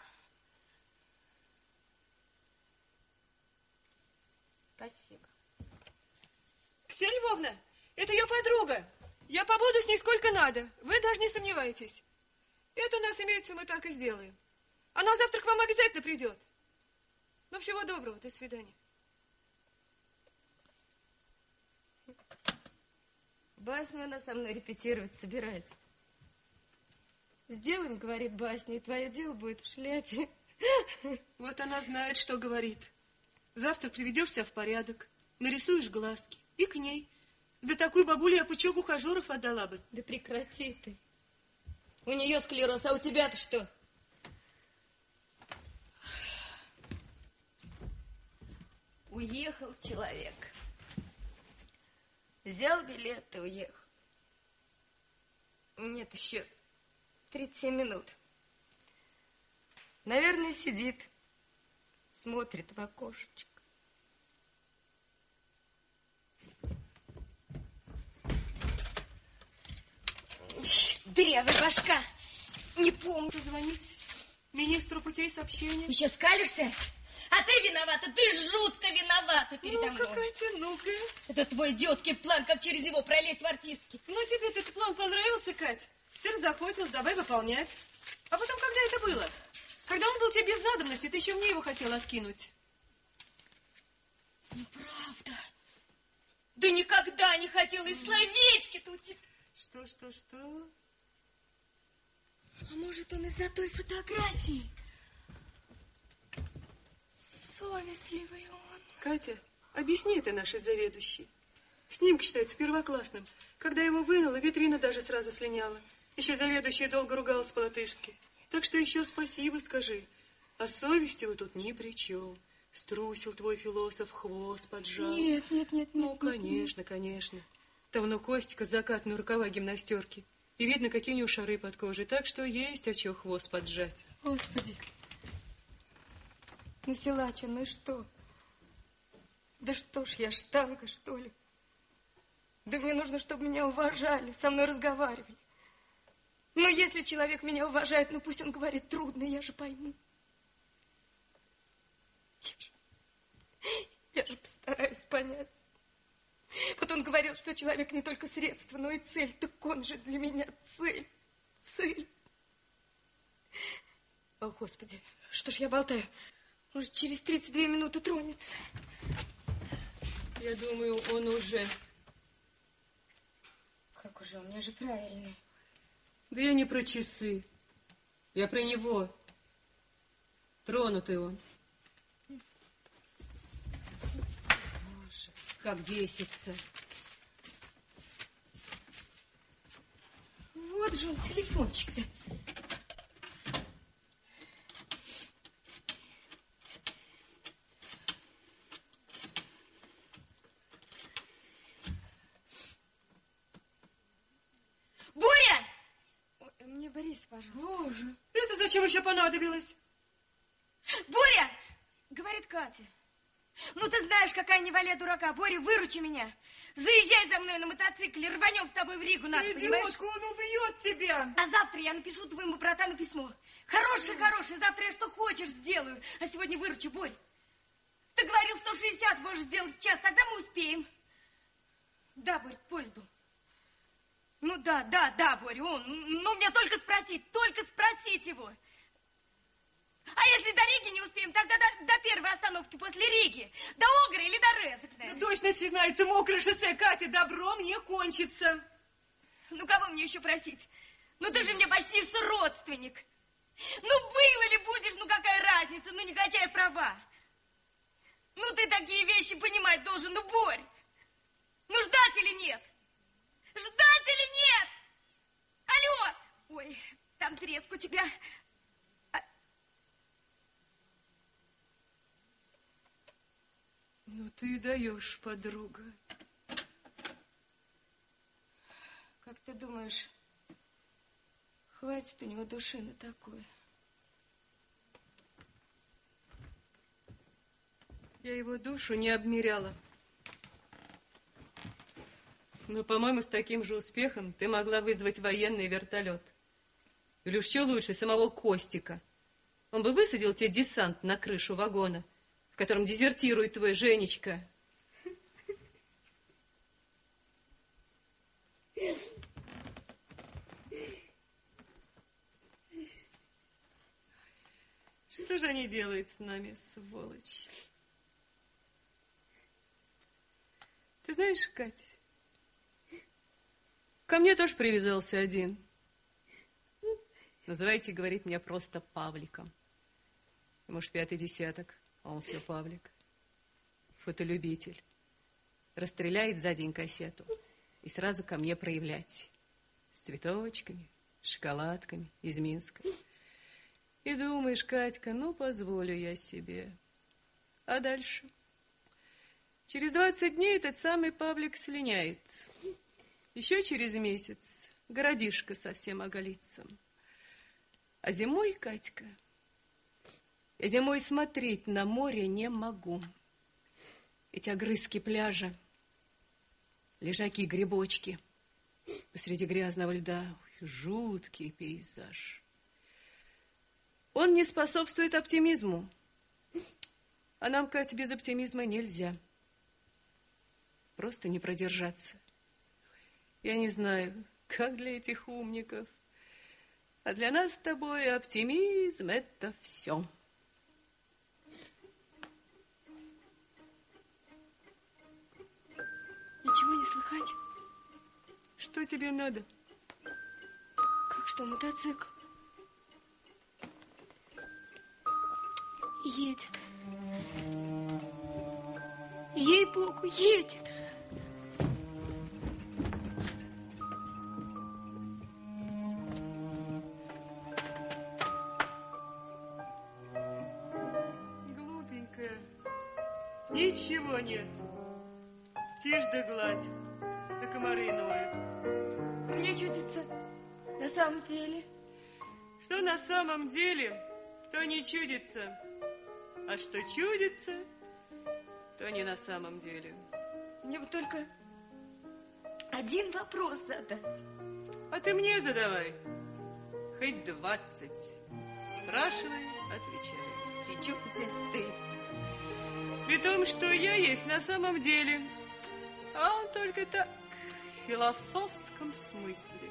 Спасибо. Ксения Львовна, это ее подруга. Я побуду с ней сколько надо. Вы даже не сомневайтесь. Это у нас имеется, мы так и сделаем. Она завтра к вам обязательно придет. Ну, всего доброго, до свидания. Басню она со мной репетировать собирается. Сделаем, говорит, басню, и твое дело будет в шляпе. Вот она знает, что говорит. Завтра приведешь себя в порядок, нарисуешь глазки и к ней. За такую бабулю я пучок ухажеров отдала бы. Да прекрати ты. У нее склероз, а у тебя-то что? Уехал человек. Взял билет и уехал. Нет, еще 37 минут. Наверное, сидит, смотрит в окошечко. Дырявая башка. Не помню. Звонить министру путей сообщения. Еще скалишься? А ты виновата, ты жутко виновата передо мной. Катя, ну-ка. Это твой идиотский план, как через него пролезть в артистки. Ну, тебе этот план понравился, Кать? Ты разохотилась, давай выполнять. А потом, когда это было? Когда он был тебе без надобности, ты еще мне его хотела откинуть. Неправда. Да никогда не хотела, и словечки-то у тебя. Что? А может, он из-за той фотографии? Совестливый он. Катя, объясни это нашей заведующей. Снимок считается первоклассным. Когда его вынула, витрина даже сразу слиняла. Еще заведующая долго ругалась по-латышски. Так что еще спасибо скажи. А совести вы тут ни при чем. Струсил твой философ, хвост поджал. Нет. Ну, конечно. Там ну Костика закатные рукава гимнастерки. И видно, какие у него шары под кожей. Так что есть от чего хвост поджать. Господи. Ну, силача, ну и что? Да что ж, я штанга, что ли? Да мне нужно, чтобы меня уважали, со мной разговаривали. Ну, если человек меня уважает, ну пусть он говорит трудно, я же пойму. Я же постараюсь понять. Вот он говорил, что человек не только средство, но и цель. Так он же для меня цель. О, Господи, что ж я болтаю? Может, через 32 минуты тронется. Я думаю, он уже. Как уже? У меня же правильный. Да я не про часы. Я про него. Тронутый он. Боже, как бесится. Вот же он, телефончик-то. пожалуйста. Боже, это зачем еще понадобилось? Боря! Говорит Катя. Ну, ты знаешь, какая не валя дурака. Боря, выручи меня. Заезжай за мной на мотоцикле, рванем с тобой в Ригу, надо, понимаешь? Идиотка, он убьет тебя. А завтра я напишу твоему братану письмо. Хорошее, завтра я что хочешь сделаю. А сегодня выручи, Борь. Ты говорил, 160 можешь сделать в час, тогда мы успеем. Да, Борь, к поезду. Ну да, Боря, он. Ну, мне только спросить его. А если до Риги не успеем, тогда до первой остановки после Риги. До Огры или до Резекне. Ну, дождь начинается, мокрое шоссе, Катя, добром не кончится. Ну, кого мне еще просить? Ну, ты же мне почти что родственник. Ну, был или будешь, ну, какая разница, ну, не качай права. Ну, ты такие вещи понимать должен, ну, Борь. Ну, ждать или нет? Ждать или нет? Алло! Ой, там треск у тебя. Ну, ты даешь, подруга. Как ты думаешь, хватит у него души на такое? Я его душу не обмеряла. Но, по-моему, с таким же успехом ты могла вызвать военный вертолет. Или уж что лучше, самого Костика. Он бы высадил тебе десант на крышу вагона, в котором дезертирует твой Женечка. Что же они делают с нами, сволочь? Ты знаешь, Кать, ко мне тоже привязался один. Называйте, говорит, меня просто Павликом. Может, 5-й десяток, а он все Павлик. Фотолюбитель. Расстреляет за день кассету и сразу ко мне проявлять. С цветочками, шоколадками из Минска. И думаешь, Катька, ну, позволю я себе. А дальше? Через 20 дней этот самый Павлик слиняет. Еще через месяц городишко совсем оголится. А зимой, Катька, я зимой смотреть на море не могу. Эти огрызки пляжа, лежаки, грибочки посреди грязного льда. Ой, жуткий пейзаж. Он не способствует оптимизму. А нам, Катя, без оптимизма нельзя. Просто не продержаться. Я не знаю, как для этих умников. А для нас с тобой оптимизм — это все. Ничего не слыхать. Что тебе надо? Как что, мотоцикл? Едет. Ей-богу, едет. Глупенькая. Ничего нет. Тишь да гладь. Да комары ноют. Мне чудится на самом деле. Что на самом деле, то не чудится. А что чудится, то не на самом деле. Мне бы только один вопрос задать. А ты мне задавай. Хоть 20. Спрашивай, отвечай. При чем здесь ты? При том, что я есть на самом деле. А он только так, в философском смысле.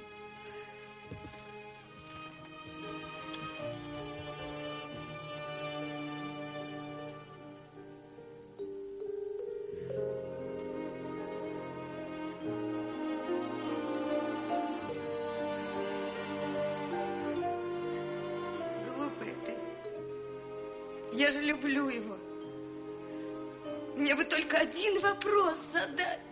Я же люблю его. Мне бы только один вопрос задать.